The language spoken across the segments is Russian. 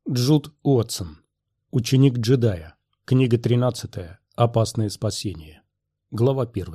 Джуд Уотсон. Ученик джедая. Книга 13. Опасное спасение. Глава 1.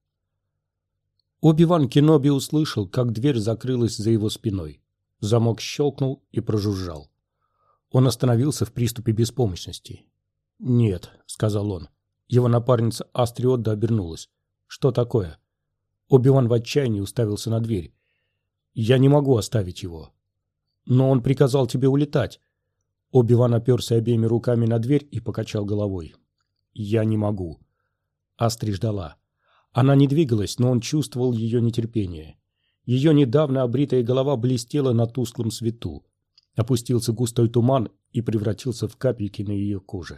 Оби-Ван Кеноби услышал, как дверь закрылась за его спиной. Замок щелкнул и прожужжал. Он остановился в приступе беспомощности. «Нет», — сказал он. Его напарница Астриотда обернулась. «Что такое?» Оби-Ван в отчаянии уставился на дверь. «Я не могу оставить его». «Но он приказал тебе улетать». Оби-Ван оперся обеими руками на дверь и покачал головой. «Я не могу». Астри ждала. Она не двигалась, но он чувствовал ее нетерпение. Ее недавно обритая голова блестела на тусклом свету. Опустился густой туман и превратился в капельки на ее коже.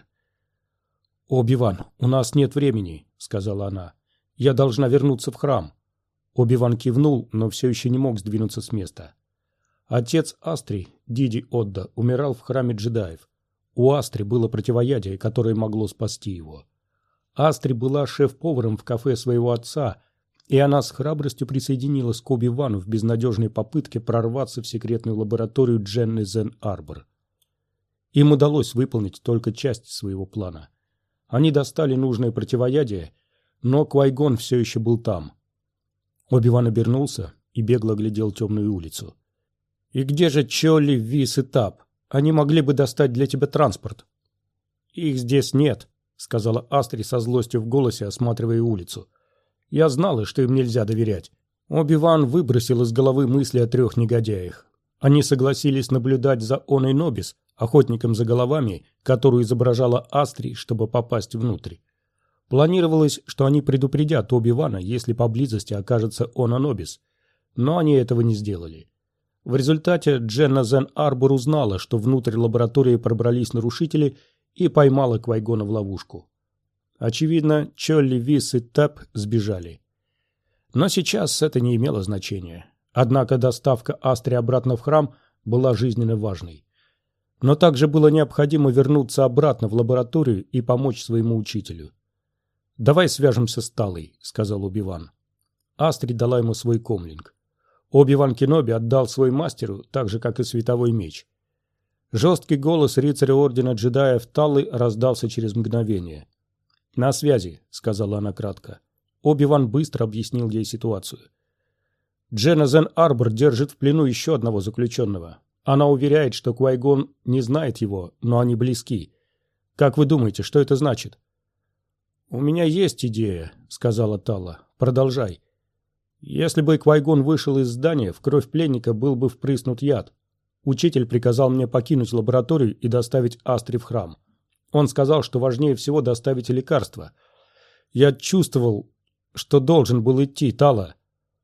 «Оби-Ван, у нас нет времени», — сказала она. «Я должна вернуться в храм». Оби-Ван кивнул, но все еще не мог сдвинуться с места. Отец Астри, Диди Отда, умирал в храме джедаев. У Астри было противоядие, которое могло спасти его. Астри была шеф-поваром в кафе своего отца, и она с храбростью присоединилась к Оби-Вану в безнадежной попытке прорваться в секретную лабораторию Дженны Зен-Арбор. Им удалось выполнить только часть своего плана. Они достали нужное противоядие, но Квай-Гон все еще был там. Оби-Ван обернулся и бегло глядел темную улицу. «И где же Чолли, Вис и Тап? Они могли бы достать для тебя транспорт». «Их здесь нет», — сказала Астри со злостью в голосе, осматривая улицу. «Я знала, что им нельзя доверять». Оби-Ван выбросил из головы мысли о 3 негодяях. Они согласились наблюдать за Оной Нобис, охотником за головами, которую изображала Астри, чтобы попасть внутрь. Планировалось, что они предупредят Оби-Вана, если поблизости окажется Она Нобис, но они этого не сделали. В результате Дженна Зен-Арбор узнала, что внутрь лаборатории пробрались нарушители, и поймала Квай-Гона в ловушку. Очевидно, Чолли, Вис и Тап сбежали. Но сейчас это не имело значения. Однако доставка Астри обратно в храм была жизненно важной. Но также было необходимо вернуться обратно в лабораторию и помочь своему учителю. «Давай свяжемся с Талой», — сказал Оби-Ван. Астри дала ему свой комлинг. Оби-Ван Кеноби отдал свой мастеру, так же, как и световой меч. Жесткий голос рыцаря Ордена Джедаев Таллы раздался через мгновение. «На связи», — сказала она кратко. Оби-Ван быстро объяснил ей ситуацию. «Дженна Зен-Арбор держит в плену еще одного заключенного. Она уверяет, что Квай-Гон не знает его, но они близки. Как вы думаете, что это значит?» «У меня есть идея», — сказала Талла. «Продолжай». «Если бы Квай-Гон вышел из здания, в кровь пленника был бы впрыснут яд. Учитель приказал мне покинуть лабораторию и доставить Астри в храм. Он сказал, что важнее всего доставить лекарство. Я чувствовал, что должен был идти, Талла».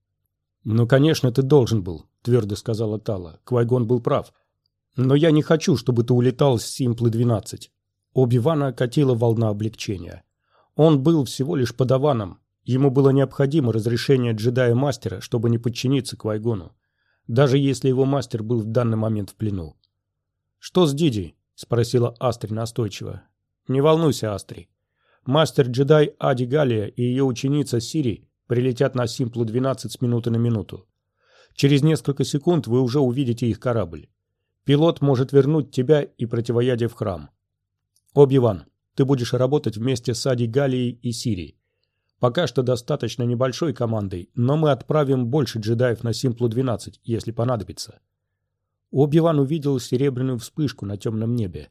«Ну, конечно, ты должен был», — твердо сказала Талла. Квай-Гон был прав. «Но я не хочу, чтобы ты улетал с Симплы-12». Оби-Вана окатила волна облегчения. Он был всего лишь подаваном. Ему было необходимо разрешение джедая-мастера, чтобы не подчиниться Квай-Гону, даже если его мастер был в данный момент в плену. «Что с Диди?» — спросила Астри настойчиво. «Не волнуйся, Астри. Мастер-джедай Ади Галия и ее ученица Сири прилетят на Симплу-12 с минуты на минуту. Через несколько секунд вы уже увидите их корабль. Пилот может вернуть тебя и противоядие в храм. Оби-Ван, ты будешь работать вместе с Ади Галией и Сири. Пока что достаточно небольшой командой, но мы отправим больше джедаев на Симплу-12, если понадобится». Оби-Ван увидел серебряную вспышку на темном небе.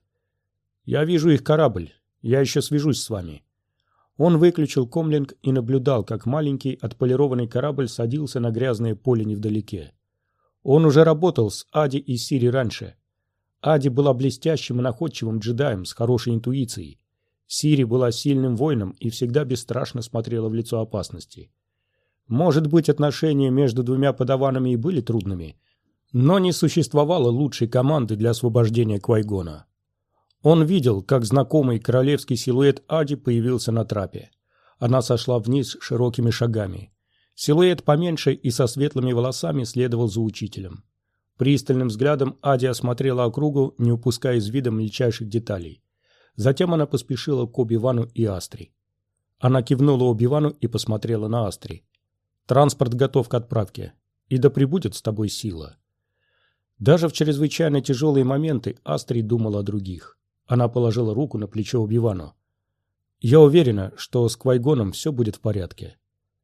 «Я вижу их корабль. Я еще свяжусь с вами». Он выключил комлинг и наблюдал, как маленький отполированный корабль садился на грязное поле невдалеке. Он уже работал с Ади и Сири раньше. Ади была блестящим и находчивым джедаем с хорошей интуицией. Сири была сильным воином и всегда бесстрашно смотрела в лицо опасности. Может быть, отношения между двумя подаванами и были трудными, но не существовало лучшей команды для освобождения Квай-Гона. Он видел, как знакомый королевский силуэт Ади появился на трапе. Она сошла вниз широкими шагами. Силуэт поменьше и со светлыми волосами следовал за учителем. Пристальным взглядом Ади осмотрела округу, не упуская из вида мельчайших деталей. Затем она поспешила к Оби-Вану и Астри. Она кивнула Оби-Вану и посмотрела на Астри. «Транспорт готов к отправке. И да пребудет с тобой сила». Даже в чрезвычайно тяжелые моменты Астрид думала о других. Она положила руку на плечо Оби-Вану. «Я уверена, что с Квай-Гоном все будет в порядке».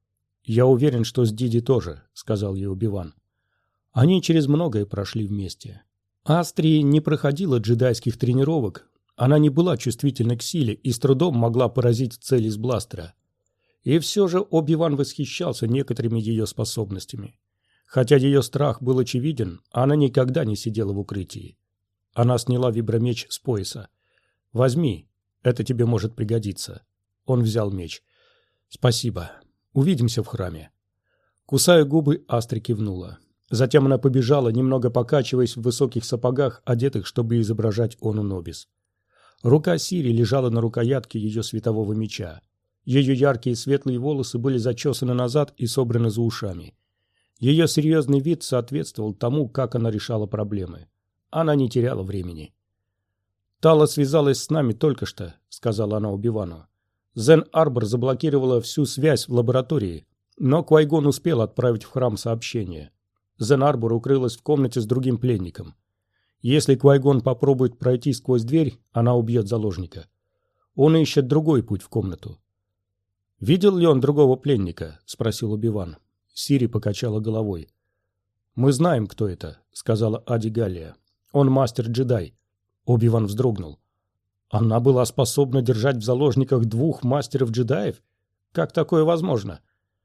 «Я уверен, что с Диди тоже», — сказал ей Оби-Ван. Они через многое прошли вместе. Астри не проходила джедайских тренировок, она не была чувствительна к силе и с трудом могла поразить цель из бластера. И все же Оби-Ван восхищался некоторыми ее способностями. Хотя ее страх был очевиден, она никогда не сидела в укрытии. Она сняла вибромеч с пояса. «Возьми, это тебе может пригодиться». Он взял меч. «Спасибо. Увидимся в храме». Кусая губы, Астри кивнула. Затем она побежала, немного покачиваясь в высоких сапогах, одетых, чтобы изображать Ону Нобис. Рука Сири лежала на рукоятке ее светового меча. Ее яркие светлые волосы были зачесаны назад и собраны за ушами. Ее серьезный вид соответствовал тому, как она решала проблемы. Она не теряла времени. «Тала связалась с нами только что», — сказала она Оби-Вану. «Зен-Арбор заблокировала всю связь в лаборатории, но Квай-Гон успел отправить в храм сообщение. Зен-Арбор укрылась в комнате с другим пленником. Если Квай-Гон попробует пройти сквозь дверь, она убьет заложника. Он ищет другой путь в комнату». «Видел ли он другого пленника?» — спросил Оби-Ван. Сири покачала головой. «Мы знаем, кто это», — сказала Ади Галия. «Он мастер-джедай». Оби-Ван вздрогнул. «Она была способна держать в заложниках 2 мастеров-джедаев? Как такое возможно?»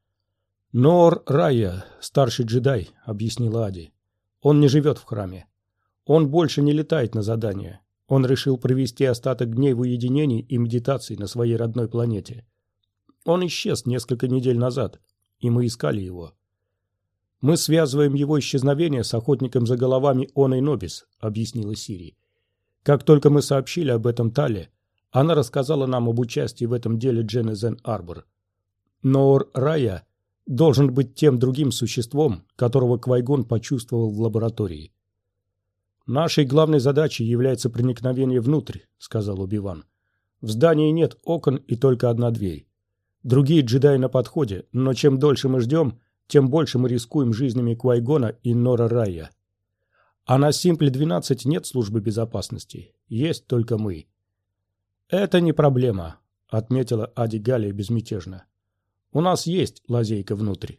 «Ноор Райя, старший джедай», — объяснила Ади. «Он не живет в храме. Он больше не летает на задания. Он решил провести остаток дней в уединении и медитации на своей родной планете. Он исчез несколько недель назад, и мы искали его». «Мы связываем его исчезновение с охотником за головами Оной Нобис», — объяснила Сири. «Как только мы сообщили об этом Тале, она рассказала нам об участии в этом деле Дженны Зен-Арбор. Ноор Райя должен быть тем другим существом, которого Квай-Гон почувствовал в лаборатории». «Нашей главной задачей является проникновение внутрь», — сказал Оби-Ван. «В здании нет окон и только одна дверь. Другие джедаи на подходе, но чем дольше мы ждем, тем больше мы рискуем жизнями Квай-Гона и Нора Райя. А на Симпле-12 нет службы безопасности, есть только мы». «Это не проблема», — отметила Ади Галия безмятежно. «У нас есть лазейка внутрь».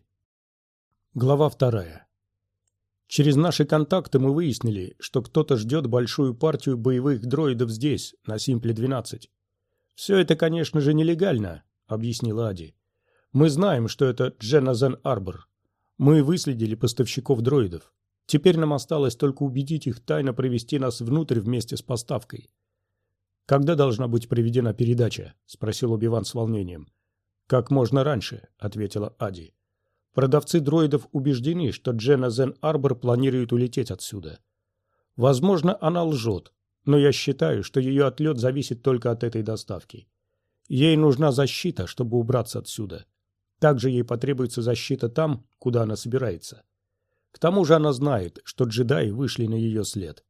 Глава 2. Через наши контакты мы выяснили, что кто-то ждет большую партию боевых дроидов здесь, на Симпле-12. «Все это, конечно же, нелегально», — объяснила Ади. «Мы знаем, что это Дженна Зен-Арбор. Мы выследили поставщиков дроидов. Теперь нам осталось только убедить их тайно провести нас внутрь вместе с поставкой». «Когда должна быть проведена передача?» — спросил Оби-Ван с волнением. «Как можно раньше», — ответила Ади. «Продавцы дроидов убеждены, что Дженна Зен-Арбор планирует улететь отсюда. Возможно, она лжет, но я считаю, что ее отлет зависит только от этой доставки. Ей нужна защита, чтобы убраться отсюда. Также ей потребуется защита там, куда она собирается. К тому же она знает, что джедаи вышли на ее след».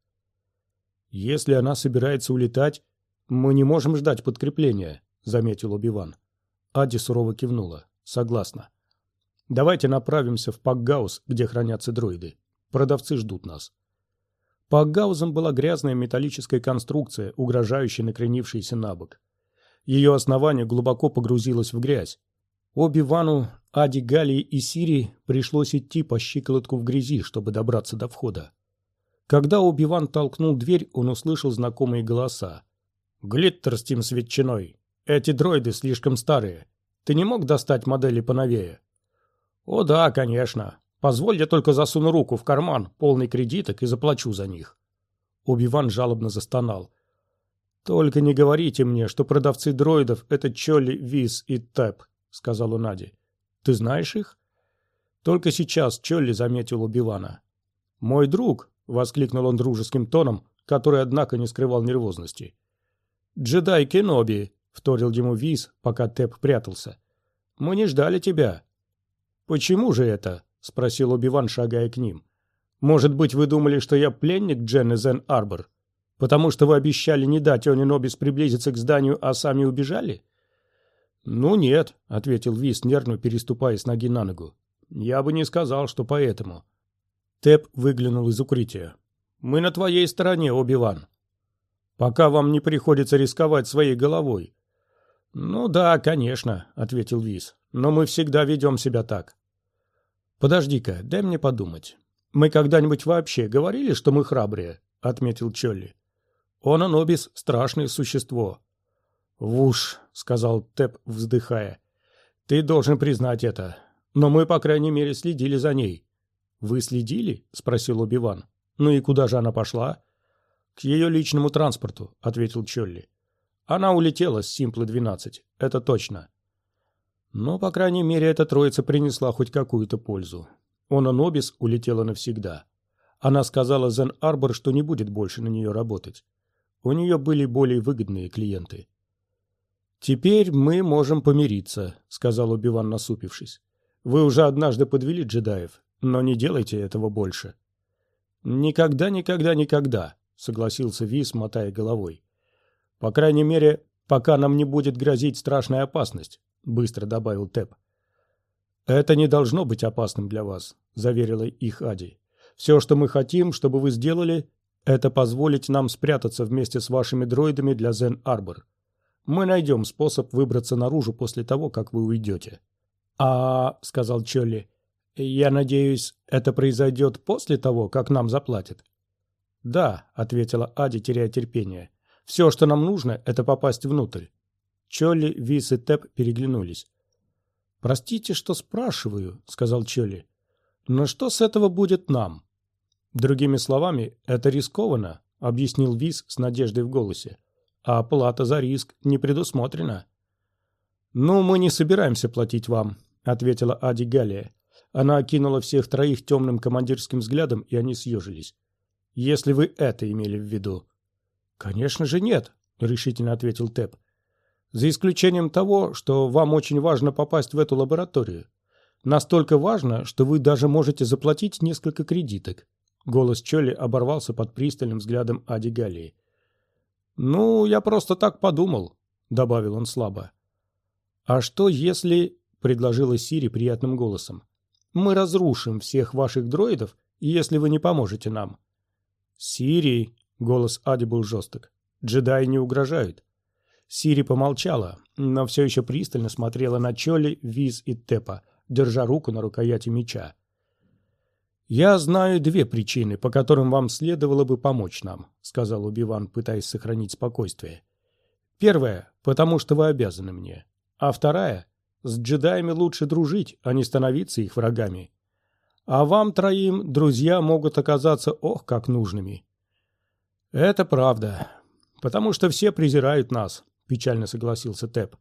«Если она собирается улетать, мы не можем ждать подкрепления», — заметил Оби-Ван. Ади сурово кивнула. «Согласна. Давайте направимся в Пакгаус, где хранятся дроиды. Продавцы ждут нас». Пакгаузом была грязная металлическая конструкция, угрожающе накренившаяся на бок. Ее основание глубоко погрузилось в грязь. Оби-Вану, Ади Галии и Сири пришлось идти по щиколотку в грязи, чтобы добраться до входа. Когда Оби-Ван толкнул дверь, он услышал знакомые голоса. «Глиттер с тем с ветчиной. Эти дроиды слишком старые. Ты не мог достать модели поновее?» «О да, конечно. Позволь, я только засуну руку в карман, полный кредиток, и заплачу за них». Оби-Ван жалобно застонал. «Только не говорите мне, что продавцы дроидов — это Чолли, Виз и Тэп», — сказал он Ади. «Ты знаешь их?» Только сейчас Чолли заметил Оби-Вана. «Мой друг», — воскликнул он дружеским тоном, который, однако, не скрывал нервозности. «Джедай Кеноби», — вторил ему Виз, пока Тэп прятался. «Мы не ждали тебя». «Почему же это?» — спросил Оби-Ван, шагая к ним. «Может быть, вы думали, что я пленник Дженны Зен-Арбор? Потому что вы обещали не дать Оне Нобис приблизиться к зданию, а сами убежали?» «Ну нет», — ответил Виз, нервно переступая с ноги на ногу. «Я бы не сказал, что поэтому». Тэп выглянул из укрытия. Мы на твоей стороне, Оби-Ван. Пока вам не приходится рисковать своей головой. Ну да, конечно, ответил Виз. Но мы всегда ведем себя так. Подожди-ка, дай мне подумать. Мы когда-нибудь вообще говорили, что мы храбрые? Отметил Чолли. Он Анубис — страшное существо. «Вуж», — сказал Тэп, вздыхая. «Ты должен признать это. Но мы, по крайней мере, следили за ней». «Вы следили?» — спросил Оби-Ван. «Ну и куда же она пошла?» «К ее личному транспорту», — ответил Чолли. «Она улетела с Симплы-12, это точно». Но, по крайней мере, эта троица принесла хоть какую-то пользу. Онанобис улетела навсегда. Она сказала Зен-Арбор, что не будет больше на нее работать. У нее были более выгодные клиенты. «Теперь мы можем помириться», — сказал Оби-Ван, насупившись. «Вы уже однажды подвели джедаев, но не делайте этого больше». «Никогда, никогда, никогда», — согласился Виз, мотая головой. «По крайней мере, пока нам не будет грозить страшная опасность», — быстро добавил Тэп. «Это не должно быть опасным для вас», — заверила их Ади. «Все, что мы хотим, чтобы вы сделали, это позволить нам спрятаться вместе с вашими дроидами для Зен-Арбор. Мы найдем способ выбраться наружу после того, как вы уйдете». Сказал Чолли, — «я надеюсь, это произойдет после того, как нам заплатят?» «Да», — ответила Ади, теряя терпение. «Все, что нам нужно, это попасть внутрь». Чолли, Виз и Тэп переглянулись. «Простите, что спрашиваю», — сказал Чолли. «Но что с этого будет нам?» «Другими словами, это рискованно», — объяснил Виз с надеждой в голосе. «А плата за риск не предусмотрена». «Ну, мы не собираемся платить вам», — ответила Ади Галия. Она окинула всех троих темным командирским взглядом, и они съежились. «Если вы это имели в виду». «Конечно же нет», — решительно ответил Тэп. «За исключением того, что вам очень важно попасть в эту лабораторию. Настолько важно, что вы даже можете заплатить несколько кредиток». Голос Чолли оборвался под пристальным взглядом Ади Галии. «Ну, я просто так подумал», — добавил он слабо. «А что если...» — предложила Сири приятным голосом. «Мы разрушим всех ваших дроидов, если вы не поможете нам». «Сири», — голос Ади был жесток, — «джедаи не угрожают». Сири помолчала, но все еще пристально смотрела на Чолли, Виз и Тэпа, держа руку на рукояти меча. «Я знаю две причины, по которым вам следовало бы помочь нам», — сказал Оби-Ван, пытаясь сохранить спокойствие. «Первая, потому что вы обязаны мне. А вторая, с джедаями лучше дружить, а не становиться их врагами. А вам троим друзья могут оказаться ох как нужными». «Это правда, потому что все презирают нас», — печально согласился Тэп.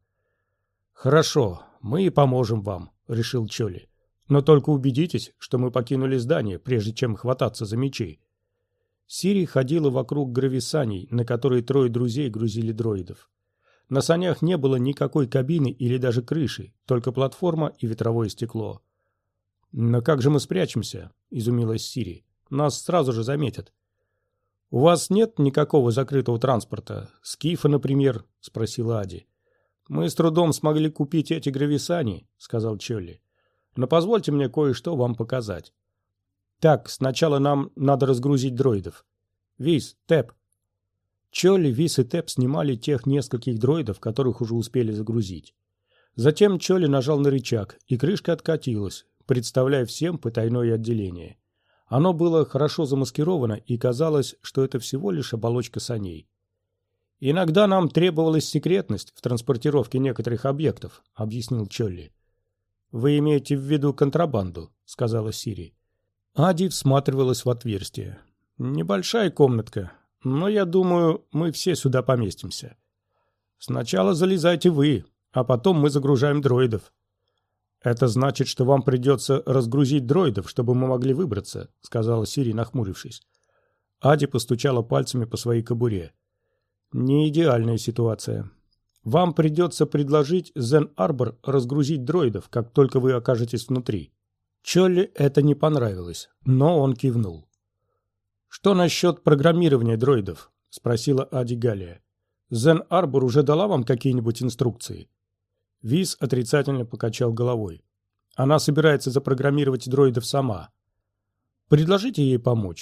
«Хорошо, мы и поможем вам», — решил Чолли. «Но только убедитесь, что мы покинули здание, прежде чем хвататься за мечи». Сири ходила вокруг грависаний, на которые трое друзей грузили дроидов. На санях не было никакой кабины или даже крыши, только платформа и ветровое стекло. «Но как же мы спрячемся?» — изумилась Сири. «Нас сразу же заметят». «У вас нет никакого закрытого транспорта? Скифа, например?» — спросила Ади. «Мы с трудом смогли купить эти грависани», — сказал Чолли. «Но позвольте мне кое-что вам показать. Так, сначала нам надо разгрузить дроидов. Виз, Тэп». Чолли, Виз и Тэп снимали тех нескольких дроидов, которых уже успели загрузить. Затем Чолли нажал на рычаг, и крышка откатилась, представляя всем потайное отделение. Оно было хорошо замаскировано, и казалось, что это всего лишь оболочка саней. «Иногда нам требовалась секретность в транспортировке некоторых объектов», — объяснил Чолли. «Вы имеете в виду контрабанду», — сказала Сири. Ади всматривалась в отверстие. «Небольшая комнатка, но, я думаю, мы все сюда поместимся. Сначала залезайте вы, а потом мы загружаем дроидов». «Это значит, что вам придется разгрузить дроидов, чтобы мы могли выбраться», — сказала Сири, нахмурившись. Ади постучала пальцами по своей кобуре. «Не идеальная ситуация. Вам придется предложить Зен-Арбор разгрузить дроидов, как только вы окажетесь внутри». Чолли это не понравилось, но он кивнул. «Что насчет программирования дроидов?» — спросила Ади Галия. «Зен-Арбор уже дала вам какие-нибудь инструкции?» Виз отрицательно покачал головой. «Она собирается запрограммировать дроидов сама. Предложите ей помочь.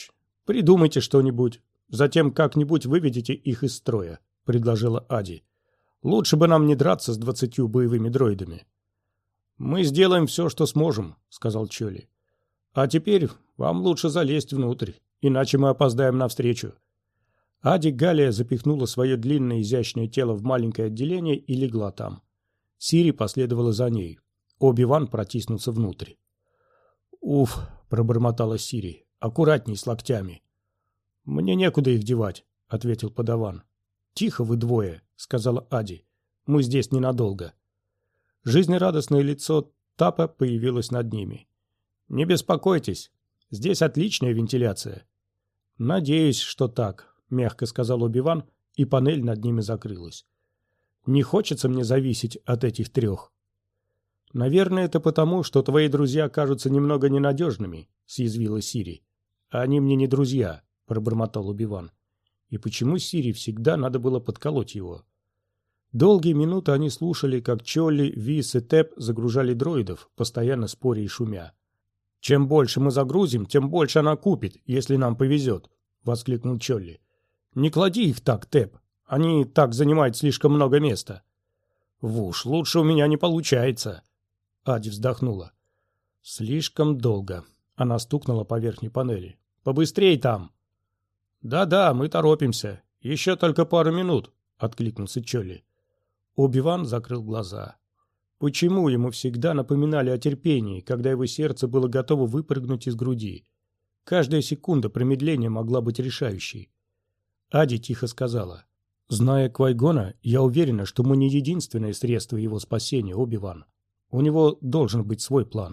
«Придумайте что-нибудь. Затем как-нибудь выведите их из строя», — предложила Ади. «Лучше бы нам не драться с 20 боевыми дроидами». «Мы сделаем все, что сможем», — сказал Чоли. «А теперь вам лучше залезть внутрь, иначе мы опоздаем навстречу». Ади Галия запихнула свое длинное изящное тело в маленькое отделение и легла там. Сири последовала за ней. Оби-Ван протиснулся внутрь. «Уф», — пробормотала Сири, — «аккуратней с локтями». «Мне некуда их девать», — ответил подаван. «Тихо вы двое», — сказала Ади. «Мы здесь ненадолго». Жизнерадостное лицо Тапа появилось над ними. «Не беспокойтесь, здесь отличная вентиляция». «Надеюсь, что так», — мягко сказал Оби-Ван, и панель над ними закрылась. «Не хочется мне зависеть от этих трех». «Наверное, это потому, что твои друзья кажутся немного ненадежными», — съязвила Сири. «Они мне не друзья», — пробормотал Оби-Ван. И почему Сири всегда надо было подколоть его? Долгие минуты они слушали, как Чолли, Вис и Тэп загружали дроидов, постоянно споря и шумя. «Чем больше мы загрузим, тем больше она купит, если нам повезет», — воскликнул Чолли. «Не клади их так, Тэп. Они так занимают слишком много места». «Вуж, лучше у меня не получается». Ади вздохнула. «Слишком долго». Она стукнула по верхней панели. «Побыстрей там!» «Да-да, мы торопимся. Еще только пару минут», — откликнулся Чолли. Оби-Ван закрыл глаза. Почему ему всегда напоминали о терпении, когда его сердце было готово выпрыгнуть из груди? Каждая секунда промедления могла быть решающей. Ади тихо сказала. «Зная Квай-Гона, я уверена, что мы не единственное средство его спасения, Оби-Ван. У него должен быть свой план».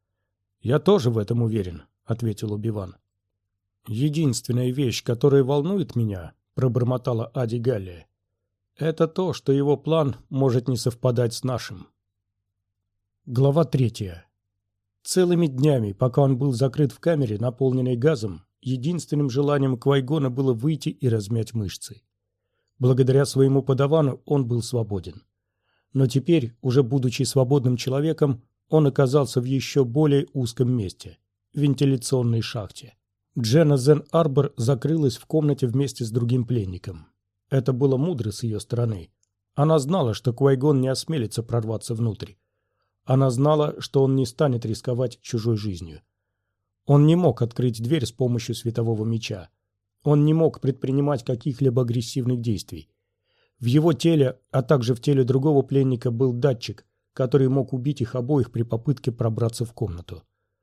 «Я тоже в этом уверен», — ответил Оби-Ван. «Единственная вещь, которая волнует меня», — пробормотала Ади Галия, — «это то, что его план может не совпадать с нашим». Глава 3. Целыми днями, пока он был закрыт в камере, наполненной газом, единственным желанием Квай-Гона было выйти и размять мышцы. Благодаря своему подавану он был свободен. Но теперь, уже будучи свободным человеком, он оказался в еще более узком месте – вентиляционной шахте. Дженна Зен-Арбор закрылась в комнате вместе с другим пленником. Это было мудро с ее стороны. Она знала, что Квай-Гон не осмелится прорваться внутрь. Она знала, что он не станет рисковать чужой жизнью. Он не мог открыть дверь с помощью светового меча. Он не мог предпринимать каких-либо агрессивных действий. В его теле, а также в теле другого пленника был датчик, который мог убить их обоих при попытке пробраться в комнату.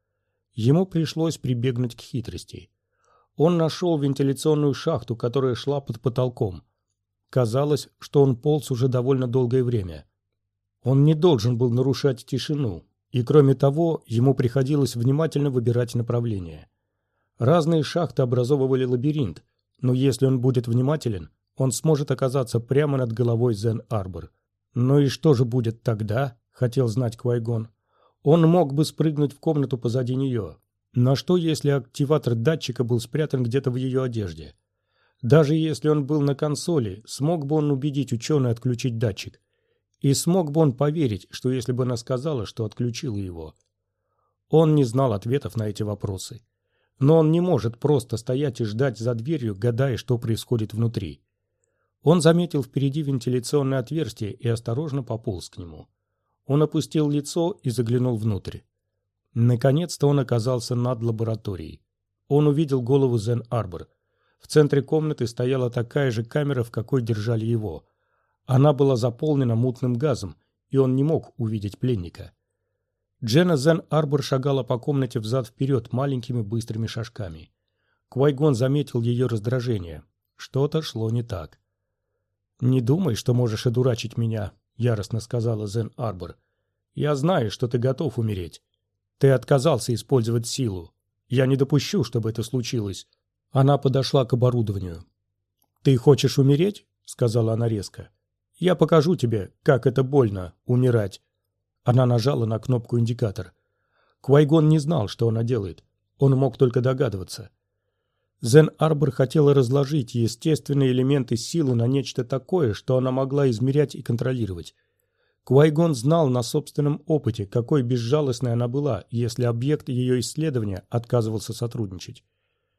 Ему пришлось прибегнуть к хитрости. Он нашел вентиляционную шахту, которая шла под потолком. Казалось, что он полз уже довольно долгое время. Он не должен был нарушать тишину, и кроме того, ему приходилось внимательно выбирать направление. Разные шахты образовывали лабиринт, но если он будет внимателен, он сможет оказаться прямо над головой Зен-Арбор. «Ну и что же будет тогда?» — хотел знать Квай-Гон. Он мог бы спрыгнуть в комнату позади нее. Но что, если активатор датчика был спрятан где-то в ее одежде? Даже если он был на консоли, смог бы он убедить ученую отключить датчик? И смог бы он поверить, что если бы она сказала, что отключила его? Он не знал ответов на эти вопросы. Но он не может просто стоять и ждать за дверью, гадая, что происходит внутри. Он заметил впереди вентиляционное отверстие и осторожно пополз к нему. Он опустил лицо и заглянул внутрь. Наконец-то он оказался над лабораторией. Он увидел голову Зен-Арбор. В центре комнаты стояла такая же камера, в какой держали его. Она была заполнена мутным газом, и он не мог увидеть пленника. Дженна Зен-Арбор шагала по комнате взад-вперед маленькими быстрыми шажками. Квай-Гон заметил ее раздражение. Что-то шло не так. «Не думай, что можешь одурачить меня», — яростно сказала Зен-Арбор. «Я знаю, что ты готов умереть. Ты отказался использовать силу. Я не допущу, чтобы это случилось». Она подошла к оборудованию. «Ты хочешь умереть?» — сказала она резко. «Я покажу тебе, как это больно — умирать». Она нажала на кнопку индикатор. Квай-Гон не знал, что она делает. Он мог только догадываться. Зен-Арбор хотела разложить естественные элементы силы на нечто такое, что она могла измерять и контролировать. Квай-Гон знал на собственном опыте, какой безжалостной она была, если объект ее исследования отказывался сотрудничать.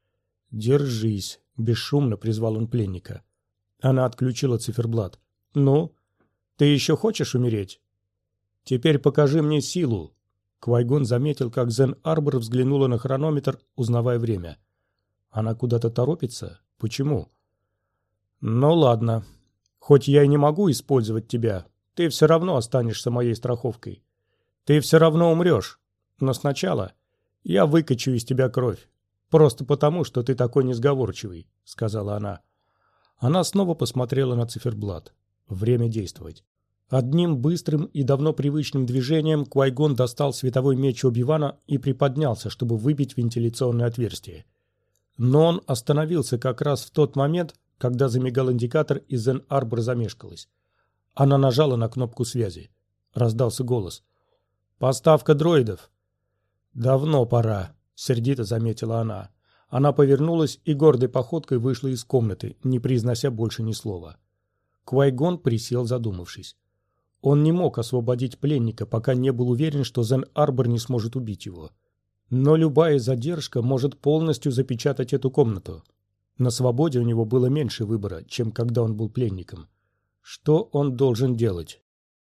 «Держись», — бесшумно призвал он пленника. Она отключила циферблат. «Ну, ты еще хочешь умереть? Теперь покажи мне силу». Квай-Гон заметил, как Зен-Арбор взглянула на хронометр, узнавая время. Она куда-то торопится? Почему? «Ну ладно. Хоть я и не могу использовать тебя, ты все равно останешься моей страховкой. Ты все равно умрешь. Но сначала я выкачу из тебя кровь. Просто потому, что ты такой несговорчивый», — сказала она. Она снова посмотрела на циферблат. Время действовать. Одним быстрым и давно привычным движением Квай-Гон достал световой меч Оби-Вана и приподнялся, чтобы выбить вентиляционное отверстие. Но он остановился как раз в тот момент, когда замигал индикатор, и Зен-Арбор замешкалась. Она нажала на кнопку связи. Раздался голос. «Поставка дроидов». «Давно пора», — сердито заметила она. Она повернулась и гордой походкой вышла из комнаты, не произнося больше ни слова. Квай-Гон присел, задумавшись. Он не мог освободить пленника, пока не был уверен, что Зен-Арбор не сможет убить его. Но любая задержка может полностью запечатать эту комнату. На свободе у него было меньше выбора, чем когда он был пленником. Что он должен делать?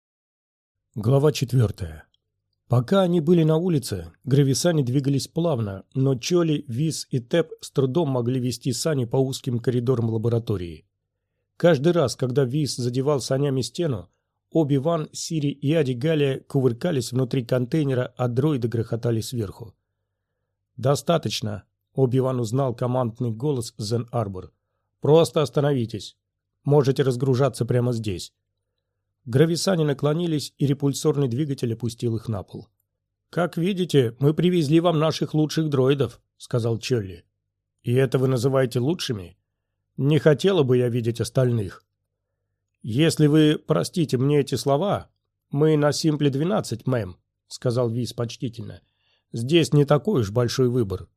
Глава 4. Пока они были на улице, грависани двигались плавно, но Чоли, Вис и Тэп с трудом могли вести сани по узким коридорам лаборатории. Каждый раз, когда Вис задевал санями стену, Оби-Ван, Сири и Ади Галия кувыркались внутри контейнера, а дроиды грохотали сверху. «Достаточно», — Оби-Ван узнал командный голос Зен-Арбор. «Просто остановитесь. Можете разгружаться прямо здесь». Грависани наклонились, и репульсорный двигатель опустил их на пол. «Как видите, мы привезли вам наших лучших дроидов», — сказал Чолли. «И это вы называете лучшими? Не хотела бы я видеть остальных». «Если вы простите мне эти слова, мы на Симпле-12, мэм», — сказал Вис почтительно. «Здесь не такой уж большой выбор».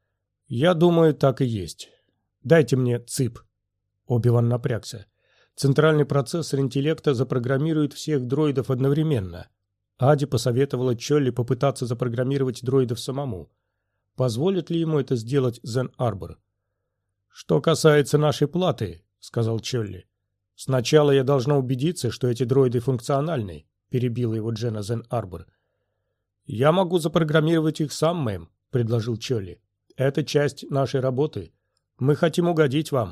«Я думаю, так и есть. Дайте мне ЦИП». Оби-Ван напрягся. Центральный процессор интеллекта запрограммирует всех дроидов одновременно. Ади посоветовала Чолли попытаться запрограммировать дроидов самому. Позволит ли ему это сделать Зен-Арбор? «Что касается нашей платы», — сказал Чолли. «Сначала я должна убедиться, что эти дроиды функциональны», — перебила его Джена Зен-Арбор. «Я могу запрограммировать их сам, мэм», — предложил Чолли. «Это часть нашей работы. Мы хотим угодить вам».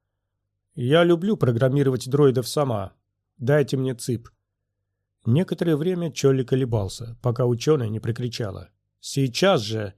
«Я люблю программировать дроидов сама. Дайте мне ЦИП». Некоторое время Чолли колебался, пока ученая не прикричала. «Сейчас же!»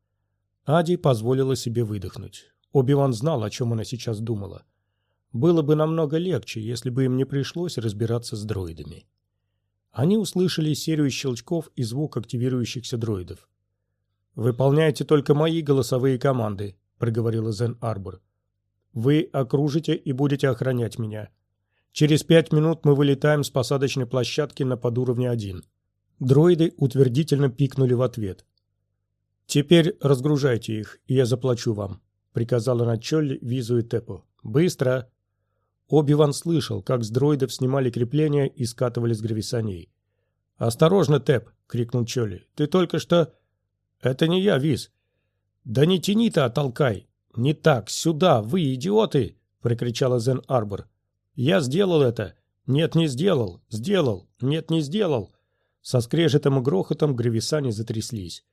Ади позволила себе выдохнуть. Оби-Ван знал, о чем она сейчас думала. Было бы намного легче, если бы им не пришлось разбираться с дроидами. Они услышали серию щелчков и звук активирующихся дроидов. «Выполняйте только мои голосовые команды», — проговорила Зен-Арбор. «Вы окружите и будете охранять меня. Через 5 минут мы вылетаем с посадочной площадки на подуровне 1». Дроиды утвердительно пикнули в ответ. «Теперь разгружайте их, и я заплачу вам», — приказала она Чолли, Визу и Тэпу. «Быстро!» Оби-Ван слышал, как с дроидов снимали крепления и скатывали с грависаней. «Осторожно, Тэп!» — крикнул Чолли. «Ты только что...» «Это не я, Виз!» «Да не тяни-то, а толкай!» «Не так, сюда, вы идиоты!» — прокричала Зен-Арбор. «Я сделал это!» «Нет, не сделал! Сделал! Нет, не сделал!» Со скрежетом и грохотом грависани затряслись.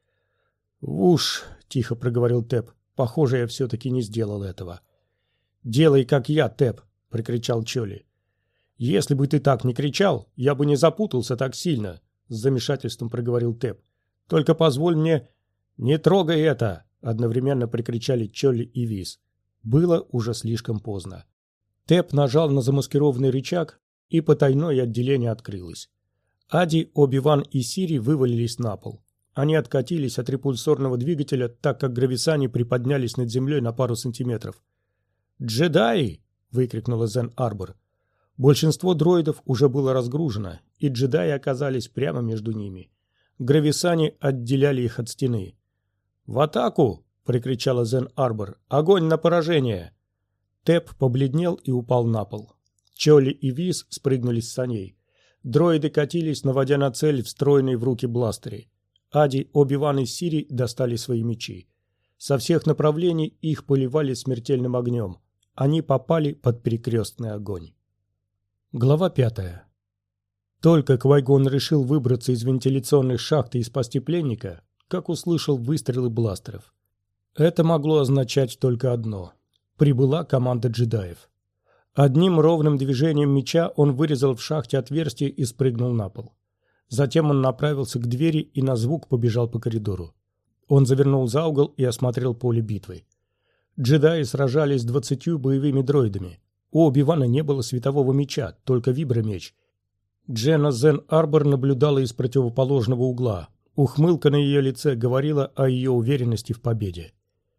«Уж!» — тихо проговорил Тэп. «Похоже, я все-таки не сделал этого». «Делай, как я, Тэп!» — прокричал Чолли. «Если бы ты так не кричал, я бы не запутался так сильно!» — с замешательством проговорил Тэп. «Только позволь мне...» «Не трогай это!» — одновременно прикричали Чолли и Виз. Было уже слишком поздно. Тэп нажал на замаскированный рычаг, и потайное отделение открылось. Ади, Оби-Ван и Сири вывалились на пол. Они откатились от репульсорного двигателя, так как грависани приподнялись над землей на пару сантиметров. «Джедаи!» — выкрикнула Зен-Арбор. Большинство дроидов уже было разгружено, и джедаи оказались прямо между ними. Грависани отделяли их от стены. «В атаку!» — прикричала Зен-Арбор. «Огонь на поражение!» Тэп побледнел и упал на пол. Чолли и Виз спрыгнули с саней. Дроиды катились, наводя на цель встроенные в руки бластеры. Ади, Оби-Ван и Сири достали свои мечи. Со всех направлений их поливали смертельным огнем. Они попали под перекрестный огонь. Глава 5. Только Квай-Гон решил выбраться из вентиляционной шахты и спасти пленника, как услышал выстрелы бластеров. Это могло означать только одно. Прибыла команда джедаев. Одним ровным движением меча он вырезал в шахте отверстие и спрыгнул на пол. Затем он направился к двери и на звук побежал по коридору. Он завернул за угол и осмотрел поле битвы. Джедаи сражались с 20 боевыми дроидами. У Оби-Вана не было светового меча, только вибромеч. Джена Зен Арбор наблюдала из противоположного угла. Ухмылка на ее лице говорила о ее уверенности в победе.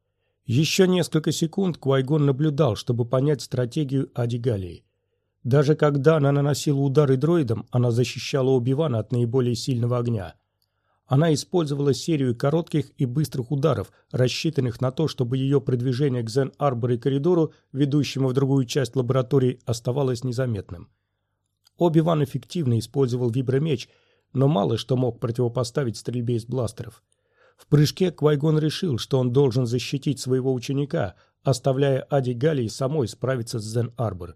Еще несколько секунд Квай-Гон наблюдал, чтобы понять стратегию Ади Галии. Даже когда она наносила удары дроидам, она защищала Оби-Вана от наиболее сильного огня. Она использовала серию коротких и быстрых ударов, рассчитанных на то, чтобы ее продвижение к Зен-Арбор и коридору, ведущему в другую часть лаборатории, оставалось незаметным. Оби-Ван эффективно использовал вибромеч, но мало что мог противопоставить стрельбе из бластеров. В прыжке Квай-Гон решил, что он должен защитить своего ученика, оставляя Ади Галии самой справиться с Зен-Арбор.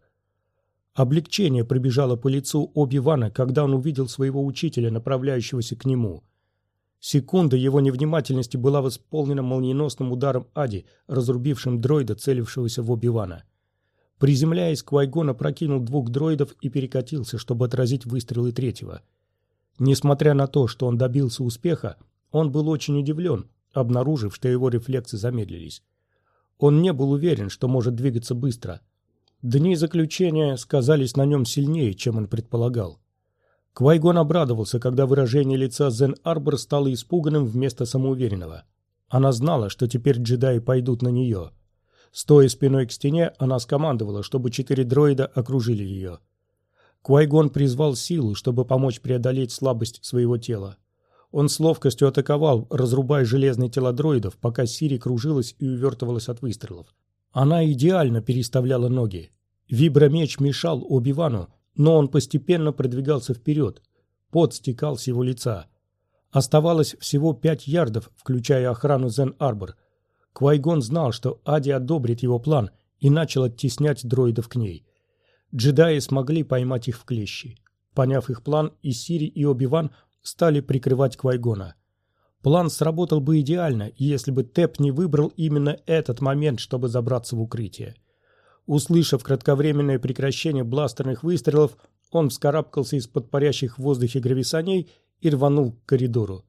Облегчение пробежало по лицу Оби-Вана, когда он увидел своего учителя, направляющегося к нему. Секунда его невнимательности была восполнена молниеносным ударом Ади, разрубившим дроида, целившегося в Оби-Вана. Приземляясь, Квай-Гон опрокинул 2 дроидов и перекатился, чтобы отразить выстрелы третьего. Несмотря на то, что он добился успеха, он был очень удивлен, обнаружив, что его рефлексы замедлились. Он не был уверен, что может двигаться быстро. Дни заключения сказались на нем сильнее, чем он предполагал. Квай-Гон обрадовался, когда выражение лица Зен-Арбор стало испуганным вместо самоуверенного. Она знала, что теперь джедаи пойдут на нее. Стоя спиной к стене, она скомандовала, чтобы 4 дроида окружили ее. Квай-Гон призвал силу, чтобы помочь преодолеть слабость своего тела. Он с ловкостью атаковал, разрубая железные тела дроидов, пока Сири кружилась и увертывалась от выстрелов. Она идеально переставляла ноги. Вибромеч мешал Оби-Вану, но он постепенно продвигался вперед. Пот стекал с его лица. Оставалось всего 5 ярдов, включая охрану Зен-Арбор. Квай-Гон знал, что Ади одобрит его план, и начал оттеснять дроидов к ней. Джедаи смогли поймать их в клещи. Поняв их план, и Сири, и Оби-Ван стали прикрывать Квай-Гона. План сработал бы идеально, если бы Тэп не выбрал именно этот момент, чтобы забраться в укрытие. Услышав кратковременное прекращение бластерных выстрелов, он вскарабкался из-под парящих в воздухе грависаней и рванул к коридору.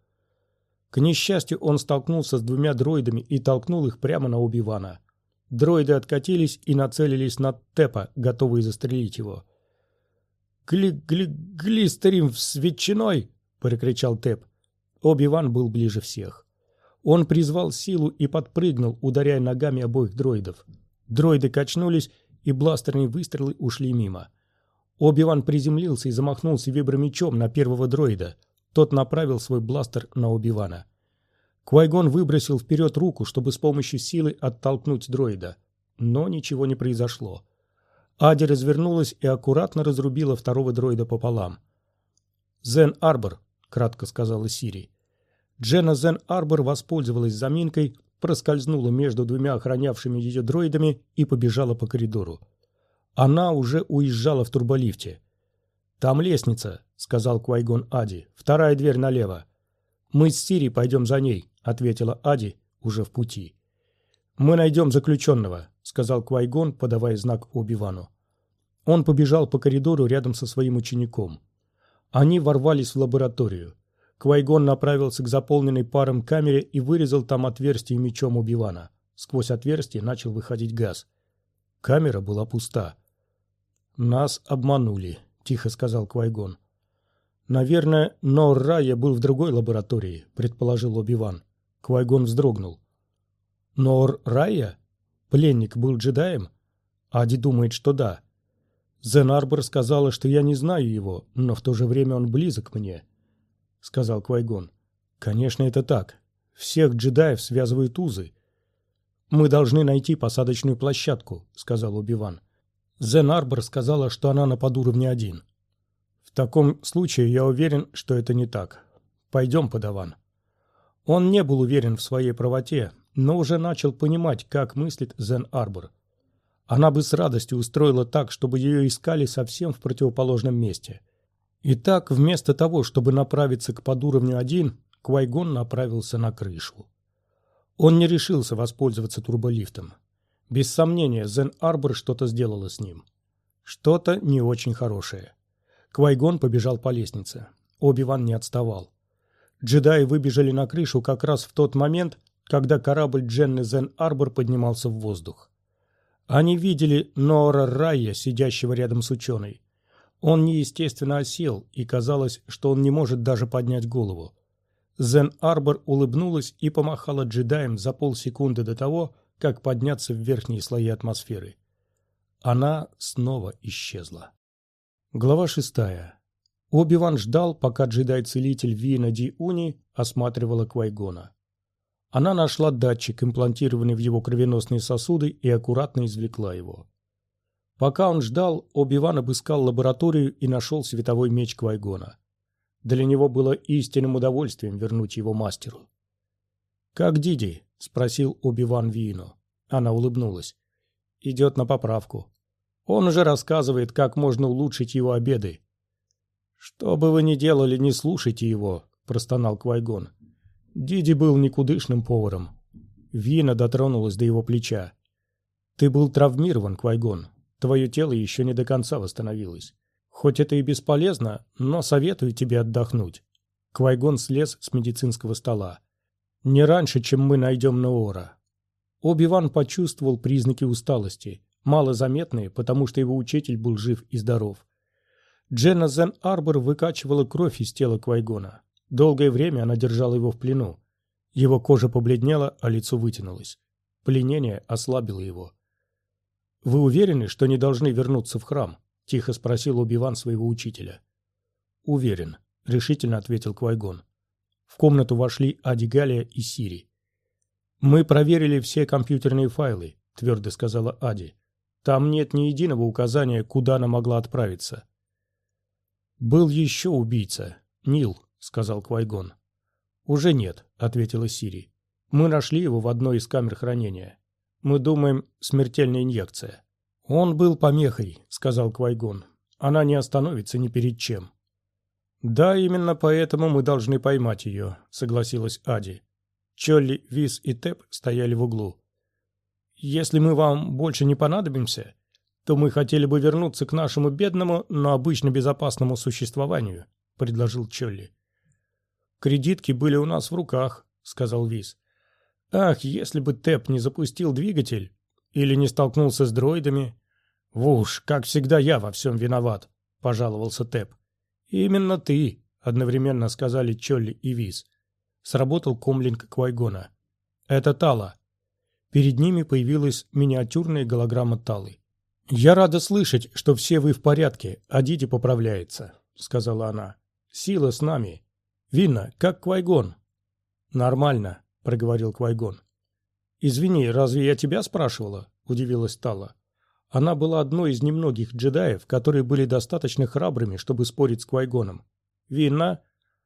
К несчастью, он столкнулся с 2 дроидами и толкнул их прямо на Оби-Вана. Дроиды откатились и нацелились на Тэпа, готовые застрелить его. «Глистерим с ветчиной!» — прокричал Тэп. Оби-Ван был ближе всех. Он призвал силу и подпрыгнул, ударяя ногами обоих дроидов. Дроиды качнулись, и бластерные выстрелы ушли мимо. Оби-Ван приземлился и замахнулся вибромечом на первого дроида. Тот направил свой бластер на Оби-Вана. Квай-Гон выбросил вперед руку, чтобы с помощью силы оттолкнуть дроида. Но ничего не произошло. Ади развернулась и аккуратно разрубила второго дроида пополам. «Зен-Арбор», — кратко сказала Сири. Джена Зен-Арбор воспользовалась заминкой, проскользнула между 2 охранявшими ее дроидами и побежала по коридору. Она уже уезжала в турболифте. «Там лестница», — сказал Квай-Гон Ади. «Вторая дверь налево». «Мы с Сири пойдем за ней», — ответила Ади, уже в пути. «Мы найдем заключенного», — сказал Квай-Гон, подавая знак Оби-Вану. Он побежал по коридору рядом со своим учеником. Они ворвались в лабораторию. Квай-Гон направился к заполненной паром камере и вырезал там отверстие мечом Оби-Вана. Сквозь отверстие начал выходить газ. Камера была пуста. «Нас обманули», — тихо сказал Квай-Гон. «Наверное, Ноор-Райя был в другой лаборатории», — предположил Оби-Ван. Квай-Гон вздрогнул. «Ноор-Райя? Пленник был джедаем?» Ади думает, что да. «Зен-Арбор сказала, что я не знаю его, но в то же время он близок мне», — сказал Квай-Гон. «Конечно, это так. Всех джедаев связывают узы». «Мы должны найти посадочную площадку», — сказал Оби-Ван. «Зен-Арбор сказала, что она на подуровне 1. В таком случае я уверен, что это не так. Пойдем, подаван». Он не был уверен в своей правоте, но уже начал понимать, как мыслит Зен-Арбор. Она бы с радостью устроила так, чтобы ее искали совсем в противоположном месте. Итак, вместо того, чтобы направиться к подуровню 1, Квай-Гон направился на крышу. Он не решился воспользоваться турболифтом. Без сомнения, Зен-Арбор что-то сделала с ним. Что-то не очень хорошее. Квай-Гон побежал по лестнице. Оби-Ван не отставал. Джедаи выбежали на крышу как раз в тот момент, когда корабль Дженны Зен-Арбор поднимался в воздух. Они видели Ноора Райя, сидящего рядом с ученой. Он неестественно осел, и казалось, что он не может даже поднять голову. Зен-Арбор улыбнулась и помахала джедаям за полсекунды до того, как подняться в верхние слои атмосферы. Она снова исчезла. Глава 6. Оби-Ван ждал, пока джедай-целитель Вина Ди Уни осматривала Квай-Гона. Она нашла датчик, имплантированный в его кровеносные сосуды, и аккуратно извлекла его. Пока он ждал, Оби-Ван обыскал лабораторию и нашел световой меч Квай-Гона. Для него было истинным удовольствием вернуть его мастеру. «Как Диди?» – спросил Оби-Ван Вину. Она улыбнулась. «Идет на поправку. Он уже рассказывает, как можно улучшить его обеды». «Что бы вы ни делали, не слушайте его», – простонал Квай-Гон. Диди был никудышным поваром. Вина дотронулась до его плеча. «Ты был травмирован, Квай-Гон. Твое тело еще не до конца восстановилось. Хоть это и бесполезно, но советую тебе отдохнуть». Квай-Гон слез с медицинского стола. «Не раньше, чем мы найдем Ноора». Оби-Ван почувствовал признаки усталости, малозаметные, потому что его учитель был жив и здоров. Дженна Зен-Арбор выкачивала кровь из тела Квай-Гона. Долгое время она держала его в плену. Его кожа побледнела, а лицо вытянулось. Пленение ослабило его. «Вы уверены, что не должны вернуться в храм?» – тихо спросил Оби-Ван своего учителя. «Уверен», – решительно ответил Квай-Гон. В комнату вошли Ади Галия и Сири. «Мы проверили все компьютерные файлы», – твердо сказала Ади. «Там нет ни единого указания, куда она могла отправиться». «Был еще убийца, Нил», — сказал Квай-Гон. «Уже нет», — ответила Сири. «Мы нашли его в одной из камер хранения. Мы думаем, смертельная инъекция». «Он был помехой», — сказал Квай-Гон. «Она не остановится ни перед чем». «Да, именно поэтому мы должны поймать ее», — согласилась Ади. Чолли, Виз и Тэп стояли в углу. «Если мы вам больше не понадобимся, то мы хотели бы вернуться к нашему бедному, но обычно безопасному существованию», — предложил Чолли. «Кредитки были у нас в руках», — сказал Виз. «Ах, если бы Тэп не запустил двигатель или не столкнулся с дроидами». «Уж, как всегда, я во всем виноват», — пожаловался Тэп. «Именно ты», — одновременно сказали Чолли и Виз. Сработал комлинг Квай-Гона. «Это Тала». Перед ними появилась миниатюрная голограмма Талы. «Я рада слышать, что все вы в порядке, а Диди поправляется», — сказала она. «Сила с нами. Винна, как Квай-Гон?» «Нормально», — проговорил Квай-Гон. «Извини, разве я тебя спрашивала?» — удивилась Тала. Она была одной из немногих джедаев, которые были достаточно храбрыми, чтобы спорить с Квай-Гоном. «Винна?»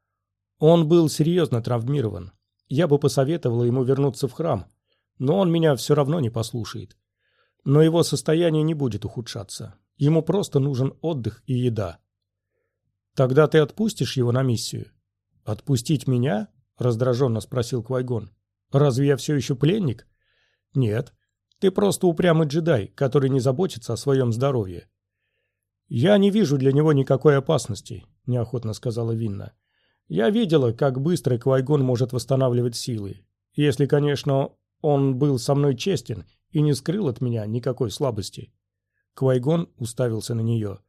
«Он был серьезно травмирован. Я бы посоветовала ему вернуться в храм, но он меня все равно не послушает. Но его состояние не будет ухудшаться. Ему просто нужен отдых и еда». «Тогда ты отпустишь его на миссию?» «Отпустить меня?» — раздраженно спросил Квай-Гон. «Разве я все еще пленник?» «Нет. Ты просто упрямый джедай, который не заботится о своем здоровье». «Я не вижу для него никакой опасности», — неохотно сказала Винна. «Я видела, как быстро Квай-Гон может восстанавливать силы. Если, конечно, он был со мной честен и не скрыл от меня никакой слабости». Квай-Гон уставился на нее.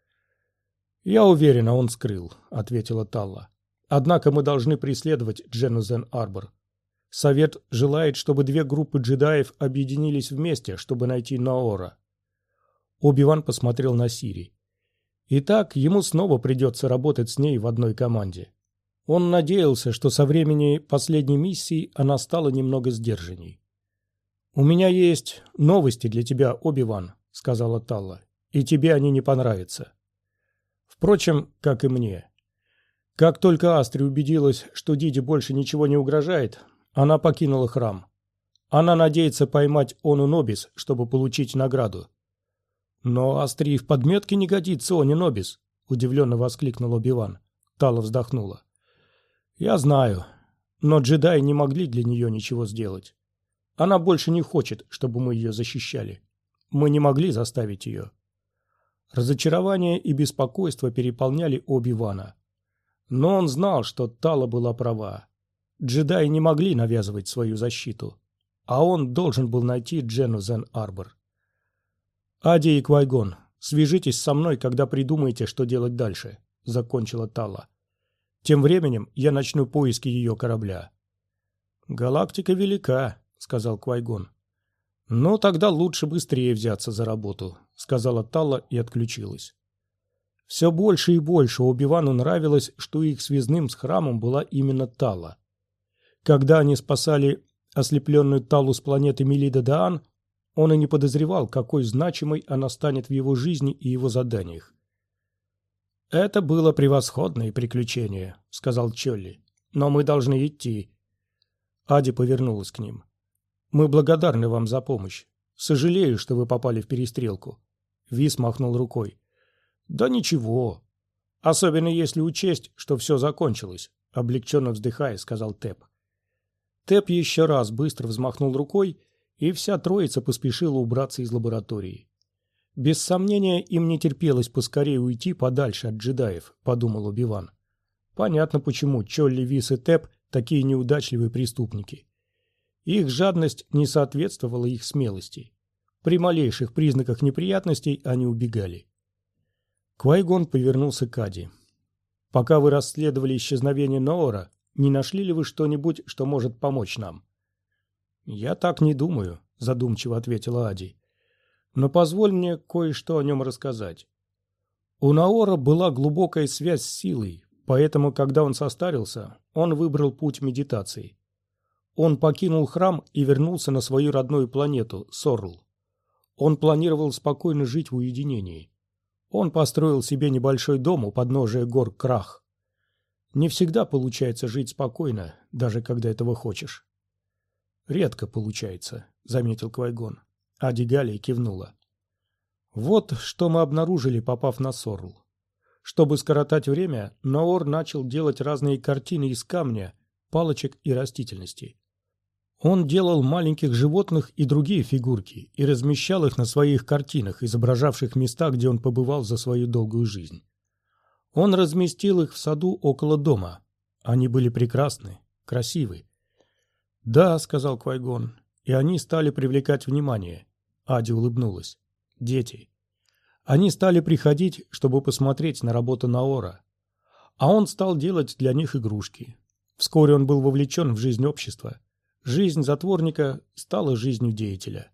«Я уверена, он скрыл», — ответила Талла. «Однако мы должны преследовать Дженну Зен-Арбор. Совет желает, чтобы две группы джедаев объединились вместе, чтобы найти Ноора». Оби-Ван посмотрел на Сири. Итак, ему снова придется работать с ней в одной команде. Он надеялся, что со времени последней миссии она стала немного сдержанней. «У меня есть новости для тебя, Оби-Ван», — сказала Талла, — «и тебе они не понравятся. Впрочем, как и мне. Как только Астри убедилась, что Диди больше ничего не угрожает, она покинула храм. Она надеется поймать Ону Нобис, чтобы получить награду». «Но Астри в подметке не годится, Оне Нобис», — удивленно воскликнул Оби-Ван. Тала вздохнула. «Я знаю, но джедаи не могли для нее ничего сделать. Она больше не хочет, чтобы мы ее защищали. Мы не могли заставить ее». Разочарование и беспокойство переполняли Оби-Вана. Но он знал, что Тала была права. Джедаи не могли навязывать свою защиту, а он должен был найти Дженну Зен-Арбор. «Ади и Квай-Гон, свяжитесь со мной, когда придумаете, что делать дальше», — закончила Тала. «Тем временем я начну поиски ее корабля». «Галактика велика», — сказал Квай-Гон. «Ну, тогда лучше быстрее взяться за работу», — сказала Тала и отключилась. Все больше и больше Оби-Вану нравилось, что их связным с храмом была именно Тала. Когда они спасали ослепленную Талу с планеты Мелида-Даан, он и не подозревал, какой значимой она станет в его жизни и его заданиях. «Это было превосходное приключение», — сказал Чолли. «Но мы должны идти». Ади повернулась к ним. «Мы благодарны вам за помощь. Сожалею, что вы попали в перестрелку». Вис махнул рукой. «Да ничего. Особенно если учесть, что все закончилось», — облегченно вздыхая, сказал Тэп. Тэп еще раз быстро взмахнул рукой, и вся троица поспешила убраться из лаборатории. «Без сомнения, им не терпелось поскорее уйти подальше от джедаев», — подумал Оби-Ван. «Понятно, почему Чолли, Вис и Тэп такие неудачливые преступники. Их жадность не соответствовала их смелости. При малейших признаках неприятностей они убегали». Квай-Гон повернулся к Ади. «Пока вы расследовали исчезновение Ноора, не нашли ли вы что-нибудь, что может помочь нам?» «Я так не думаю», — задумчиво ответила Ади. «Но позволь мне кое-что о нем рассказать. У Ноора была глубокая связь с силой, поэтому, когда он состарился, он выбрал путь медитации. Он покинул храм и вернулся на свою родную планету, Сорл. Он планировал спокойно жить в уединении. Он построил себе небольшой дом у подножия гор Крах. Не всегда получается жить спокойно, даже когда этого хочешь». «Редко получается», — заметил Квай-Гон. Ади Галия кивнула. «Вот что мы обнаружили, попав на Сорл. Чтобы скоротать время, Ноор начал делать разные картины из камня, палочек и растительности. Он делал маленьких животных и другие фигурки и размещал их на своих картинах, изображавших места, где он побывал за свою долгую жизнь. Он разместил их в саду около дома. Они были прекрасны, красивы. «Да», — сказал Квай-Гон, — «и они стали привлекать внимание». Ади улыбнулась. «Дети. Они стали приходить, чтобы посмотреть на работу Ноора. А он стал делать для них игрушки. Вскоре он был вовлечен в жизнь общества. Жизнь затворника стала жизнью деятеля».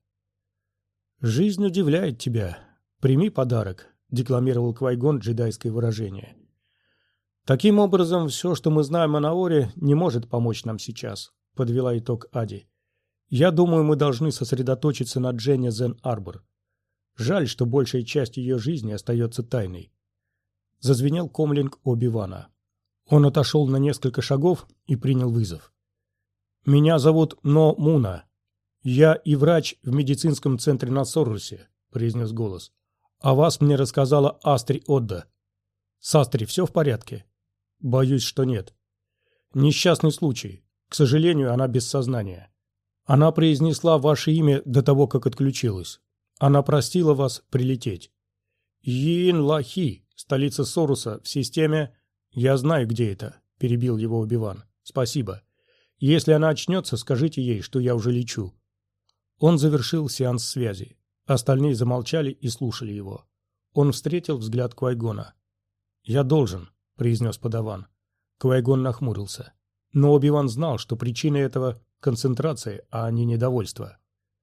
«Жизнь удивляет тебя. Прими подарок», — декламировал Квай-Гон джедайское выражение. «Таким образом, все, что мы знаем о Нооре, не может помочь нам сейчас», — подвела итог Ади. «Я думаю, мы должны сосредоточиться на Дженне Зен-Арбор. Жаль, что большая часть ее жизни остается тайной». Зазвенел комлинг Оби-Вана. Он отошел на несколько шагов и принял вызов. «Меня зовут Но Муна. Я и врач в медицинском центре на Соррусе», — произнес голос. «О вас мне рассказала Астри Отда». «С Астри все в порядке?» «Боюсь, что нет. Несчастный случай. К сожалению, она без сознания. Она произнесла ваше имя до того, как отключилась. Она просила вас прилететь. Йин-Лахи, столица Соруса, в системе... Я знаю, где это», — перебил его Оби-Ван. «Спасибо. Если она очнется, скажите ей, что я уже лечу». Он завершил сеанс связи. Остальные замолчали и слушали его. Он встретил взгляд Квай-Гона. «Я должен», — произнес подаван. Квай-Гон нахмурился. Но Оби-Ван знал, что причина этого — концентрация, а не недовольство.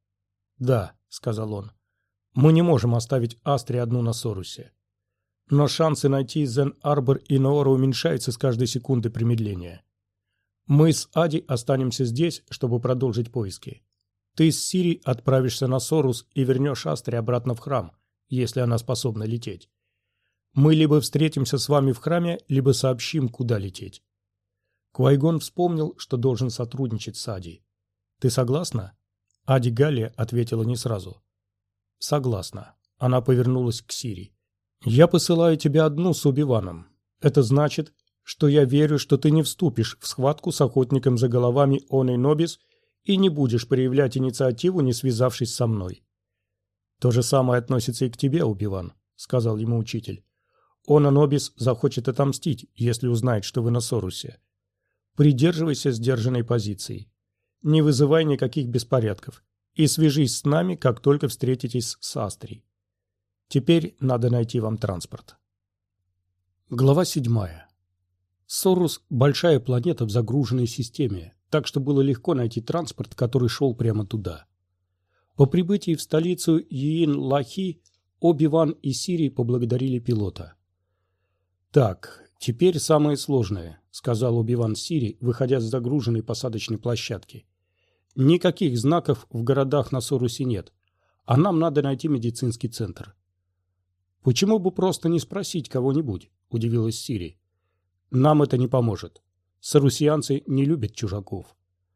«Да», — сказал он, — «мы не можем оставить Астри одну на Сорусе. Но шансы найти Зен-Арбор и Ноора уменьшаются с каждой секунды промедления. Мы с Ади останемся здесь, чтобы продолжить поиски. Ты с Сири отправишься на Сорус и вернешь Астри обратно в храм, если она способна лететь. Мы либо встретимся с вами в храме, либо сообщим, куда лететь». Квай-Гон вспомнил, что должен сотрудничать с Ади. «Ты согласна?» Ади Галия ответила не сразу. «Согласна». Она повернулась к Сири. «Я посылаю тебя одну с Оби-Ваном. Это значит, что я верю, что ты не вступишь в схватку с охотником за головами Оной Нобис и не будешь проявлять инициативу, не связавшись со мной». «То же самое относится и к тебе, Оби-Ван», — сказал ему учитель. «Она Нобис захочет отомстить, если узнает, что вы на Сорусе. Придерживайся сдержанной позиции. Не вызывай никаких беспорядков и свяжись с нами, как только встретитесь с Астри. Теперь надо найти вам транспорт». Глава 7. Сорус – большая планета в загруженной системе, так что было легко найти транспорт, который шел прямо туда. По прибытии в столицу Йин-Лахи Оби-Ван и Сири поблагодарили пилота. «Так, теперь самое сложное», — сказал Оби-Ван Сири, выходя с загруженной посадочной площадки. «Никаких знаков в городах на Сорусе нет, а нам надо найти медицинский центр». «Почему бы просто не спросить кого-нибудь?» — удивилась Сири. «Нам это не поможет. Сорусианцы не любят чужаков».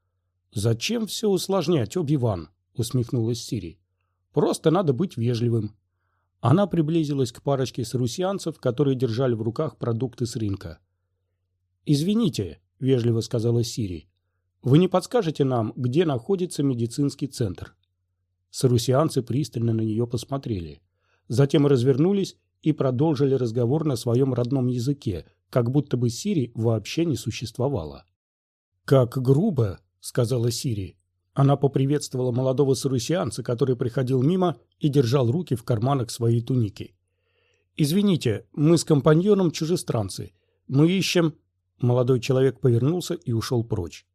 «Зачем все усложнять, Оби-Ван?» — усмехнулась Сири. «Просто надо быть вежливым». Она приблизилась к парочке сорусианцев, которые держали в руках продукты с рынка. «Извините», — вежливо сказала Сири, — «вы не подскажете нам, где находится медицинский центр?» Сорусианцы пристально на нее посмотрели. Затем развернулись и продолжили разговор на своем родном языке, как будто бы Сири вообще не существовало. «Как грубо», — сказала Сири. Она поприветствовала молодого сорусианца, который приходил мимо и держал руки в карманах своей туники. «Извините, мы с компаньоном чужестранцы. Мы ищем...» Молодой человек повернулся и ушел прочь.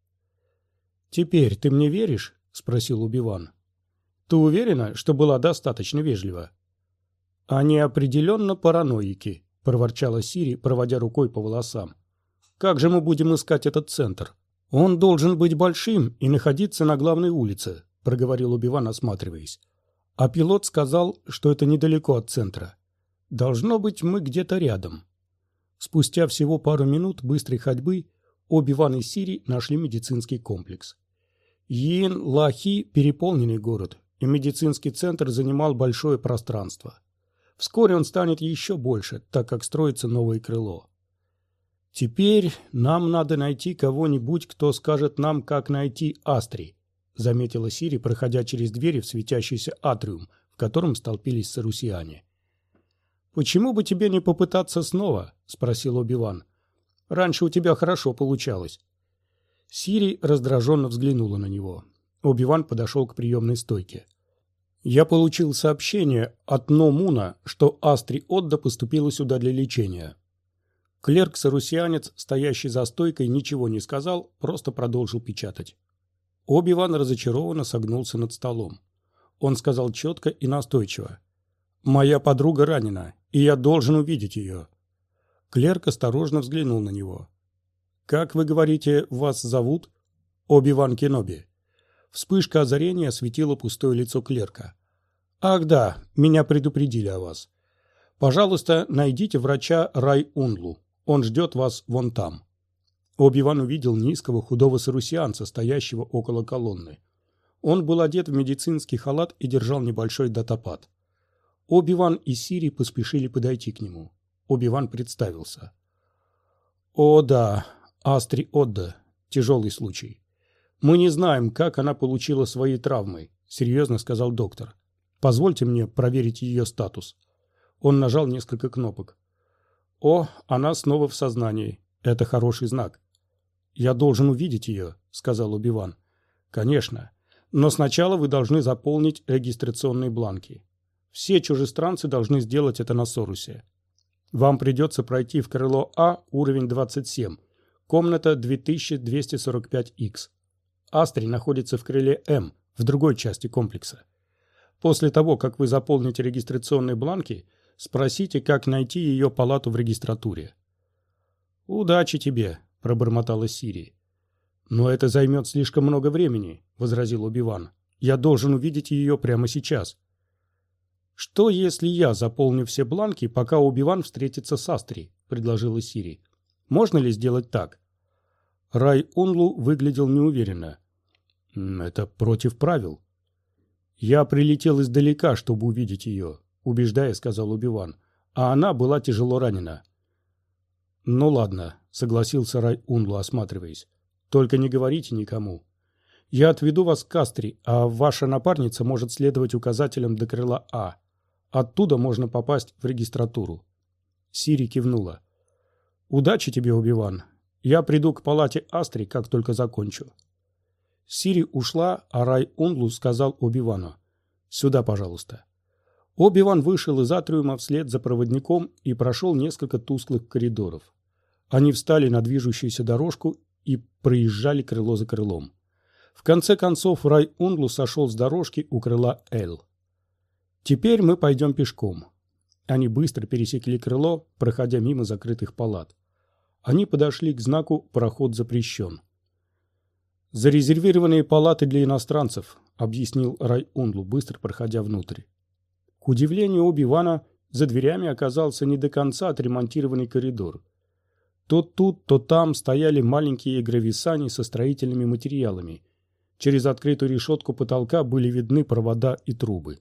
«Теперь ты мне веришь?» — спросил Оби-Ван. «Ты уверена, что была достаточно вежлива?» «Они определенно параноики», — проворчала Сири, проводя рукой по волосам. «Как же мы будем искать этот центр?» «Он должен быть большим и находиться на главной улице», — проговорил Оби-Ван, осматриваясь. «А пилот сказал, что это недалеко от центра. Должно быть, мы где-то рядом». Спустя всего пару минут быстрой ходьбы Оби-Ван и Сири нашли медицинский комплекс. Йин-Лахи – переполненный город, и медицинский центр занимал большое пространство. Вскоре он станет еще больше, так как строится новое крыло. «Теперь нам надо найти кого-нибудь, кто скажет нам, как найти Астри», заметила Сири, проходя через двери в светящийся атриум, в котором столпились сорусиане. «Почему бы тебе не попытаться снова?» – спросил Оби-Ван. «Раньше у тебя хорошо получалось». Сири раздраженно взглянула на него. Оби-Ван подошел к приемной стойке. «Я получил сообщение от Номуна, что Астри Отда поступила сюда для лечения». Клерк-сорусианец, стоящий за стойкой, ничего не сказал, просто продолжил печатать. Оби-Ван разочарованно согнулся над столом. Он сказал четко и настойчиво. «Моя подруга ранена, и я должен увидеть ее». Клерк осторожно взглянул на него. «Как вы говорите, вас зовут?» «Оби-Ван Кеноби». Вспышка озарения осветила пустое лицо клерка. «Ах да, меня предупредили о вас. Пожалуйста, найдите врача Рай-Унлу. Он ждет вас вон там». Оби-Ван увидел низкого худого сорусианца, стоящего около колонны. Он был одет в медицинский халат и держал небольшой датапад. Оби-Ван и Сири поспешили подойти к нему. Оби-Ван представился. «О да, Астри Отда. Тяжелый случай. Мы не знаем, как она получила свои травмы», — серьезно сказал доктор. «Позвольте мне проверить ее статус». Он нажал несколько кнопок. «О, она снова в сознании. Это хороший знак». «Я должен увидеть ее», — сказал Оби-Ван. «Конечно. Но сначала вы должны заполнить регистрационные бланки. Все чужестранцы должны сделать это на Сорусе. Вам придется пройти в крыло А, уровень 27, комната 2245Х. Астри находится в крыле М, в другой части комплекса. После того, как вы заполните регистрационные бланки, спросите, как найти ее палату в регистратуре». «Удачи тебе», — пробормотала Сири. «Но это займет слишком много времени», — возразил Оби-Ван. «Я должен увидеть ее прямо сейчас». «Что, если я заполню все бланки, пока Оби-Ван встретится с Астри?» — предложила Сири. «Можно ли сделать так?» Рай-Унлу выглядел неуверенно. «Это против правил». «Я прилетел издалека, чтобы увидеть ее», — убеждая, сказал Оби-Ван, «а она была тяжело ранена». «Ну ладно», — согласился Рай-Унлу, осматриваясь, «только не говорите никому. Я отведу вас к Астри, а ваша напарница может следовать указателям до крыла А. Оттуда можно попасть в регистратуру». Сири кивнула. «Удачи тебе, Оби-Ван. Я приду к палате Астри, как только закончу». Сири ушла, а Рай-Унлу сказал Оби-Вану: «Сюда, пожалуйста». Оби-Ван вышел из атриума вслед за проводником и прошел несколько тусклых коридоров. Они встали на движущуюся дорожку и проезжали крыло за крылом. В конце концов Рай-Унлу сошел с дорожки у крыла Эл. «Теперь мы пойдем пешком». Они быстро пересекли крыло, проходя мимо закрытых палат. Они подошли к знаку «Проход запрещен». «Зарезервированные палаты для иностранцев», — объяснил Рай-Унлу, быстро проходя внутрь. К удивлению Оби-Вана, за дверями оказался не до конца отремонтированный коридор. То тут, то там стояли маленькие грависани со строительными материалами. Через открытую решетку потолка были видны провода и трубы.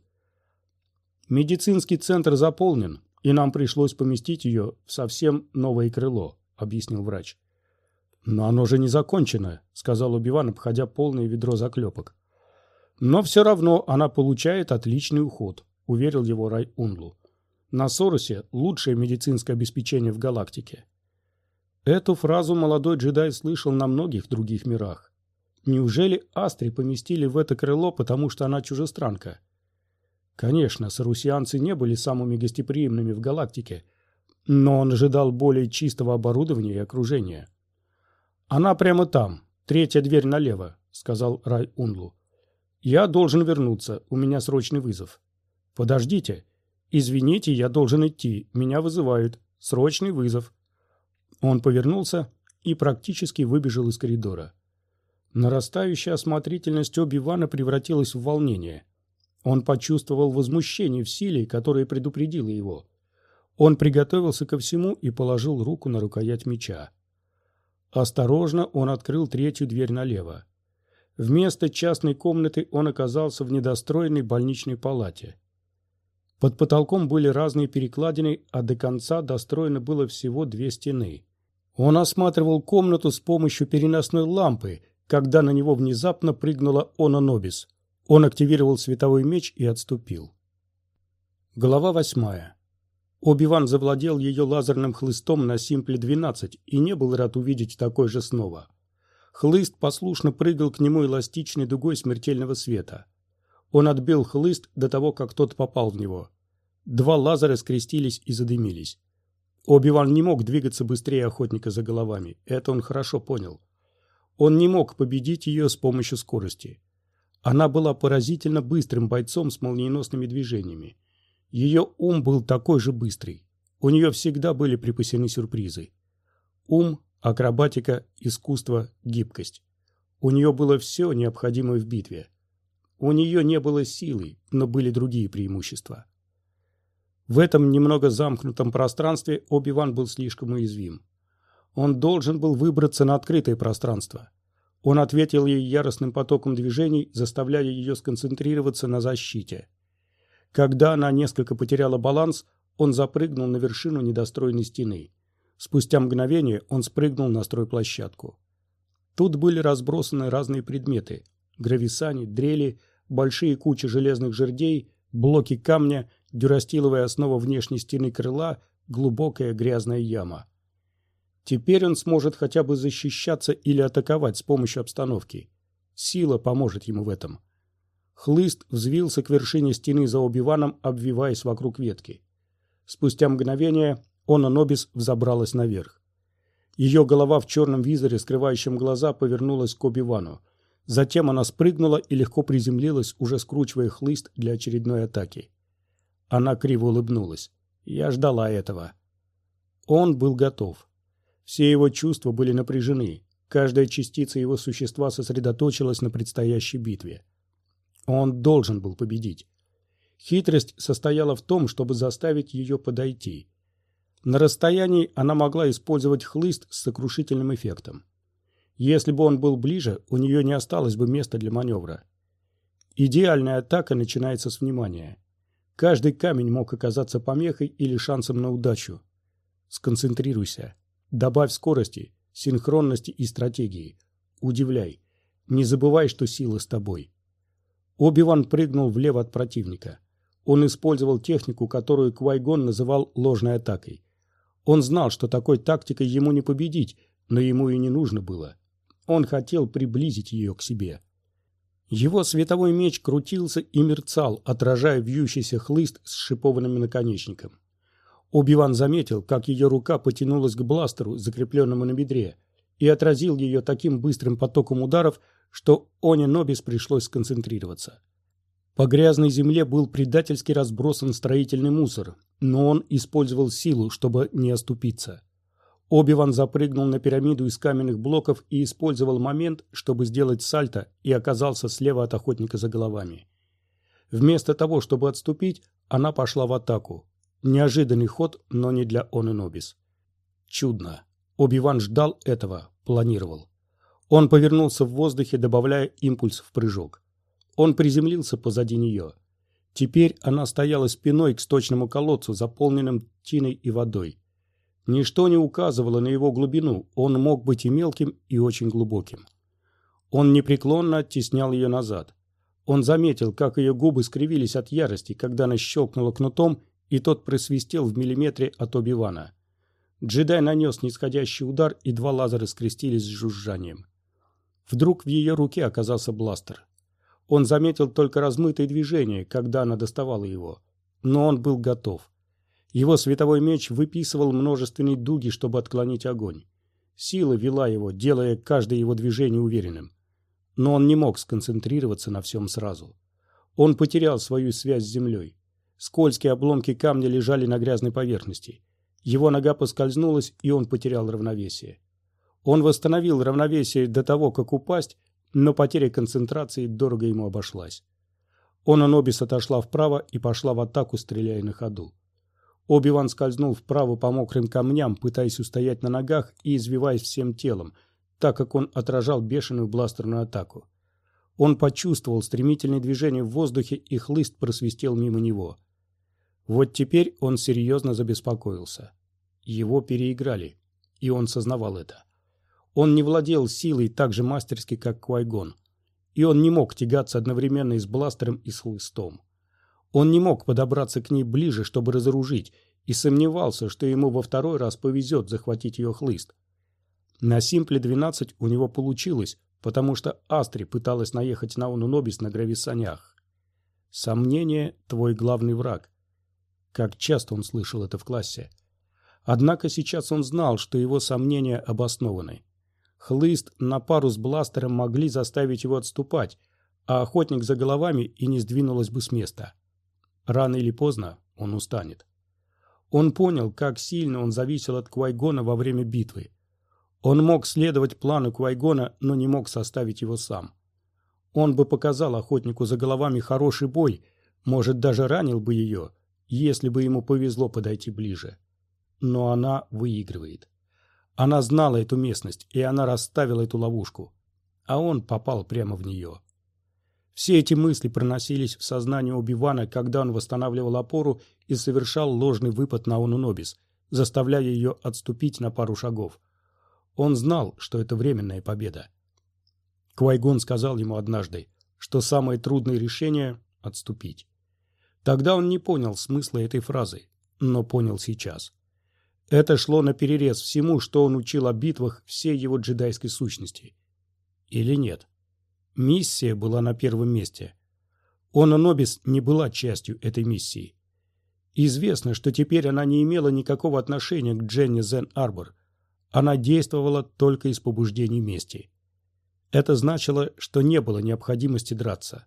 «Медицинский центр заполнен, и нам пришлось поместить ее в совсем новое крыло», — объяснил врач. «Но оно же не закончено», — сказал Оби-Ван, обходя полное ведро заклепок. «Но все равно она получает отличный уход», — уверил его Рай-Унлу. «На Сорусе лучшее медицинское обеспечение в галактике». Эту фразу молодой джедай слышал на многих других мирах. Неужели Астри поместили в это крыло, потому что она чужестранка? Конечно, сарусианцы не были самыми гостеприимными в галактике, но он ожидал более чистого оборудования и окружения. «Она прямо там, третья дверь налево», — сказал Рай-Унлу. «Я должен вернуться, у меня срочный вызов». «Подождите. Извините, я должен идти, меня вызывают. Срочный вызов». Он повернулся и практически выбежал из коридора. Нарастающая осмотрительность Оби-Вана превратилась в волнение. Он почувствовал возмущение в силе, которая предупредила его. Он приготовился ко всему и положил руку на рукоять меча. Осторожно он открыл третью дверь налево. Вместо частной комнаты он оказался в недостроенной больничной палате. Под потолком были разные перекладины, а до конца достроено было всего 2 стены. Он осматривал комнату с помощью переносной лампы, когда на него внезапно прыгнула Она Нобис. Он активировал световой меч и отступил. Глава 8. Оби-Ван завладел ее лазерным хлыстом на Симпле-12 и не был рад увидеть такой же снова. Хлыст послушно прыгал к нему эластичной дугой смертельного света. Он отбил хлыст до того, как тот попал в него. 2 лазера скрестились и задымились. Оби-Ван не мог двигаться быстрее охотника за головами, это он хорошо понял. Он не мог победить ее с помощью скорости. Она была поразительно быстрым бойцом с молниеносными движениями. Ее ум был такой же быстрый. У нее всегда были припасены сюрпризы. Ум, акробатика, искусство, гибкость. У нее было все необходимое в битве. У нее не было силы, но были другие преимущества. В этом немного замкнутом пространстве Оби-Ван был слишком уязвим. Он должен был выбраться на открытое пространство. Он ответил ей яростным потоком движений, заставляя ее сконцентрироваться на защите. Когда она несколько потеряла баланс, он запрыгнул на вершину недостроенной стены. Спустя мгновение он спрыгнул на стройплощадку. Тут были разбросаны разные предметы: грависани, дрели, большие кучи железных жердей, блоки камня, дюрастиловая основа внешней стены крыла, глубокая грязная яма. Теперь он сможет хотя бы защищаться или атаковать с помощью обстановки. Сила поможет ему в этом. Хлыст взвился к вершине стены за Оби-Ваном, обвиваясь вокруг ветки. Спустя мгновение Она Нобис взобралась наверх. Ее голова в черном визоре, скрывающем глаза, повернулась к Оби-Вану. Затем она спрыгнула и легко приземлилась, уже скручивая хлыст для очередной атаки. Она криво улыбнулась. «Я ждала этого». Он был готов. Все его чувства были напряжены. Каждая частица его существа сосредоточилась на предстоящей битве. Он должен был победить. Хитрость состояла в том, чтобы заставить ее подойти. На расстоянии она могла использовать хлыст с сокрушительным эффектом. Если бы он был ближе, у нее не осталось бы места для маневра. Идеальная атака начинается с внимания. Каждый камень мог оказаться помехой или шансом на удачу. Сконцентрируйся. Добавь скорости, синхронности и стратегии. Удивляй. Не забывай, что сила с тобой. Оби-Ван прыгнул влево от противника. Он использовал технику, которую Квай-Гон называл ложной атакой. Он знал, что такой тактикой ему не победить, но ему и не нужно было. Он хотел приблизить ее к себе. Его световой меч крутился и мерцал, отражая вьющийся хлыст с шипованным наконечником. Оби-Ван заметил, как ее рука потянулась к бластеру, закрепленному на бедре, и отразил ее таким быстрым потоком ударов, что Они Нобис пришлось сконцентрироваться. По грязной земле был предательски разбросан строительный мусор, но он использовал силу, чтобы не оступиться. Оби-Ван запрыгнул на пирамиду из каменных блоков и использовал момент, чтобы сделать сальто, и оказался слева от охотника за головами. Вместо того, чтобы отступить, она пошла в атаку. Неожиданный ход, но не для Оны Нобис. Чудно. Оби-Ван ждал этого, планировал. Он повернулся в воздухе, добавляя импульс в прыжок. Он приземлился позади нее. Теперь она стояла спиной к сточному колодцу, заполненным тиной и водой. Ничто не указывало на его глубину, он мог быть и мелким, и очень глубоким. Он непреклонно оттеснял ее назад. Он заметил, как ее губы скривились от ярости, когда она щелкнула кнутом, и тот просвистел в миллиметре от Оби-Вана. Джедай нанес нисходящий удар, и два лазера скрестились с жужжанием. Вдруг в ее руке оказался бластер. Он заметил только размытые движения, когда она доставала его. Но он был готов. Его световой меч выписывал множественные дуги, чтобы отклонить огонь. Сила вела его, делая каждое его движение уверенным. Но он не мог сконцентрироваться на всем сразу. Он потерял свою связь с землей. Скользкие обломки камня лежали на грязной поверхности. Его нога поскользнулась, и он потерял равновесие. Он восстановил равновесие до того, как упасть, но потеря концентрации дорого ему обошлась. Она Нобис отошла вправо и пошла в атаку, стреляя на ходу. Оби-Ван скользнул вправо по мокрым камням, пытаясь устоять на ногах и извиваясь всем телом, так как он отражал бешеную бластерную атаку. Он почувствовал стремительное движение в воздухе, и хлыст просвистел мимо него. Вот теперь он серьезно забеспокоился. Его переиграли, и он сознавал это. Он не владел силой так же мастерски, как Квай-Гон, и он не мог тягаться одновременно и с бластером, и с хлыстом. Он не мог подобраться к ней ближе, чтобы разоружить, и сомневался, что ему во второй раз повезет захватить ее хлыст. На Симпле-12 у него получилось, потому что Астри пыталась наехать на Ону Нобис на грависанях. «Сомнение – твой главный враг». Как часто он слышал это в классе. Однако сейчас он знал, что его сомнения обоснованы. Хлыст на пару с бластером могли заставить его отступать, а охотник за головами и не сдвинулась бы с места. Рано или поздно он устанет. Он понял, как сильно он зависел от Квай-Гона во время битвы. Он мог следовать плану Квай-Гона, но не мог составить его сам. Он бы показал охотнику за головами хороший бой, может, даже ранил бы ее, если бы ему повезло подойти ближе. Но она выигрывает. Она знала эту местность, и она расставила эту ловушку. А он попал прямо в нее. Все эти мысли проносились в сознании Оби-Вана, когда он восстанавливал опору и совершал ложный выпад на Ону Нобис, заставляя ее отступить на пару шагов. Он знал, что это временная победа. Квай-Гон сказал ему однажды, что самое трудное решение – отступить. Тогда он не понял смысла этой фразы, но понял сейчас. Это шло наперерез всему, что он учил о битвах всей его джедайской сущности. Или нет? Миссия была на первом месте. Она Нобис не была частью этой миссии. Известно, что теперь она не имела никакого отношения к Дженни Зен-Арбор. Она действовала только из побуждений мести. Это значило, что не было необходимости драться.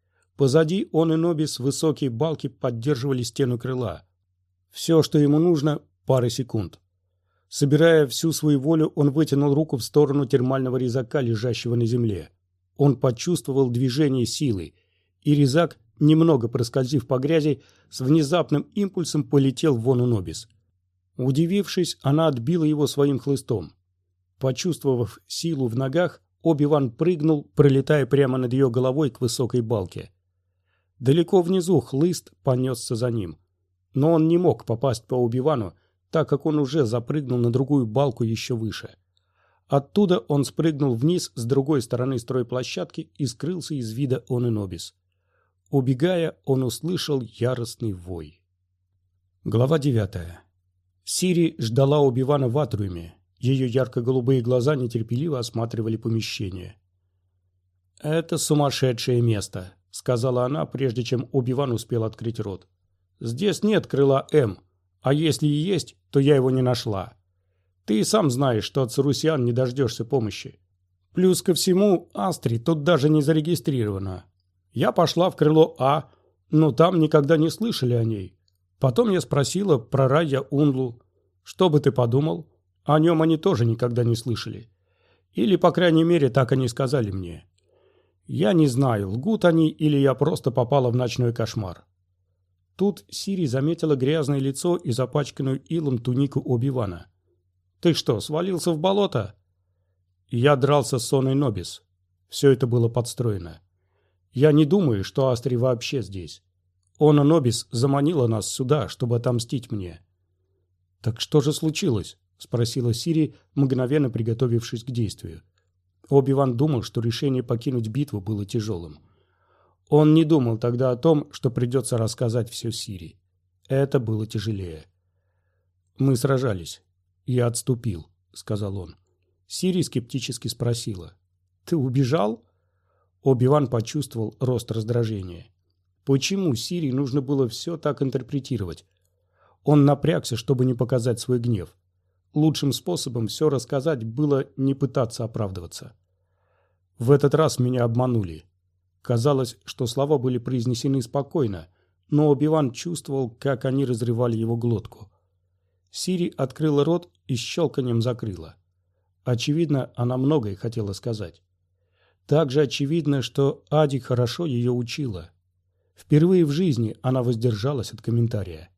Позади Оны Нобис высокие балки поддерживали стену крыла. Все, что ему нужно – пара секунд. Собирая всю свою волю, он вытянул руку в сторону термального резака, лежащего на земле. Он почувствовал движение силы, и резак, немного проскользив по грязи, с внезапным импульсом полетел в Ону Нобис. Удивившись, она отбила его своим хлыстом. Почувствовав силу в ногах, Оби-Ван прыгнул, пролетая прямо над ее головой к высокой балке. Далеко внизу хлыст понесся за ним. Но он не мог попасть по Оби-Вану, так как он уже запрыгнул на другую балку еще выше. Оттуда он спрыгнул вниз с другой стороны стройплощадки и скрылся из вида Он-и-Нобис. Убегая, он услышал яростный вой. Глава 9. Сири ждала Оби-Вана в атриуме. Ее ярко-голубые глаза нетерпеливо осматривали помещение. «Это сумасшедшее место», — сказала она, прежде чем Оби-Ван успел открыть рот. «Здесь нет крыла М, а если и есть, то я его не нашла. Ты и сам знаешь, что от сарусиан не дождешься помощи. Плюс ко всему, Астри тут даже не зарегистрирована. Я пошла в крыло А, но там никогда не слышали о ней. Потом я спросила про Райя Унлу. Что бы ты подумал? О нем они тоже никогда не слышали. Или, по крайней мере, так они сказали мне. Я не знаю, лгут они или я просто попала в ночной кошмар». Тут Сири заметила грязное лицо и запачканную илом тунику Оби-Вана. «Ты что, свалился в болото?» «Я дрался с Он-и-Нобис. Все это было подстроено. Я не думаю, что Астри вообще здесь. Он-и-Нобис заманила нас сюда, чтобы отомстить мне». «Так что же случилось?» — спросила Сири, мгновенно приготовившись к действию. Оби-Ван думал, что решение покинуть битву было тяжелым. Он не думал тогда о том, что придется рассказать все Сири. Это было тяжелее. «Мы сражались. Я отступил», — сказал он. Сири скептически спросила. «Ты убежал?» Оби-Ван почувствовал рост раздражения. Почему Сири нужно было все так интерпретировать? Он напрягся, чтобы не показать свой гнев. Лучшим способом все рассказать было не пытаться оправдываться. В этот раз меня обманули. Казалось, что слова были произнесены спокойно, но Оби-Ван чувствовал, как они разрывали его глотку. Сири открыла рот и с щелканьем закрыла. Очевидно, она многое хотела сказать. Также очевидно, что Ади хорошо ее учила. Впервые в жизни она воздержалась от комментария.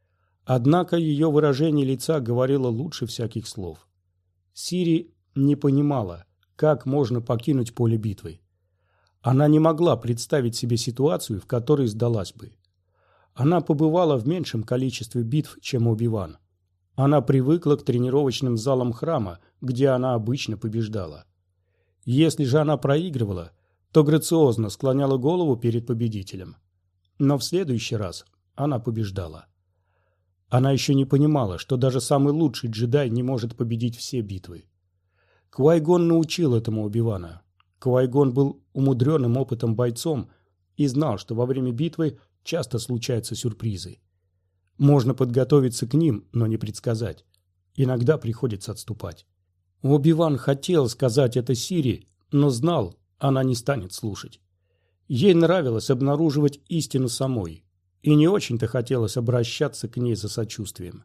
Однако ее выражение лица говорило лучше всяких слов. Сири не понимала, как можно покинуть поле битвы. Она не могла представить себе ситуацию, в которой сдалась бы. Она побывала в меньшем количестве битв, чем Оби-Ван. Она привыкла к тренировочным залам храма, где она обычно побеждала. Если же она проигрывала, то грациозно склоняла голову перед победителем. Но в следующий раз она побеждала. Она еще не понимала, что даже самый лучший джедай не может победить все битвы. Квай-Гон научил этому Оби-Вана. Квай-Гон был умудренным опытом бойцом и знал, что во время битвы часто случаются сюрпризы. Можно подготовиться к ним, но не предсказать. Иногда приходится отступать. Оби-Ван хотел сказать это Сири, но знал, она не станет слушать. Ей нравилось обнаруживать истину самой, и не очень-то хотелось обращаться к ней за сочувствием.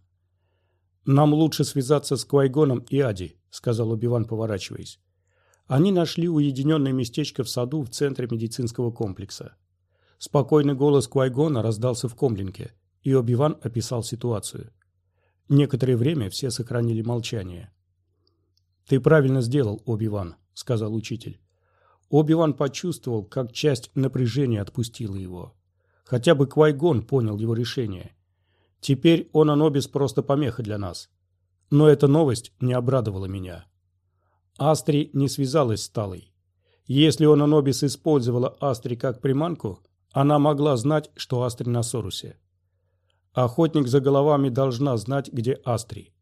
«Нам лучше связаться с Квай-Гоном и Ади», — сказал Оби-Ван, поворачиваясь. Они нашли уединенное местечко в саду в центре медицинского комплекса. Спокойный голос Квай-Гона раздался в комлинке, и Оби-Ван описал ситуацию. Некоторое время все сохранили молчание. «Ты правильно сделал, Оби-Ван», — сказал учитель. Оби-Ван почувствовал, как часть напряжения отпустила его. Хотя бы Квай-Гон понял его решение. Теперь Он-и-Нобис просто помеха для нас. Но эта новость не обрадовала меня. Астри не связалась с Талой. Если Он-и-Нобис использовала Астри как приманку, она могла знать, что Астри на Сорусе. Охотник за головами должна знать, где Астри.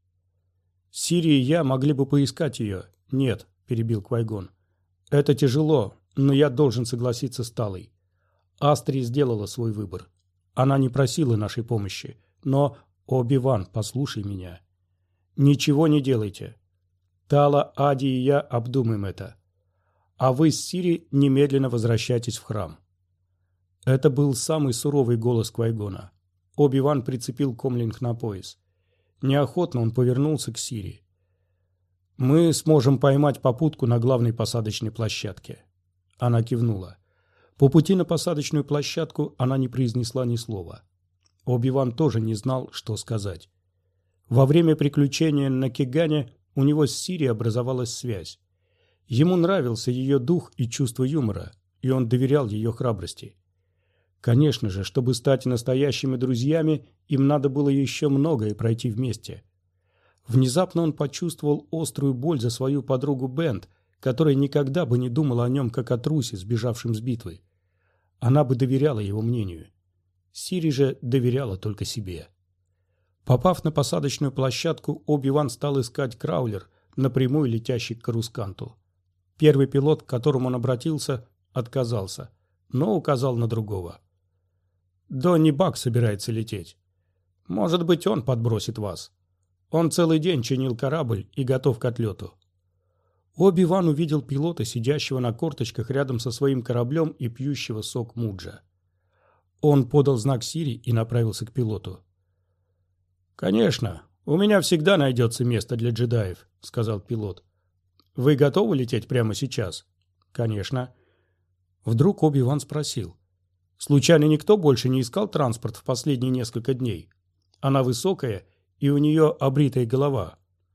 Сири и я могли бы поискать ее. Нет, перебил Квай-Гон. Это тяжело, но я должен согласиться с Талой. Астри сделала свой выбор. Она не просила нашей помощи. Но, Оби-Ван, послушай меня. Ничего не делайте. Тала, Ади и я обдумаем это. А вы с Сири немедленно возвращайтесь в храм. Это был самый суровый голос Квай-Гона. Оби-Ван прицепил комлинг на пояс. Неохотно он повернулся к Сири. «Мы сможем поймать попутку на главной посадочной площадке». Она кивнула. По пути на посадочную площадку она не произнесла ни слова. Оби-Ван тоже не знал, что сказать. Во время приключения на Кигане у него с Сири образовалась связь. Ему нравился ее дух и чувство юмора, и он доверял ее храбрости. Конечно же, чтобы стать настоящими друзьями, им надо было еще многое пройти вместе. Внезапно он почувствовал острую боль за свою подругу Бент, которая никогда бы не думала о нем как о трусе, сбежавшем с битвы. Она бы доверяла его мнению. Сири же доверяла только себе. Попав на посадочную площадку, Оби-Ван стал искать краулер, напрямую летящий к Карусканту. Первый пилот, к которому он обратился, отказался, но указал на другого. «Донни Бак собирается лететь. Может быть, он подбросит вас. Он целый день чинил корабль и готов к отлету». Оби-Ван увидел пилота, сидящего на корточках рядом со своим кораблем и пьющего сок Муджа. Он подал знак Сири и направился к пилоту. «Конечно, у меня всегда найдется место для джедаев», — сказал пилот. «Вы готовы лететь прямо сейчас?» «Конечно». Вдруг Оби-Ван спросил. «Случайно никто больше не искал транспорт в последние несколько дней? Она высокая, и у нее обритая голова».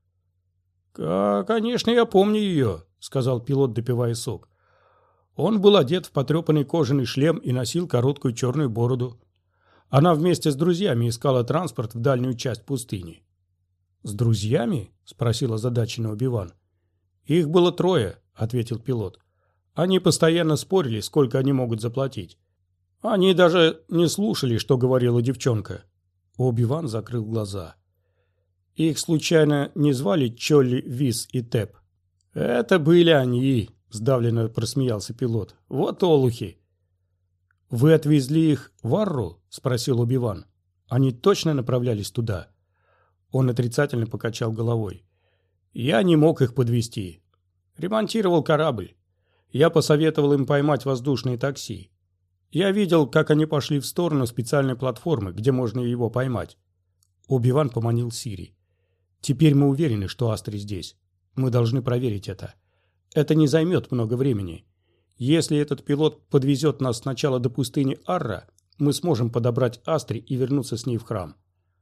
«Конечно, я помню ее», — сказал пилот, допивая сок. Он был одет в потрепанный кожаный шлем и носил короткую черную бороду. Она вместе с друзьями искала транспорт в дальнюю часть пустыни. «С друзьями?» — спросил озадаченный Оби-Ван. «Их было 3, — ответил пилот. Они постоянно спорили, сколько они могут заплатить. Они даже не слушали, что говорила девчонка». Оби-Ван закрыл глаза. «Их случайно не звали Чолли, Вис и Тэп?» «Это были они», — сдавленно просмеялся пилот. «Вот олухи». «Вы отвезли их в Арру?» — спросил Оби-Ван. «Они точно направлялись туда?» Он отрицательно покачал головой. «Я не мог их подвезти. Ремонтировал корабль. Я посоветовал им поймать воздушные такси. Я видел, как они пошли в сторону специальной платформы, где можно его поймать». Оби-Ван поманил Сири. «Теперь мы уверены, что Астри здесь. Мы должны проверить это. Это не займет много времени. Если этот пилот подвезет нас сначала до пустыни Арра, мы сможем подобрать Астри и вернуться с ней в храм».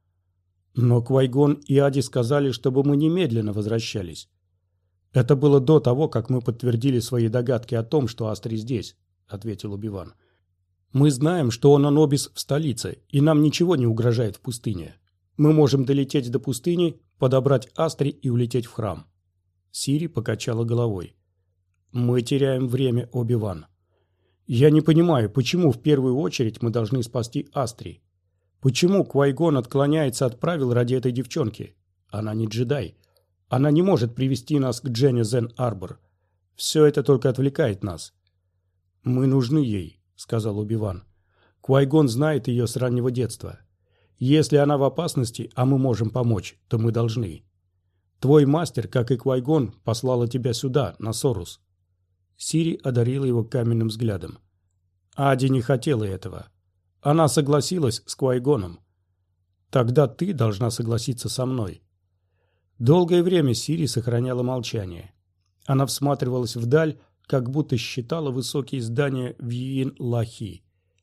«Но Квай-Гон и Ади сказали, чтобы мы немедленно возвращались». «Это было до того, как мы подтвердили свои догадки о том, что Астри здесь», — ответил Оби-Ван. «Мы знаем, что он Анобис в столице, и нам ничего не угрожает в пустыне. Мы можем долететь до пустыни, подобрать Астри и улететь в храм». Сири покачала головой. «Мы теряем время, Оби-Ван. Я не понимаю, почему в первую очередь мы должны спасти Астри. Почему Квай-Гон отклоняется от правил ради этой девчонки? Она не джедай. Она не может привести нас к Дженни Зен-Арбор. Все это только отвлекает нас». «Мы нужны ей», — сказал Оби-Ван. «Квай-Гон знает ее с раннего детства. Если она в опасности, а мы можем помочь, то мы должны. Твой мастер, как и Квай-Гон, послала тебя сюда, на Сорус». Сири одарила его каменным взглядом. «Ади не хотела этого. Она согласилась с Квай-Гоном. Тогда ты должна согласиться со мной». Долгое время Сири сохраняла молчание. Она всматривалась вдаль, как будто считала высокие здания в Йин-Лахи.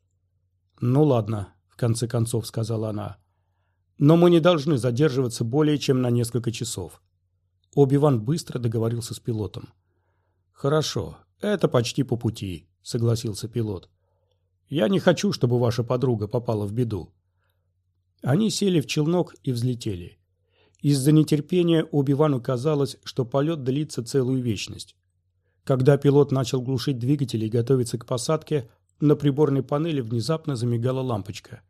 «Ну ладно», — в конце концов сказала она. «Но мы не должны задерживаться более чем на несколько часов». Оби-Ван быстро договорился с пилотом. «Хорошо, это почти по пути», — согласился пилот. «Я не хочу, чтобы ваша подруга попала в беду». Они сели в челнок и взлетели. Из-за нетерпения Оби-Вану казалось, что полет длится целую вечность. Когда пилот начал глушить двигатели и готовиться к посадке, на приборной панели внезапно замигала лампочка.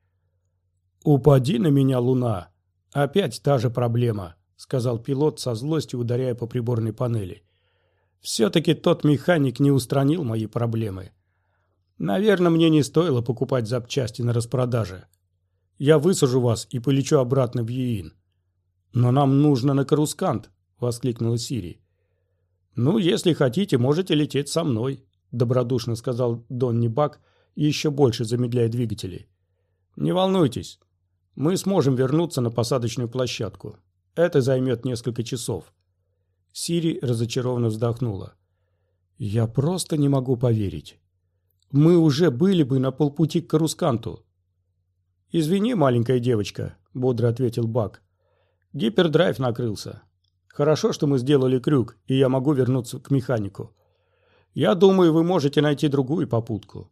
«Упади на меня, Луна! Опять та же проблема», — сказал пилот со злостью, ударяя по приборной панели. «Все-таки тот механик не устранил мои проблемы. Наверное, мне не стоило покупать запчасти на распродаже. Я высажу вас и полечу обратно в Йин». «Но нам нужно на Карускант», — воскликнула Сири. «Ну, если хотите, можете лететь со мной», — добродушно сказал Донни Бак, еще больше замедляя двигатели. «Не волнуйтесь, мы сможем вернуться на посадочную площадку. Это займет несколько часов». Сири разочарованно вздохнула. «Я просто не могу поверить. Мы уже были бы на полпути к Карусканту». «Извини, маленькая девочка», — бодро ответил Бак. «Гипердрайв накрылся. Хорошо, что мы сделали крюк, и я могу вернуться к механику. Я думаю, вы можете найти другую попутку.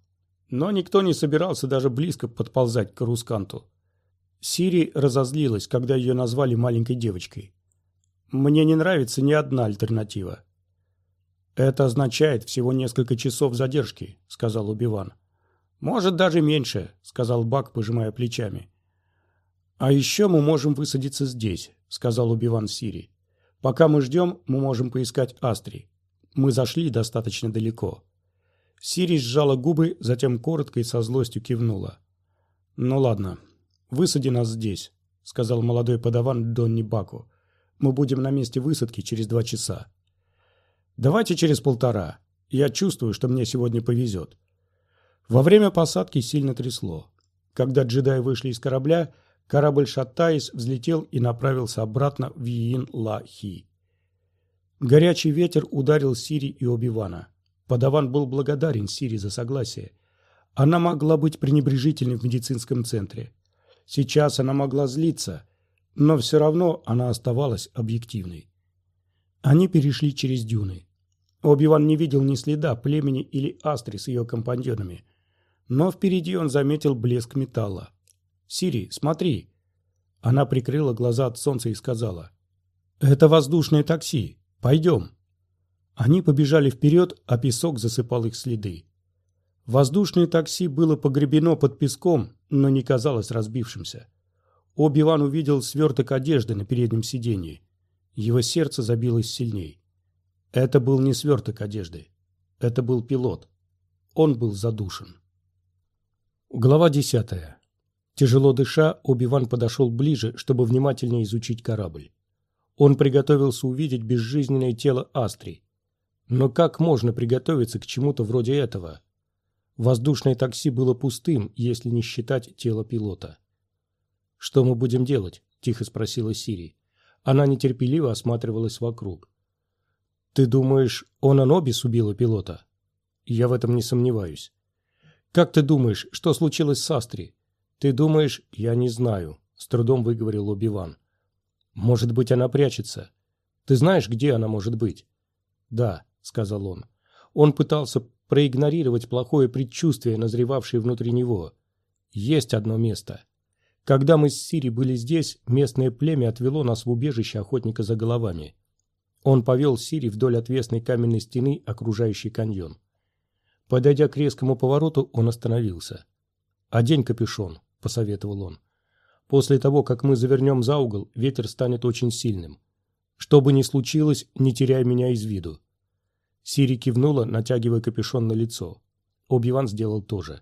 Но никто не собирался даже близко подползать к Карусканту. Сири разозлилась, когда ее назвали маленькой девочкой. «Мне не нравится ни одна альтернатива». «Это означает всего несколько часов задержки», — сказал Оби-Ван. «Может, даже меньше», — сказал Бак, пожимая плечами. «А еще мы можем высадиться здесь», — сказал Оби-Ван Сири. «Пока мы ждем, мы можем поискать Астри. Мы зашли достаточно далеко». Сири сжала губы, затем коротко и со злостью кивнула. «Ну ладно, высади нас здесь», — сказал молодой подаван Донни Баку. «Мы будем на месте высадки через 2 часа». «Давайте через 1,5. Я чувствую, что мне сегодня повезет». Во время посадки сильно трясло. Когда джедаи вышли из корабля, корабль, шатаясь, взлетел и направился обратно в Йин-Ла-Хи. Горячий ветер ударил Сири и Оби-Вана. Подаван был благодарен Сири за согласие. Она могла быть пренебрежительной в медицинском центре. Сейчас она могла злиться, но все равно она оставалась объективной. Они перешли через дюны. Оби-Ван не видел ни следа племени или Астри с ее компаньонами, но впереди он заметил блеск металла. «Сири, смотри!» Она прикрыла глаза от солнца и сказала: «Это воздушное такси. Пойдем». Они побежали вперед, а песок засыпал их следы. Воздушное такси было погребено под песком, но не казалось разбившимся. Оби-Ван увидел сверток одежды на переднем сиденье. Его сердце забилось сильней. Это был не сверток одежды. Это был пилот. Он был задушен. Глава 10. Тяжело дыша, Оби-Ван подошел ближе, чтобы внимательнее изучить корабль. Он приготовился увидеть безжизненное тело Астри. Но как можно приготовиться к чему-то вроде этого? Воздушное такси было пустым, если не считать тело пилота. «Что мы будем делать?» – тихо спросила Сири. Она нетерпеливо осматривалась вокруг. «Ты думаешь, Анобис убила пилота?» «Я в этом не сомневаюсь». «Как ты думаешь, что случилось с Астри?» «Ты думаешь, я не знаю», – с трудом выговорил Оби-Ван. «Может быть, она прячется. Ты знаешь, где она может быть?» «Да», – сказал он. Он пытался проигнорировать плохое предчувствие, назревавшее внутри него. «Есть одно место. Когда мы с Сири были здесь, местное племя отвело нас в убежище охотника за головами». Он повел Сири вдоль отвесной каменной стены, окружающей каньон. Подойдя к резкому повороту, он остановился. «Одень капюшон», – посоветовал он. «После того, как мы завернем за угол, ветер станет очень сильным. Что бы ни случилось, не теряй меня из виду». Сири кивнула, натягивая капюшон на лицо. Оби-Ван сделал то же.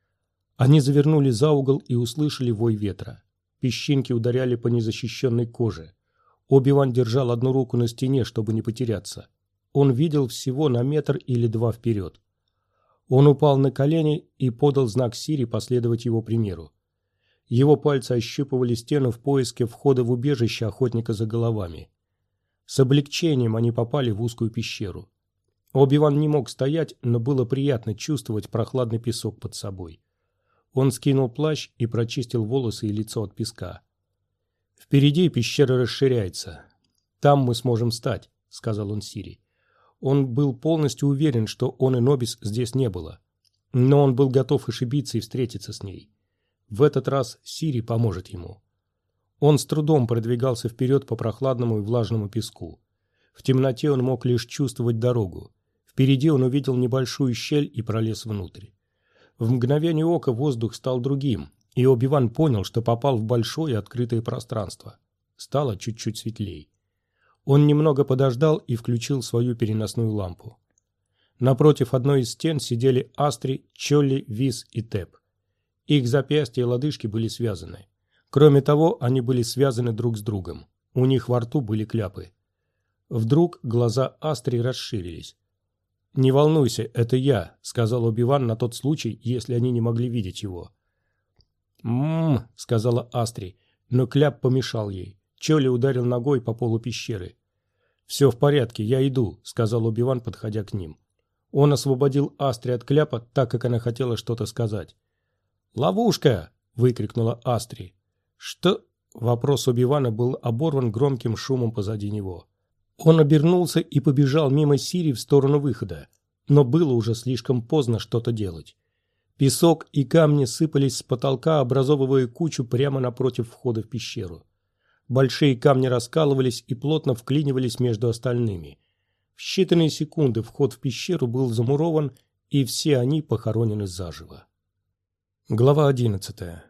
Они завернули за угол и услышали вой ветра. Песчинки ударяли по незащищенной коже. Оби-Ван держал одну руку на стене, чтобы не потеряться. Он видел всего на 1 или 2 метра вперед. Он упал на колени и подал знак Сири последовать его примеру. Его пальцы ощупывали стену в поиске входа в убежище охотника за головами. С облегчением они попали в узкую пещеру. Оби-Ван не мог стоять, но было приятно чувствовать прохладный песок под собой. Он скинул плащ и прочистил волосы и лицо от песка. «Впереди пещера расширяется. Там мы сможем встать», — сказал он Сири. Он был полностью уверен, что Анобис здесь не было. Но он был готов ошибиться и встретиться с ней. В этот раз Сири поможет ему. Он с трудом продвигался вперед по прохладному и влажному песку. В темноте он мог лишь чувствовать дорогу. Впереди он увидел небольшую щель и пролез внутрь. В мгновение ока воздух стал другим, и Оби-Ван понял, что попал в большое открытое пространство. Стало чуть-чуть светлей. Он немного подождал и включил свою переносную лампу. Напротив одной из стен сидели Астри, Чолли, Вис и Тэп. Их запястья и лодыжки были связаны. Кроме того, они были связаны друг с другом. У них во рту были кляпы. Вдруг глаза Астри расширились. «Не волнуйся, это я», — сказал Оби-Ван на тот случай, если они не могли видеть его. «М-м-м», сказала Астри, но кляп помешал ей. Чолли ударил ногой по полу пещеры. «Все в порядке, я иду», — сказал Оби-Ван, подходя к ним. Он освободил Астри от кляпа, так как она хотела что-то сказать. «Ловушка!» — выкрикнула Астри. «Что?» — вопрос Оби-Вана был оборван громким шумом позади него. Он обернулся и побежал мимо Сири в сторону выхода, но было уже слишком поздно что-то делать. Песок и камни сыпались с потолка, образовывая кучу прямо напротив входа в пещеру. Большие камни раскалывались и плотно вклинивались между остальными. В считанные секунды вход в пещеру был замурован, и все они похоронены заживо. Глава 11.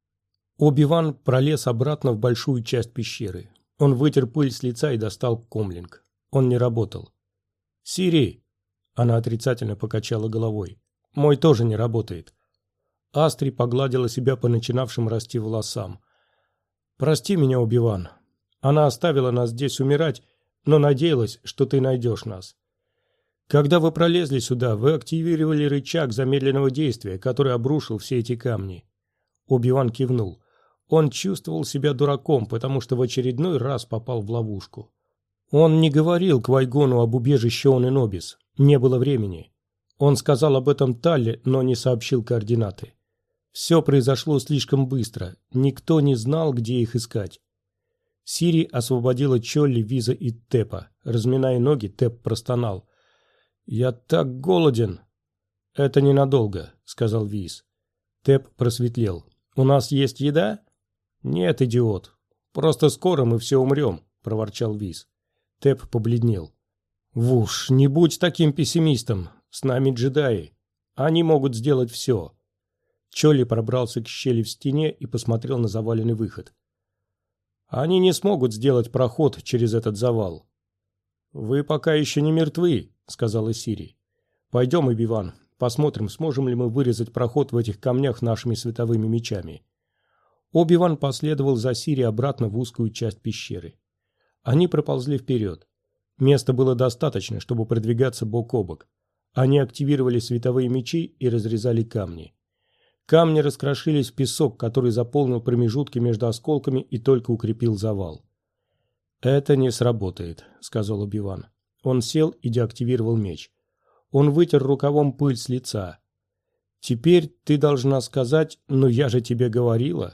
Оби-Ван пролез обратно в большую часть пещеры. Он вытер пыль с лица и достал комлинг. Он не работал. «Сири!» Она отрицательно покачала головой. «Мой тоже не работает». Астри погладила себя по начинавшим расти волосам. «Прости меня, Оби-Ван. Она оставила нас здесь умирать, но надеялась, что ты найдешь нас. Когда вы пролезли сюда, вы активировали рычаг замедленного действия, который обрушил все эти камни». Оби-Ван кивнул. Он чувствовал себя дураком, потому что в очередной раз попал в ловушку. Он не говорил Квай-Гону об убежище Он-Энобис. Не было времени. Он сказал об этом Талле, но не сообщил координаты. Все произошло слишком быстро. Никто не знал, где их искать. Сири освободила Чолли, Виза и Тепа. Разминая ноги, Теп простонал. «Я так голоден!» «Это ненадолго», — сказал Виз. Теп просветлел. «У нас есть еда?» «Нет, идиот. Просто скоро мы все умрем», — проворчал Виз. Теп побледнел. «Вуш, не будь таким пессимистом. С нами джедаи. Они могут сделать все». Чолли пробрался к щели в стене и посмотрел на заваленный выход. «Они не смогут сделать проход через этот завал». «Вы пока еще не мертвы», — сказала Сири. «Пойдем, Оби-Ван, посмотрим, сможем ли мы вырезать проход в этих камнях нашими световыми мечами». Оби-Ван последовал за Сири обратно в узкую часть пещеры. Они проползли вперед. Места было достаточно, чтобы продвигаться бок о бок. Они активировали световые мечи и разрезали камни. Камни раскрошились в песок, который заполнил промежутки между осколками и только укрепил завал. «Это не сработает», — сказал Оби-Ван. Он сел и деактивировал меч. Он вытер рукавом пыль с лица. «Теперь ты должна сказать, но я же тебе говорила».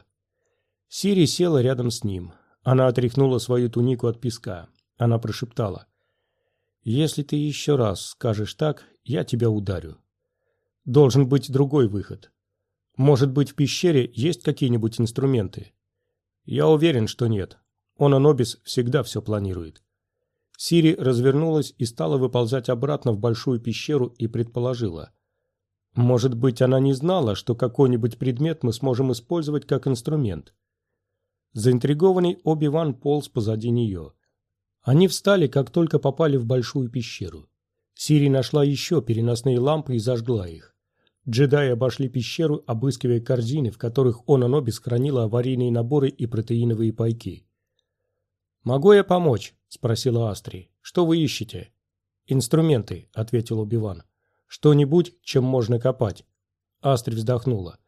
Сири села рядом с ним. Она отряхнула свою тунику от песка. Она прошептала. «Если ты еще раз скажешь так, я тебя ударю. Должен быть другой выход. Может быть, в пещере есть какие-нибудь инструменты?» «Я уверен, что нет. Он-Энобис всегда все планирует». Сири развернулась и стала выползать обратно в большую пещеру и предположила. «Может быть, она не знала, что какой-нибудь предмет мы сможем использовать как инструмент». Заинтригованный Оби-Ван полз позади нее. Они встали, как только попали в большую пещеру. Сири нашла еще переносные лампы и зажгла их. Джедаи обошли пещеру, обыскивая корзины, в которых Он-Энобис хранила аварийные наборы и протеиновые пайки. «Могу я помочь?» – спросила Астри. «Что вы ищете?» «Инструменты», – ответил Оби-Ван. «Что-нибудь, чем можно копать». Астри вздохнула.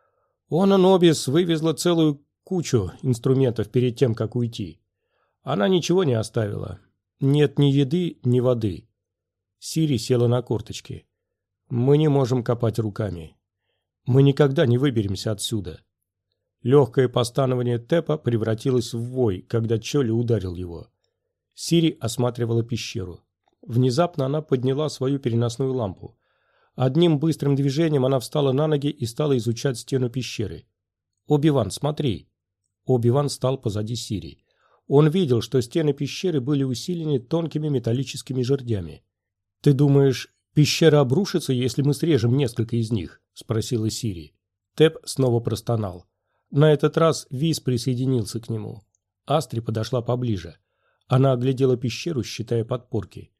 «Он-Энобис вывезла целую кучу инструментов перед тем, как уйти. Она ничего не оставила. Нет ни еды, ни воды». Сири села на корточки. «Мы не можем копать руками. Мы никогда не выберемся отсюда». Легкое постанование Тепа превратилось в вой, когда Чолли ударил его. Сири осматривала пещеру. Внезапно она подняла свою переносную лампу. Одним быстрым движением она встала на ноги и стала изучать стену пещеры. «Оби-Ван, смотри!» Оби-Ван стал позади Сири. Он видел, что стены пещеры были усилены тонкими металлическими жердями. «Ты думаешь, пещера обрушится, если мы срежем несколько из них?» – спросила Сири. Теп снова простонал. На этот раз Виз присоединился к нему. Астри подошла поближе. Она оглядела пещеру, считая подпорки.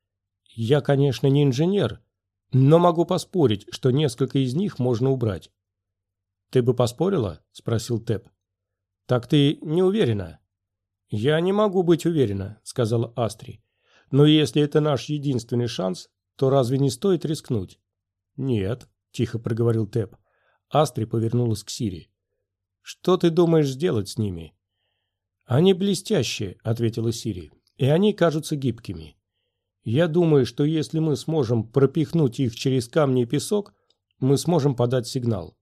«Я, конечно, не инженер, но могу поспорить, что несколько из них можно убрать». «Ты бы поспорила?» – спросил Теп. «Так ты не уверена?» «Я не могу быть уверена», – сказала Астри. «Но если это наш единственный шанс, то разве не стоит рискнуть?» «Нет», – тихо проговорил Теп. Астри повернулась к Сири. «Что ты думаешь сделать с ними?» «Они блестящие», — ответила Сири, — «и они кажутся гибкими. Я думаю, что если мы сможем пропихнуть их через камни и песок, мы сможем подать сигнал».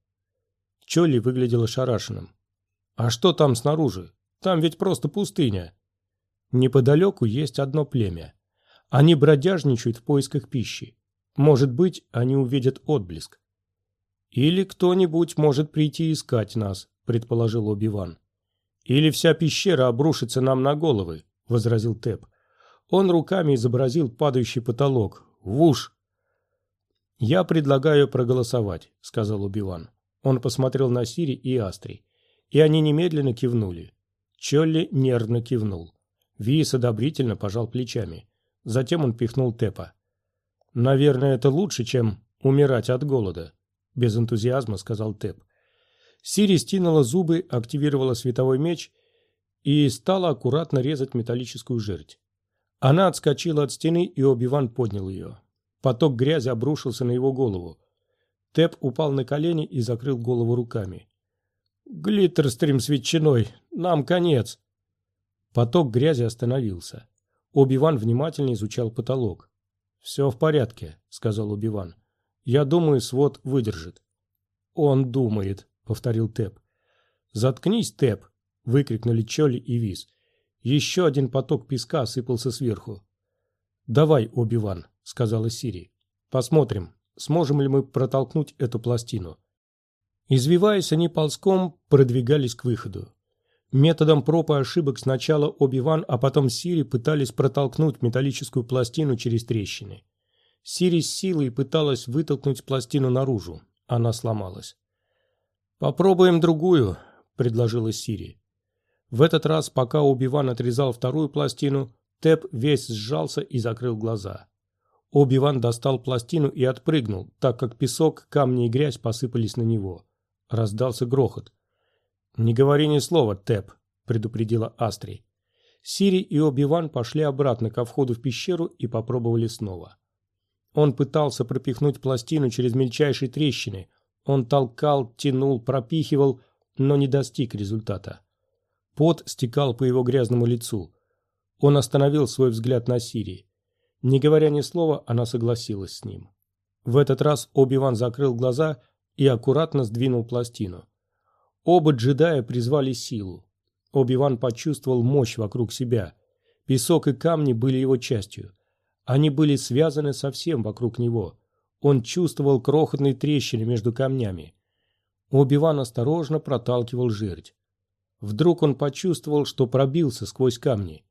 Чолли выглядел ошарашенным. «А что там снаружи? Там ведь просто пустыня». «Неподалеку есть одно племя. Они бродяжничают в поисках пищи. Может быть, они увидят отблеск». «Или кто-нибудь может прийти искать нас», — предположил Оби-Ван. «Или вся пещера обрушится нам на головы», — возразил Тэп. Он руками изобразил падающий потолок. «Вуш!» «Я предлагаю проголосовать», — сказал Оби-Ван. Он посмотрел на Сири и Астри, и они немедленно кивнули. Чолли нервно кивнул. Виис одобрительно пожал плечами. Затем он пихнул Тэпа. «Наверное, это лучше, чем умирать от голода», — без энтузиазма сказал Тэп. Сири стянула зубы, активировала световой меч и стала аккуратно резать металлическую жердь. Она отскочила от стены, и Оби-Ван поднял ее. Поток грязи обрушился на его голову. Тэп упал на колени и закрыл голову руками. «Глиттерстрим с ветчиной! Нам конец!» Поток грязи остановился. Оби-Ван внимательно изучал потолок. «Все в порядке», — сказал Оби-Ван. «Я думаю, свод выдержит». «Он думает», — повторил Тэп. «Заткнись, Тэп!» — выкрикнули Чолли и Виз. Еще один поток песка осыпался сверху. «Давай, Оби-Ван», — сказала Сири. «Посмотрим, сможем ли мы протолкнуть эту пластину». Извиваясь, они ползком продвигались к выходу. Методом проб и ошибок сначала Оби-Ван, а потом Сири пытались протолкнуть металлическую пластину через трещины. Сири с силой пыталась вытолкнуть пластину наружу. Она сломалась. «Попробуем другую», — предложила Сири. В этот раз, пока Оби-Ван отрезал вторую пластину, Тэп весь сжался и закрыл глаза. Оби-Ван достал пластину и отпрыгнул, так как песок, камни и грязь посыпались на него. Раздался грохот. «Не говори ни слова, Тэп», — предупредила Астри. Сири и Оби-Ван пошли обратно ко входу в пещеру и попробовали снова. Он пытался пропихнуть пластину через мельчайшие трещины. Он толкал, тянул, пропихивал, но не достиг результата. Пот стекал по его грязному лицу. Он остановил свой взгляд на Сири. Не говоря ни слова, она согласилась с ним. В этот раз Оби-Ван закрыл глаза и аккуратно сдвинул пластину. Оба джедая призвали силу. Оби-Ван почувствовал мощь вокруг себя. Песок и камни были его частью. Они были связаны совсем вокруг него. Он чувствовал крохотные трещины между камнями. Оби-Ван осторожно проталкивал жердь. Вдруг он почувствовал, что пробился сквозь камни.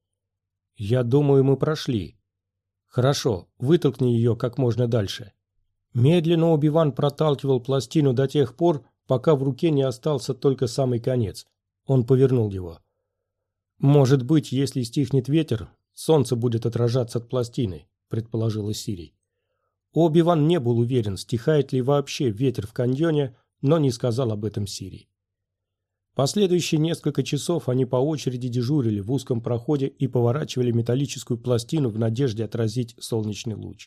«Я думаю, мы прошли». «Хорошо, вытолкни ее как можно дальше». Медленно Оби-Ван проталкивал пластину до тех пор, пока в руке не остался только самый конец. Он повернул его. «Может быть, если стихнет ветер, солнце будет отражаться от пластины», — предположила Сири. Оби-Ван не был уверен, стихает ли вообще ветер в каньоне, но не сказал об этом Сири. Последующие несколько часов они по очереди дежурили в узком проходе и поворачивали металлическую пластину в надежде отразить солнечный луч.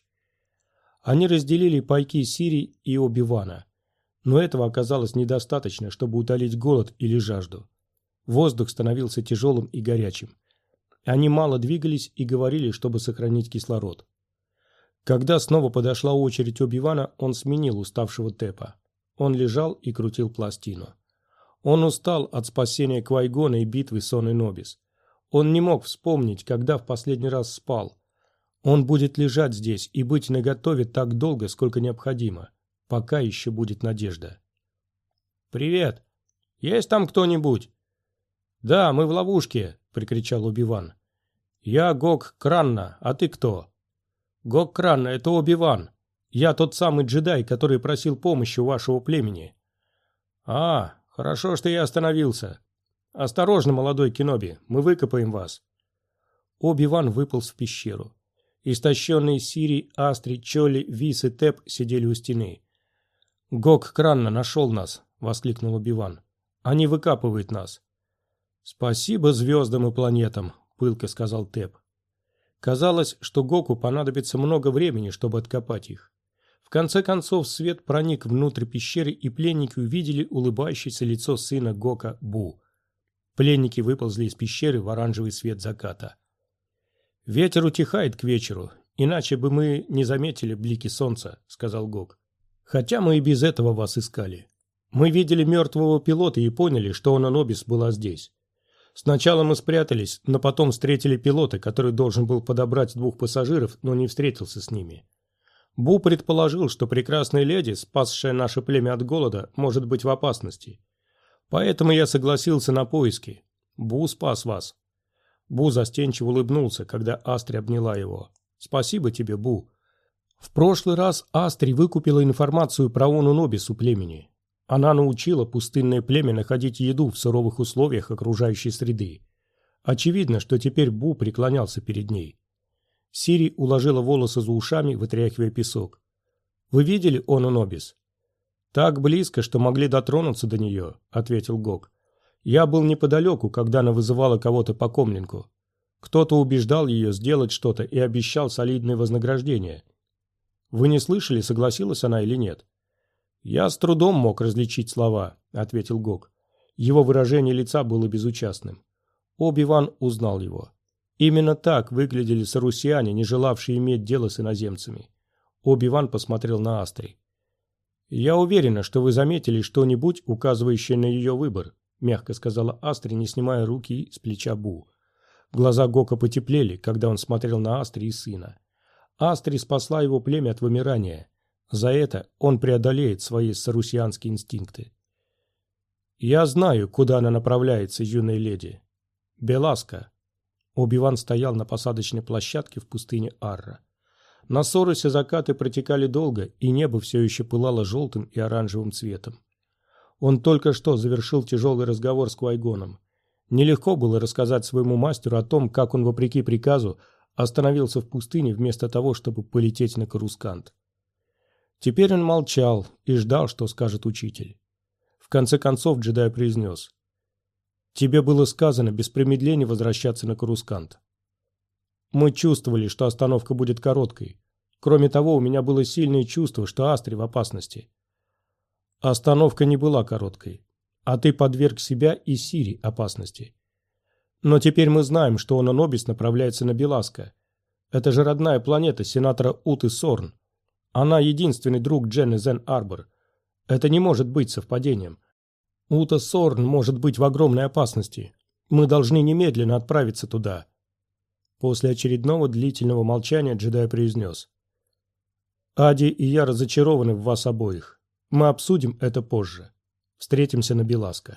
Они разделили пайки Сири и Оби-Вана, но этого оказалось недостаточно, чтобы утолить голод или жажду. Воздух становился тяжелым и горячим. Они мало двигались и говорили, чтобы сохранить кислород. Когда снова подошла очередь Оби-Вана, он сменил уставшего Тэпа. Он лежал и крутил пластину. Он устал от спасения Квай-Гона и битвы с Оной Нобис. Он не мог вспомнить, когда в последний раз спал. Он будет лежать здесь и быть наготове так долго, сколько необходимо, пока еще будет надежда. «Привет! Есть там кто-нибудь?» «Да, мы в ловушке!» — прикричал Оби-Ван. «Я Гок Кранна, а ты кто?» «Гок Кранна — это Оби-Ван. Я тот самый джедай, который просил помощи у вашего племени». «А, хорошо, что я остановился. Осторожно, молодой Кеноби, мы выкопаем вас». Оби-Ван выполз в пещеру. Истощенные Сири, Астри, Чолли, Вис и Тэп сидели у стены. «Гок Кранна нашел нас!» — воскликнул Оби-Ван. «Они выкапывают нас». «Спасибо звездам и планетам», — пылко сказал Тэп. Казалось, что Гоку понадобится много времени, чтобы откопать их. В конце концов свет проник внутрь пещеры, и пленники увидели улыбающееся лицо сына Гока Бу. Пленники выползли из пещеры в оранжевый свет заката. «Ветер утихает к вечеру, иначе бы мы не заметили блики солнца», — сказал Гок. «Хотя мы и без этого вас искали. Мы видели мертвого пилота и поняли, что Она Нобис была здесь. Сначала мы спрятались, но потом встретили пилота, который должен был подобрать 2 пассажиров, но не встретился с ними. Бу предположил, что прекрасная леди, спасшая наше племя от голода, может быть в опасности. Поэтому я согласился на поиски. Бу спас вас». Бу застенчиво улыбнулся, когда Астри обняла его. «Спасибо тебе, Бу. В прошлый раз Астри выкупила информацию про Ону Нобис у племени. Она научила пустынное племя находить еду в суровых условиях окружающей среды. Очевидно, что теперь Бу преклонялся перед ней». Сири уложила волосы за ушами, вытряхивая песок. «Вы видели Ону Нобис?» «Так близко, что могли дотронуться до нее», — ответил Гог. «Я был неподалеку, когда она вызывала кого-то по комлинку. Кто-то убеждал ее сделать что-то и обещал солидное вознаграждение. Вы не слышали, согласилась она или нет?» «Я с трудом мог различить слова», — ответил Гог. Его выражение лица было безучастным. Оби-Ван узнал его. Именно так выглядели сарусиане, не желавшие иметь дело с иноземцами. Оби-Ван посмотрел на Астри. «Я уверена, что вы заметили что-нибудь, указывающее на ее выбор», — мягко сказала Астри, не снимая руки с плеча Бу. Глаза Гока потеплели, когда он смотрел на Астри и сына. Астри спасла его племя от вымирания. За это он преодолеет свои сарусианские инстинкты. «Я знаю, куда она направляется, юная леди. Беласка». Оби-Ван стоял на посадочной площадке в пустыне Арра. На Сорусе закаты протекали долго, и небо все еще пылало желтым и оранжевым цветом. Он только что завершил тяжелый разговор с Квай-Гоном. Нелегко было рассказать своему мастеру о том, как он, вопреки приказу, остановился в пустыне вместо того, чтобы полететь на Корускант. Теперь он молчал и ждал, что скажет учитель. В конце концов джедай произнес: «Тебе было сказано без промедления возвращаться на Корускант. Мы чувствовали, что остановка будет короткой. Кроме того, у меня было сильное чувство, что Астри в опасности. Остановка не была короткой, а ты подверг себя и Сири опасности. Но теперь мы знаем, что Она Нобис направляется на Беласка. Это же родная планета сенатора Уты Сорн. Она единственный друг Дженны Зен-Арбор. Это не может быть совпадением. Ута Сорн может быть в огромной опасности. Мы должны немедленно отправиться туда». После очередного длительного молчания джедай произнес: «Ади и я разочарованы в вас обоих. Мы обсудим это позже. Встретимся на Беласка».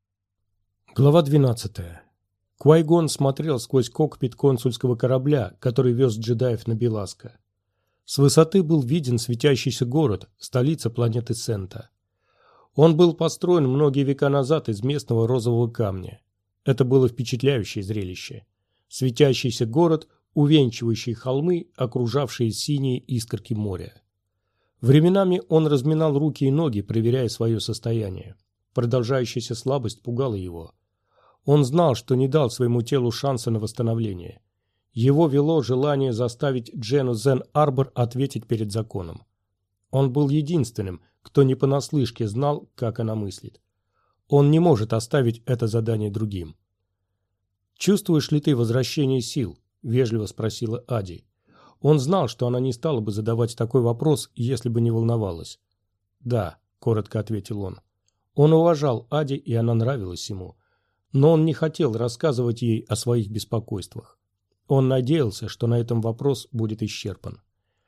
Глава 12. Квай-Гон смотрел сквозь кокпит консульского корабля, который вез джедаев на Беласка. С высоты был виден светящийся город, столица планеты Сента. Он был построен многие века назад из местного розового камня. Это было впечатляющее зрелище. Светящийся город, увенчивающий холмы, окружавшие синие искорки моря. Временами он разминал руки и ноги, проверяя свое состояние. Продолжающаяся слабость пугала его. Он знал, что не дал своему телу шанса на восстановление. Его вело желание заставить Дженну Зен-Арбор ответить перед законом. Он был единственным, кто не понаслышке знал, как она мыслит. Он не может оставить это задание другим. «Чувствуешь ли ты возвращение сил?» – вежливо спросила Ади. Он знал, что она не стала бы задавать такой вопрос, если бы не волновалась. «Да», – коротко ответил он. Он уважал Ади, и она нравилась ему. Но он не хотел рассказывать ей о своих беспокойствах. Он надеялся, что на этом вопрос будет исчерпан.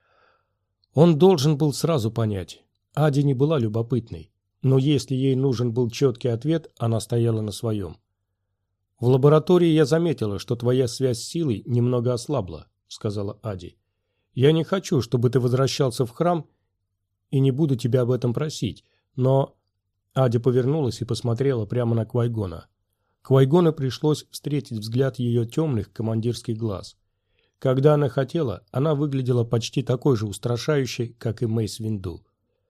Он должен был сразу понять. Ади не была любопытной, но если ей нужен был четкий ответ, она стояла на своем. «В лаборатории я заметила, что твоя связь с силой немного ослабла», — сказала Ади. «Я не хочу, чтобы ты возвращался в храм, и не буду тебя об этом просить, но...» Ади повернулась и посмотрела прямо на Квай-Гона. Квай-Гону пришлось встретить взгляд ее темных командирских глаз. Когда она хотела, она выглядела почти такой же устрашающей, как и Мейс Винду.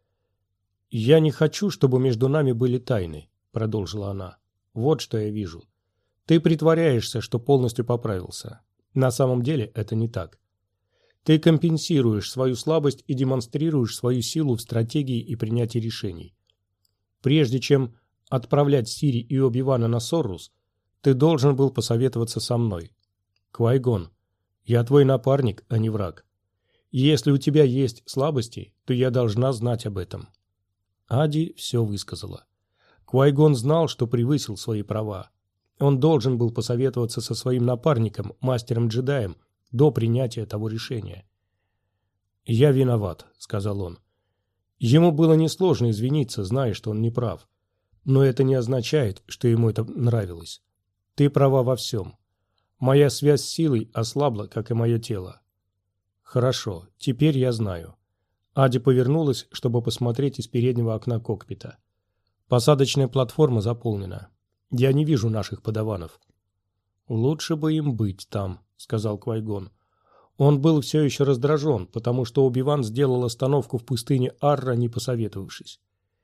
«Я не хочу, чтобы между нами были тайны», — продолжила она. «Вот что я вижу. Ты притворяешься, что полностью поправился. На самом деле это не так. Ты компенсируешь свою слабость и демонстрируешь свою силу в стратегии и принятии решений. Прежде чем отправлять Сири и Оби-Вана на Соррус, ты должен был посоветоваться со мной. Квай-Гон, я твой напарник, а не враг. И если у тебя есть слабости, то я должна знать об этом». Ади все высказала. Квай-Гон знал, что превысил свои права. Он должен был посоветоваться со своим напарником, мастером-джедаем, до принятия того решения. «Я виноват», — сказал он. Ему было несложно извиниться, зная, что он не прав. Но это не означает, что ему это нравилось. Ты права во всем. Моя связь с силой ослабла, как и мое тело. Хорошо, теперь я знаю. Ади повернулась, чтобы посмотреть из переднего окна кокпита. Посадочная платформа заполнена. Я не вижу наших подаванов. Лучше бы им быть там, сказал Квай-Гон. Он был все еще раздражен, потому что Оби-Ван сделал остановку в пустыне Арра, не посоветовавшись.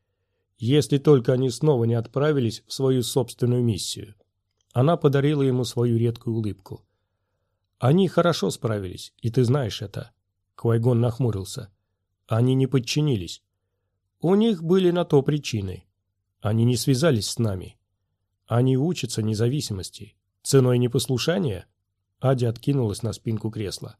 Если только они снова не отправились в свою собственную миссию. Она подарила ему свою редкую улыбку. Они хорошо справились, и ты знаешь это. Квай-Гон нахмурился. Они не подчинились. У них были на то причины. Они не связались с нами. Они учатся независимости. Ценой непослушания? Ади откинулась на спинку кресла.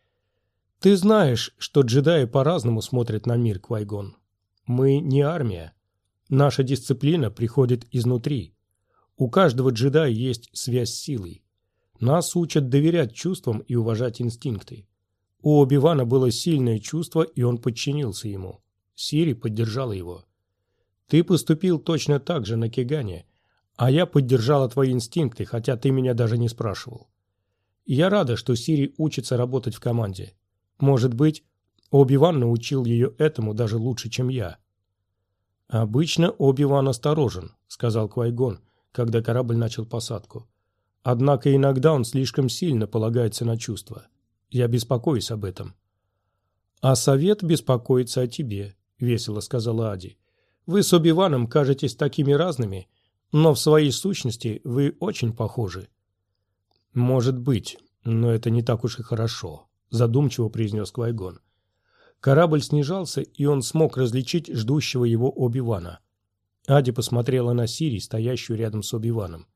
Ты знаешь, что джедаи по-разному смотрят на мир, Квай-Гон. Мы не армия. Наша дисциплина приходит изнутри. У каждого джедая есть связь с силой. Нас учат доверять чувствам и уважать инстинкты. У Оби-Вана было сильное чувство, и он подчинился ему. Сири поддержала его. Ты поступил точно так же на Кегане, а я поддержала твои инстинкты, хотя ты меня даже не спрашивал. Я рада, что Сири учится работать в команде. Может быть, Оби-Ван научил ее этому даже лучше, чем я. Обычно Оби-Ван осторожен, сказал Квай-Гон, когда корабль начал посадку. Однако иногда он слишком сильно полагается на чувства. Я беспокоюсь об этом. А совет беспокоится о тебе, весело сказала Ади. Вы с Оби-Ваном кажетесь такими разными, но в своей сущности вы очень похожи. Может быть, но это не так уж и хорошо, задумчиво произнес Квай-Гон. Корабль снижался, и он смог различить ждущего его Оби-Вана. Ади посмотрела на Сири, стоящую рядом с Оби-Ваном.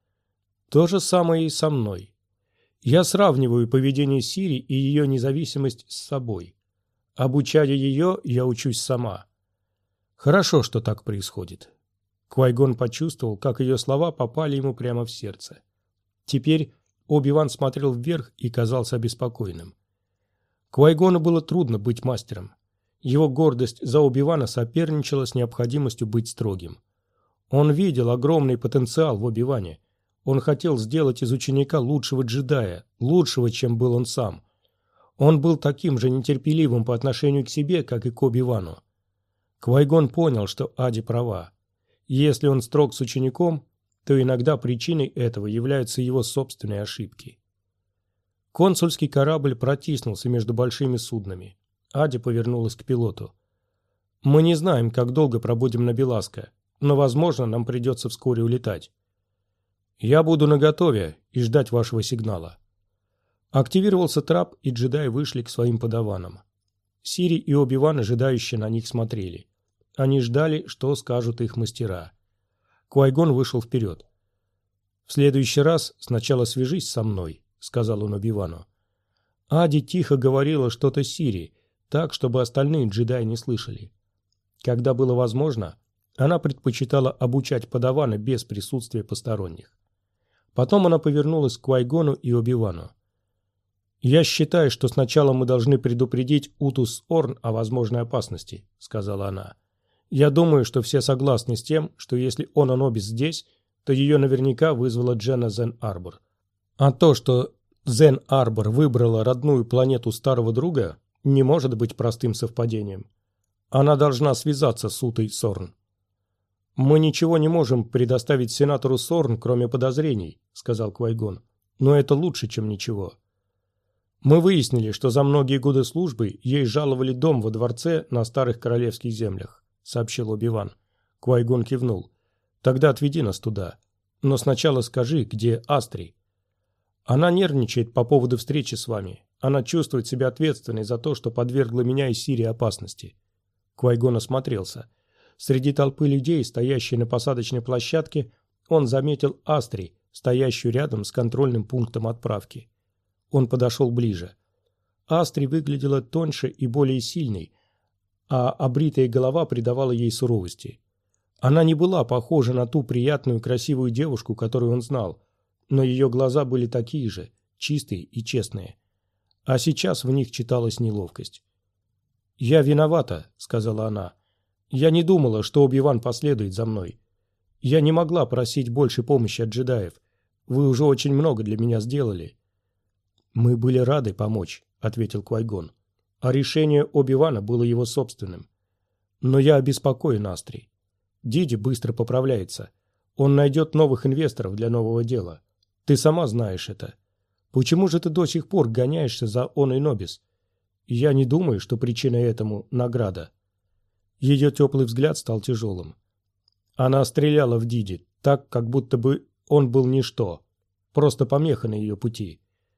То же самое и со мной. Я сравниваю поведение Сири и ее независимость с собой. Обучая ее, я учусь сама. Хорошо, что так происходит. Квай-Гон почувствовал, как ее слова попали ему прямо в сердце. Теперь Оби-Ван смотрел вверх и казался обеспокоенным. Квай-Гону было трудно быть мастером. Его гордость за Оби-Вана соперничала с необходимостью быть строгим. Он видел огромный потенциал в Оби-Ване. Он хотел сделать из ученика лучшего джедая, лучшего, чем был он сам. Он был таким же нетерпеливым по отношению к себе, как и к Оби-Вану. Квай-Гон понял, что Ади права. Если он строг с учеником, то иногда причиной этого являются его собственные ошибки. Консульский корабль протиснулся между большими суднами. Ади повернулась к пилоту. «Мы не знаем, как долго пробудем на Беласко, но, возможно, нам придется вскоре улетать. Я буду наготове и ждать вашего сигнала». Активировался трап, и джедаи вышли к своим подаванам. Сири и Оби-Ван ожидающе на них смотрели. Они ждали, что скажут их мастера. Квай-Гон вышел вперед. «В следующий раз сначала свяжись со мной», — сказал он Оби-Вану. Ади тихо говорила что-то Сири, так, чтобы остальные джедаи не слышали. Когда было возможно, она предпочитала обучать подавана без присутствия посторонних. Потом она повернулась к Квай-Гону и Оби-Вану. «Я считаю, что сначала мы должны предупредить Утус Орн о возможной опасности», — сказала она. «Я думаю, что все согласны с тем, что если Ононобис здесь, то ее наверняка вызвала Дженна Зен-Арбор. А то, что Зен-Арбор выбрала родную планету старого друга, не может быть простым совпадением. Она должна связаться с Утой Сорн». «Мы ничего не можем предоставить сенатору Сорн, кроме подозрений», — сказал Квай-Гон. «Но это лучше, чем ничего». «Мы выяснили, что за многие годы службы ей жаловали дом во дворце на старых королевских землях», — сообщил Оби-Ван. Квай-Гон кивнул. «Тогда отведи нас туда. Но сначала скажи, где Астри?» «Она нервничает по поводу встречи с вами. Она чувствует себя ответственной за то, что подвергла меня и Сири опасности». Квай-Гон осмотрелся. Среди толпы людей, стоящей на посадочной площадке, он заметил Астри, стоящую рядом с контрольным пунктом отправки. Он подошел ближе. Астри выглядела тоньше и более сильной, а обритая голова придавала ей суровости. Она не была похожа на ту приятную, красивую девушку, которую он знал, но ее глаза были такие же, чистые и честные. А сейчас в них читалась неловкость. «Я виновата», — сказала она. «Я не думала, что Оби-Ван последует за мной. Я не могла просить больше помощи от джедаев. Вы уже очень много для меня сделали». «Мы были рады помочь», — ответил Квай-Гон. «А решение Оби-Вана было его собственным. Но я обеспокоен, Астри. Диди быстро поправляется. Он найдет новых инвесторов для нового дела. Ты сама знаешь это. Почему же ты до сих пор гоняешься за Оной Нобис? Я не думаю, что причиной этому награда». Ее теплый взгляд стал тяжелым. Она стреляла в Диди так, как будто бы он был ничто, просто помеха на ее пути.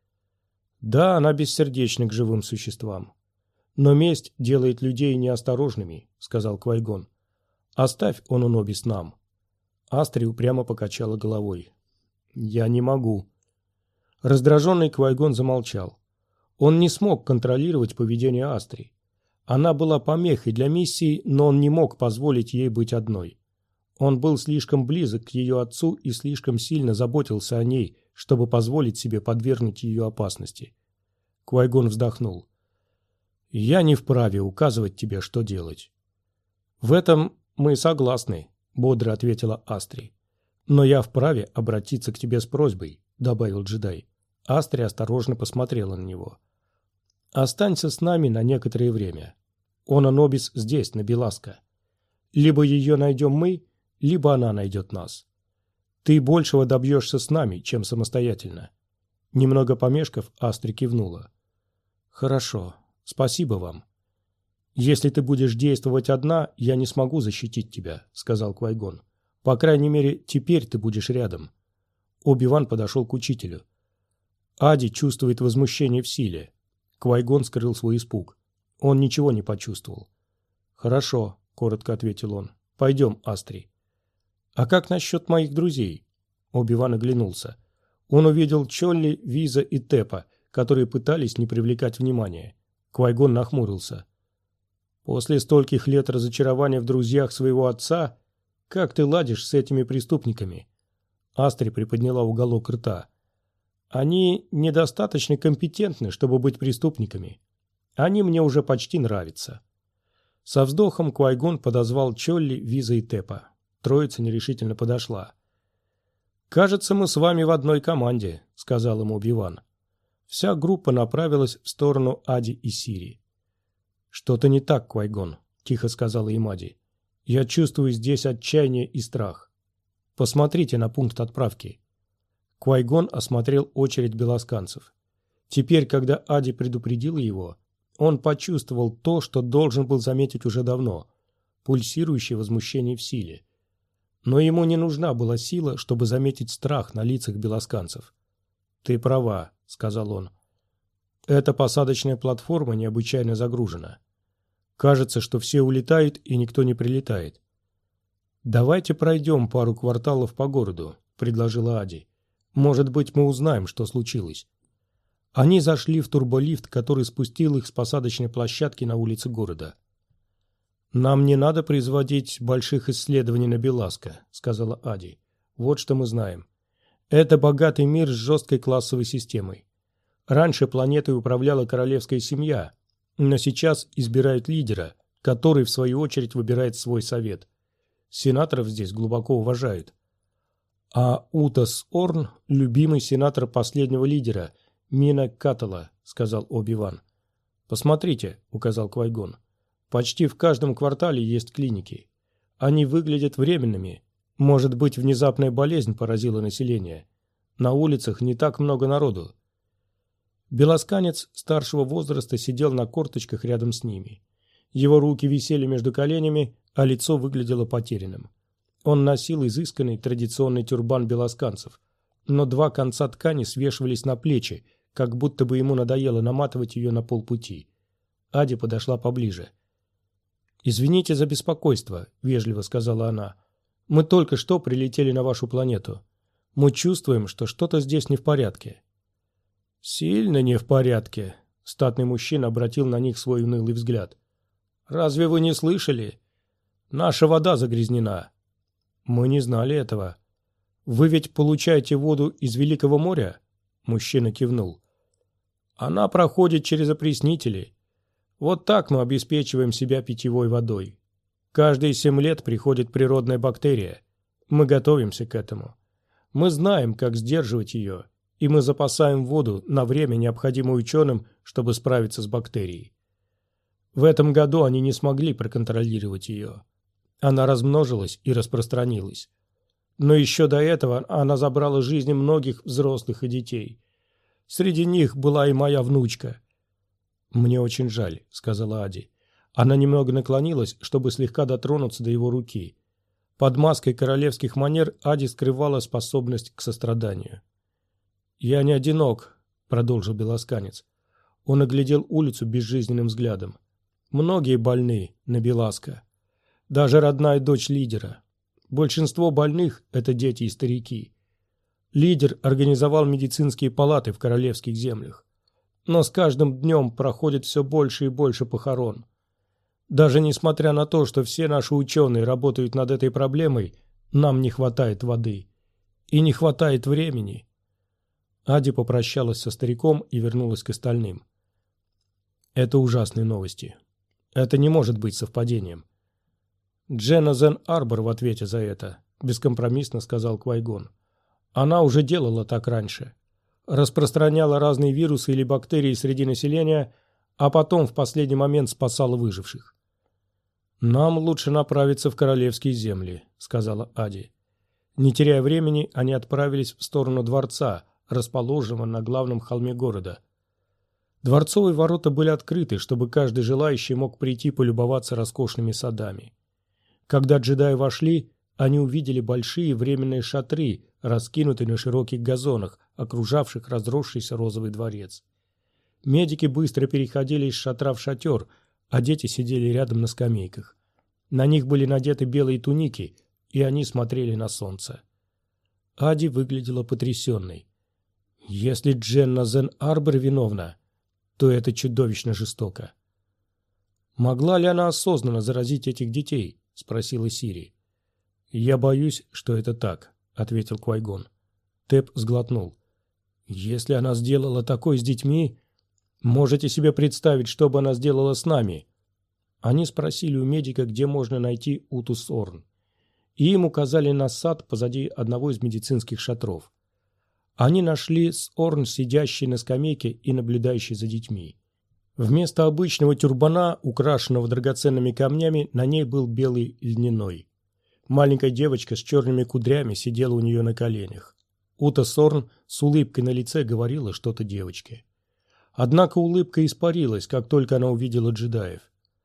Да, она бессердечна к живым существам. Но месть делает людей неосторожными, сказал Квай-Гон. Оставь Ону Нобис нам. Астри упрямо покачала головой. Я не могу. Раздраженный Квай-Гон замолчал. Он не смог контролировать поведение Астри. Она была помехой для миссии, но он не мог позволить ей быть одной. Он был слишком близок к ее отцу и слишком сильно заботился о ней, чтобы позволить себе подвергнуть ее опасности. Квай-Гон вздохнул. «Я не вправе указывать тебе, что делать». «В этом мы согласны», — бодро ответила Астри. «Но я вправе обратиться к тебе с просьбой», — добавил джедай. Астри осторожно посмотрела на него. «Останься с нами на некоторое время. Она Нобис здесь, на Беласко. Либо ее найдем мы, либо она найдет нас. Ты большего добьешься с нами, чем самостоятельно». Немного помешков, Астри кивнула. «Хорошо. Спасибо вам. Если ты будешь действовать одна, я не смогу защитить тебя», — сказал Квай-Гон. «По крайней мере, теперь ты будешь рядом». Оби-Ван подошел к учителю. Ади чувствует возмущение в силе. Квай-Гон скрыл свой испуг. Он ничего не почувствовал. «Хорошо», — коротко ответил он. «Пойдем, Астри». «А как насчет моих друзей?» Оби-Ван оглянулся. Он увидел Чолли, Виза и Тепа, которые пытались не привлекать внимания. Квай-Гон нахмурился. «После стольких лет разочарования в друзьях своего отца, как ты ладишь с этими преступниками?» Астри приподняла уголок рта. «Они недостаточно компетентны, чтобы быть преступниками. Они мне уже почти нравятся». Со вздохом Квай-Гон подозвал Чолли, Виза и Тепа. Троица нерешительно подошла. «Кажется, мы с вами в одной команде», — сказал ему Оби-Ван. Вся группа направилась в сторону Ади и Сири. «Что-то не так, Квай-Гон», — тихо сказала им Ади. «Я чувствую здесь отчаяние и страх. Посмотрите на пункт отправки». Квай-Гон осмотрел очередь белосканцев. Теперь, когда Ади предупредила его, он почувствовал то, что должен был заметить уже давно – пульсирующее возмущение в силе. Но ему не нужна была сила, чтобы заметить страх на лицах белосканцев. «Ты права», — сказал он. «Эта посадочная платформа необычайно загружена. Кажется, что все улетают и никто не прилетает». «Давайте пройдем пару кварталов по городу», — предложила Ади. «Может быть, мы узнаем, что случилось». Они зашли в турболифт, который спустил их с посадочной площадки на улице города. «Нам не надо производить больших исследований на Беласко», — сказала Ади. «Вот что мы знаем. Это богатый мир с жесткой классовой системой. Раньше планетой управляла королевская семья, но сейчас избирают лидера, который, в свою очередь, выбирает свой совет. Сенаторов здесь глубоко уважают. А Утас Орн – любимый сенатор последнего лидера, Мина Каттала», — сказал Оби-Ван. «Посмотрите», — указал Квай-Гон. «Почти в каждом квартале есть клиники. Они выглядят временными. Может быть, внезапная болезнь поразила население. На улицах не так много народу». Белосканец старшего возраста сидел на корточках рядом с ними. Его руки висели между коленями, а лицо выглядело потерянным. Он носил изысканный традиционный тюрбан белосканцев, но два конца ткани свешивались на плечи, как будто бы ему надоело наматывать ее на полпути. Ади подошла поближе. «Извините за беспокойство», — вежливо сказала она. «Мы только что прилетели на вашу планету. Мы чувствуем, что что-то здесь не в порядке». «Сильно не в порядке», — статный мужчина обратил на них свой унылый взгляд. «Разве вы не слышали? Наша вода загрязнена». «Мы не знали этого». «Вы ведь получаете воду из Великого моря?» Мужчина кивнул. «Она проходит через опреснители. Вот так мы обеспечиваем себя питьевой водой. Каждые 7 лет приходит природная бактерия. Мы готовимся к этому. Мы знаем, как сдерживать ее, и мы запасаем воду на время, необходимое ученым, чтобы справиться с бактерией. В этом году они не смогли проконтролировать ее. Она размножилась и распространилась. Но еще до этого она забрала жизни многих взрослых и детей. Среди них была и моя внучка. «Мне очень жаль», — сказала Ади. Она немного наклонилась, чтобы слегка дотронуться до его руки. Под маской королевских манер Ади скрывала способность к состраданию. «Я не одинок», — продолжил белосканец. Он оглядел улицу безжизненным взглядом. «Многие больны на Беласка. Даже родная дочь лидера. Большинство больных – это дети и старики. Лидер организовал медицинские палаты в королевских землях. Но с каждым днем проходит все больше и больше похорон. Даже несмотря на то, что все наши ученые работают над этой проблемой, нам не хватает воды. И не хватает времени». Ади попрощалась со стариком и вернулась к остальным. «Это ужасные новости. Это не может быть совпадением». «Дженна Зен Арбор в ответе за это», — бескомпромиссно сказал Квай-Гон. «Она уже делала так раньше. Распространяла разные вирусы или бактерии среди населения, а потом в последний момент спасала выживших». «Нам лучше направиться в королевские земли», — сказала Ади. Не теряя времени, они отправились в сторону дворца, расположенного на главном холме города. Дворцовые ворота были открыты, чтобы каждый желающий мог прийти полюбоваться роскошными садами. Когда джедаи вошли, они увидели большие временные шатры, раскинутые на широких газонах, окружавших разросшийся розовый дворец. Медики быстро переходили из шатра в шатер, а дети сидели рядом на скамейках. На них были надеты белые туники, и они смотрели на солнце. Ади выглядела потрясенной. Если Дженна Зен Арбор виновна, то это чудовищно жестоко. «Могла ли она осознанно заразить этих детей?» — спросила Сири. «Я боюсь, что это так», — ответил Квай-Гон. Тэп сглотнул. «Если она сделала такое с детьми, можете себе представить, что бы она сделала с нами?» Они спросили у медика, где можно найти Утус Орн. И им указали на сад позади одного из медицинских шатров. Они нашли Орн, сидящий на скамейке и наблюдающий за детьми. Вместо обычного тюрбана, украшенного драгоценными камнями, на ней был белый льняной. Маленькая девочка с черными кудрями сидела у нее на коленях. Ута Сорн с улыбкой на лице говорила что-то девочке. Однако улыбка испарилась, как только она увидела джедаев.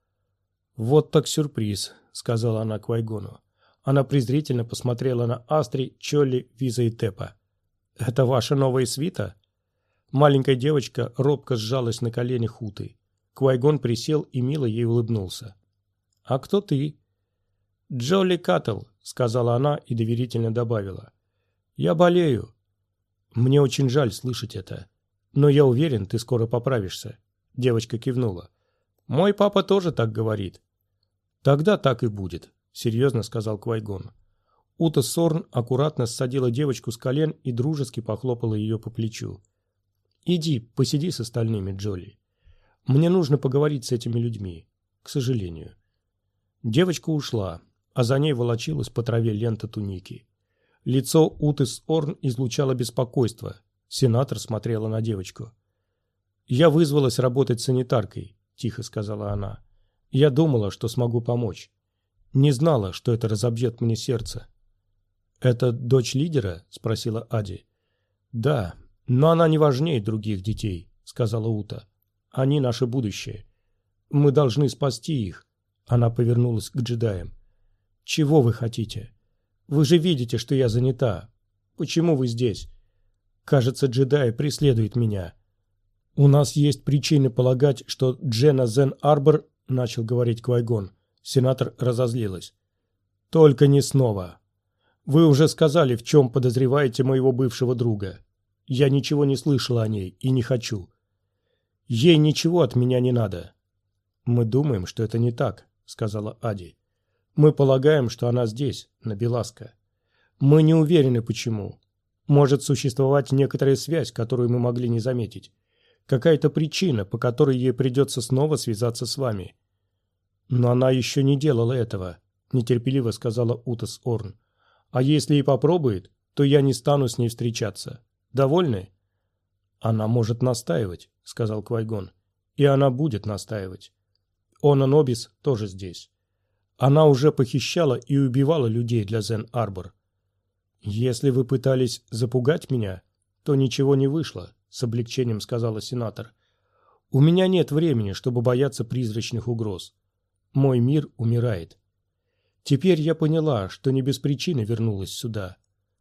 «Вот так сюрприз», — сказала она Квай-Гону. Она презрительно посмотрела на Астри, Чолли, Виза и Тэпа. «Это ваша новая свита?» Маленькая девочка робко сжалась на коленях Уты. Квай-Гон присел и мило ей улыбнулся. «А кто ты?» «Джолли Каттл», — сказала она и доверительно добавила. «Я болею». «Мне очень жаль слышать это. Но я уверен, ты скоро поправишься». Девочка кивнула. «Мой папа тоже так говорит». «Тогда так и будет», — серьезно сказал Квай-Гон. Ута Сорн аккуратно ссадила девочку с колен и дружески похлопала ее по плечу. «Иди, посиди с остальными, Джолли. Мне нужно поговорить с этими людьми, к сожалению». Девочка ушла, а за ней волочилась по траве лента туники. Лицо Уты Сорн излучало беспокойство. Сенатор смотрела на девочку. «Я вызвалась работать санитаркой», — тихо сказала она. «Я думала, что смогу помочь. Не знала, что это разобьет мне сердце». «Это дочь лидера?» — спросила Ади. «Да, но она не важнее других детей», — сказала Ута. «Они наше будущее. Мы должны спасти их». Она повернулась к джедаям. «Чего вы хотите? Вы же видите, что я занята. Почему вы здесь? Кажется, джедаи преследуют меня. У нас есть причины полагать, что Дженна Зен Арбор, — начал говорить Квай-Гон. Сенатор разозлилась. «Только не снова. Вы уже сказали, в чем подозреваете моего бывшего друга. Я ничего не слышала о ней и не хочу. Ей ничего от меня не надо». «Мы думаем, что это не так», — сказала Ади. «Мы полагаем, что она здесь, на Беласка. Мы не уверены, почему. Может существовать некоторая связь, которую мы могли не заметить. Какая-то причина, по которой ей придется снова связаться с вами». «Но она еще не делала этого», — нетерпеливо сказала Утас Орн. «А если и попробует, то я не стану с ней встречаться. Довольны?» «Она может настаивать», — сказал Квай-Гон. «И она будет настаивать. Онон Обис тоже здесь. Она уже похищала и убивала людей для Зен-Арбор. Если вы пытались запугать меня, то ничего не вышло», — с облегчением сказала сенатор. «У меня нет времени, чтобы бояться призрачных угроз. Мой мир умирает. Теперь я поняла, что не без причины вернулась сюда.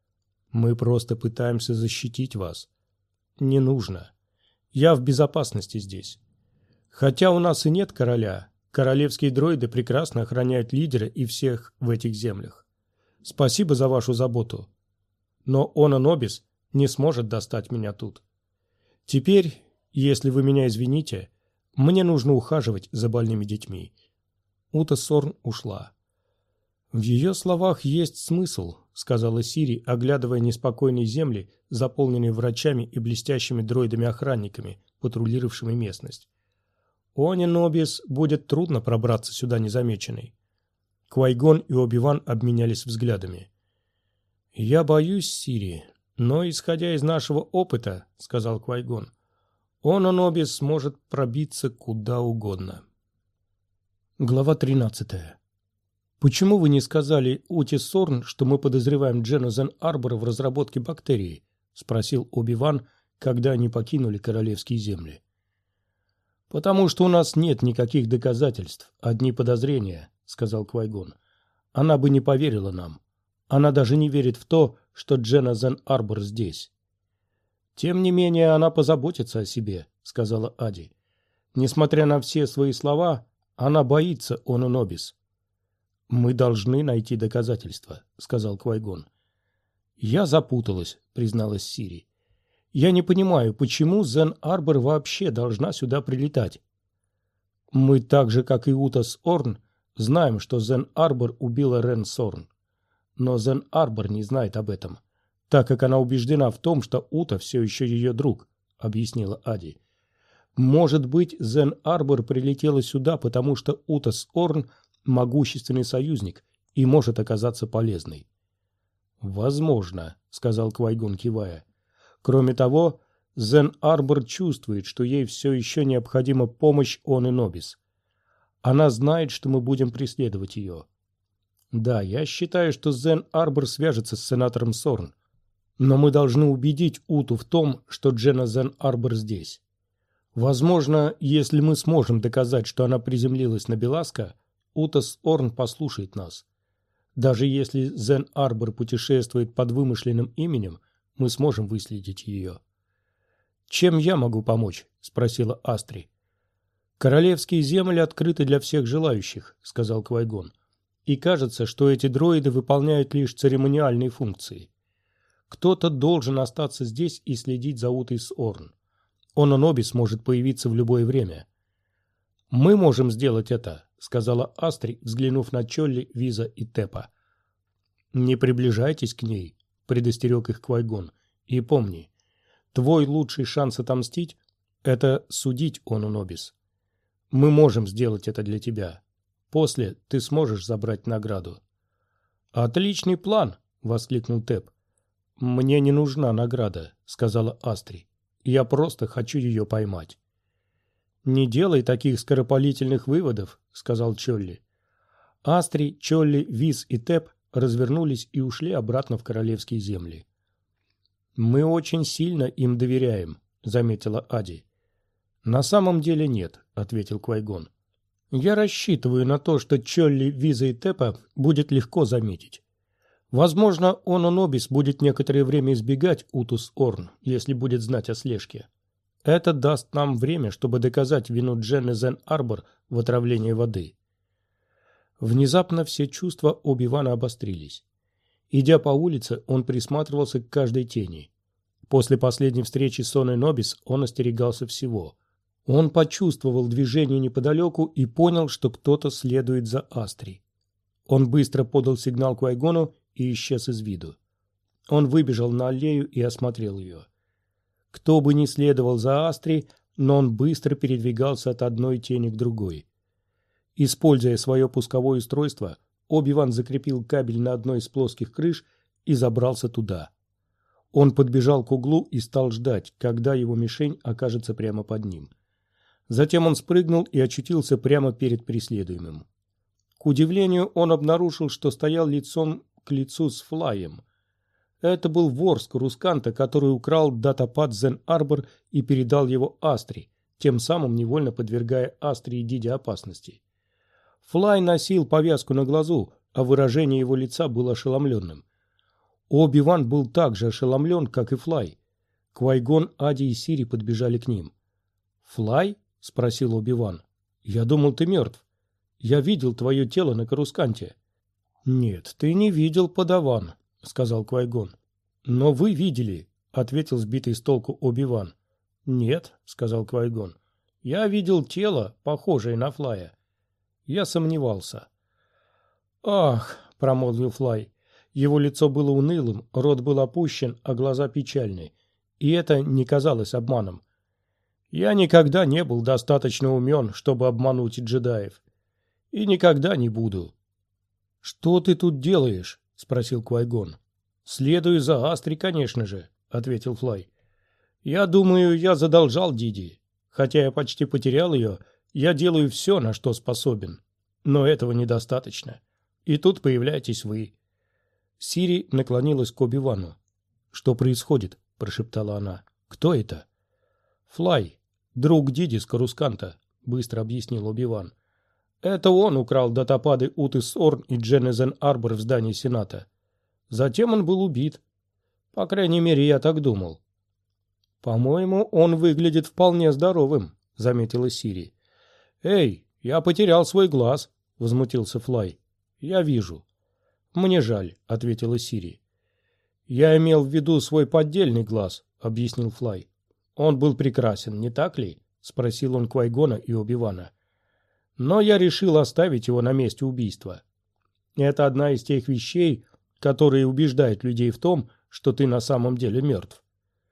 Мы просто пытаемся защитить вас. Не нужно. Я в безопасности здесь. Хотя у нас и нет короля, королевские дроиды прекрасно охраняют лидера и всех в этих землях. Спасибо за вашу заботу. Но Онон Обис не сможет достать меня тут. Теперь, если вы меня извините, мне нужно ухаживать за больными детьми». Утас Орн ушла. «В ее словах есть смысл», — сказала Сири, оглядывая неспокойные земли, заполненные врачами и блестящими дроидами-охранниками, патрулировавшими местность. «Онон Обис будет трудно пробраться сюда незамеченной». Квай-Гон и Оби-Ван обменялись взглядами. «Я боюсь, Сири, но, исходя из нашего опыта, — сказал Квай-Гон, — Онон Обис сможет пробиться куда угодно». Глава 13. «Почему вы не сказали Утис Орн, что мы подозреваем Джена Зен-Арбора в разработке бактерии?» — спросил Оби-Ван, когда они покинули королевские земли. «Потому что у нас нет никаких доказательств, одни подозрения», — сказал Квай-Гон. «Она бы не поверила нам. Она даже не верит в то, что Джена Зен-Арбор здесь». «Тем не менее, она позаботится о себе», — сказала Ади. «Несмотря на все свои слова, она боится Онон Обис». «Мы должны найти доказательства», — сказал Квай-Гон. «Я запуталась», — призналась Сири. «Я не понимаю, почему Зен-Арбор вообще должна сюда прилетать. Мы так же, как и Утас Орн, знаем, что Зен-Арбор убила Рен Сорн. Но Зен-Арбор не знает об этом, так как она убеждена в том, что Ута все еще ее друг», — объяснила Ади. «Может быть, Зен-Арбор прилетела сюда, потому что Утас Орн — могущественный союзник и может оказаться полезной». «Возможно», — сказал Квай-Гон, кивая. «Кроме того, Зен-Арбор чувствует, что ей все еще необходима помощь Онон Обис. Она знает, что мы будем преследовать ее. Да, я считаю, что Зен-Арбор свяжется с сенатором Сорн, но мы должны убедить Уту в том, что Джена Зен-Арбор здесь. Возможно, если мы сможем доказать, что она приземлилась на Беласка, Утас Орн послушает нас. Даже если Зен-Арбор путешествует под вымышленным именем, мы сможем выследить ее». «Чем я могу помочь?» — спросила Астри. «Королевские земли открыты для всех желающих», — сказал Квай-Гон. «И кажется, что эти дроиды выполняют лишь церемониальные функции. Кто-то должен остаться здесь и следить за Утис Орн. Онон Обис может появиться в любое время». «Мы можем сделать это», — сказала Астри, взглянув на Чолли, Виза и Тепа. «Не приближайтесь к ней», — предостерег их Квай-Гон. «И помни, твой лучший шанс отомстить — это судить Онон Обис. Мы можем сделать это для тебя. После ты сможешь забрать награду». «Отличный план!» — воскликнул Теп. «Мне не нужна награда», — сказала Астри. «Я просто хочу ее поймать». «Не делай таких скоропалительных выводов», — сказал Чолли. Астри, Чолли, Виз и Теп развернулись и ушли обратно в королевские земли. «Мы очень сильно им доверяем», — заметила Ади. «На самом деле нет», — ответил Квай-Гон. «Я рассчитываю на то, что Чолли, Виза и Тепа будет легко заметить. Возможно, Онон Обис будет некоторое время избегать Утис Орн, если будет знать о слежке. Это даст нам время, чтобы доказать вину Дженны Зен-Арбор в отравлении воды». Внезапно все чувства Оби-Вана обострились. Идя по улице, он присматривался к каждой тени. После последней встречи с Онон Обис он остерегался всего. Он почувствовал движение неподалеку и понял, что кто-то следует за Астри. Он быстро подал сигнал Квай-Гону и исчез из виду. Он выбежал на аллею и осмотрел ее. Кто бы ни следовал за Астри, но он быстро передвигался от одной тени к другой. Используя свое пусковое устройство, Оби-Ван закрепил кабель на одной из плоских крыш и забрался туда. Он подбежал к углу и стал ждать, когда его мишень окажется прямо под ним. Затем он спрыгнул и очутился прямо перед преследуемым. К удивлению, он обнаружил, что стоял лицом к лицу с Флаем. Это был вор с Корусканта, который украл датапад Зен-Арбор и передал его Астри, тем самым невольно подвергая Астри и Диди опасности. Флай носил повязку на глазу, а выражение его лица было ошеломленным. Оби-Ван был так же ошеломлен, как и Флай. Квай-Гон, Ади и Сири подбежали к ним. «Флай?» — спросил Оби-Ван. «Я думал, ты мертв. Я видел твое тело на Корусканте». «Нет, ты не видел, подаван», — сказал Квай-Гон. «Но вы видели», — ответил сбитый с толку Оби-Ван. «Нет», — сказал Квай-Гон. «Я видел тело, похожее на Флая». Я сомневался. «Ах», — промолвил Флай. Его лицо было унылым, рот был опущен, а глаза печальны. И это не казалось обманом. «Я никогда не был достаточно умен, чтобы обмануть джедаев. И никогда не буду». «Что ты тут делаешь?» — спросил Квай-Гон. «Следую за Астри, конечно же», — ответил Флай. «Я думаю, я задолжал Диди. Хотя я почти потерял ее, я делаю все, на что способен. Но этого недостаточно. И тут появляетесь вы». Сири наклонилась к Оби-Вану. «Что происходит?» – прошептала она. «Кто это?» «Флай, друг Диди с Корусканта», – быстро объяснил Оби-Ван. «Это он украл датапады Утыс Орн и Дженны Зен-Арбор в здании Сената. Затем он был убит. По крайней мере, я так думал». «По-моему, он выглядит вполне здоровым», – заметила Сири. «Эй, я потерял свой глаз», – возмутился Флай. «Я вижу». «Мне жаль», — ответила Сири. «Я имел в виду свой поддельный глаз», — объяснил Флай. «Он был прекрасен, не так ли?» — спросил он Квай-Гона и Оби-Вана. «Но я решил оставить его на месте убийства. Это одна из тех вещей, которые убеждают людей в том, что ты на самом деле мертв».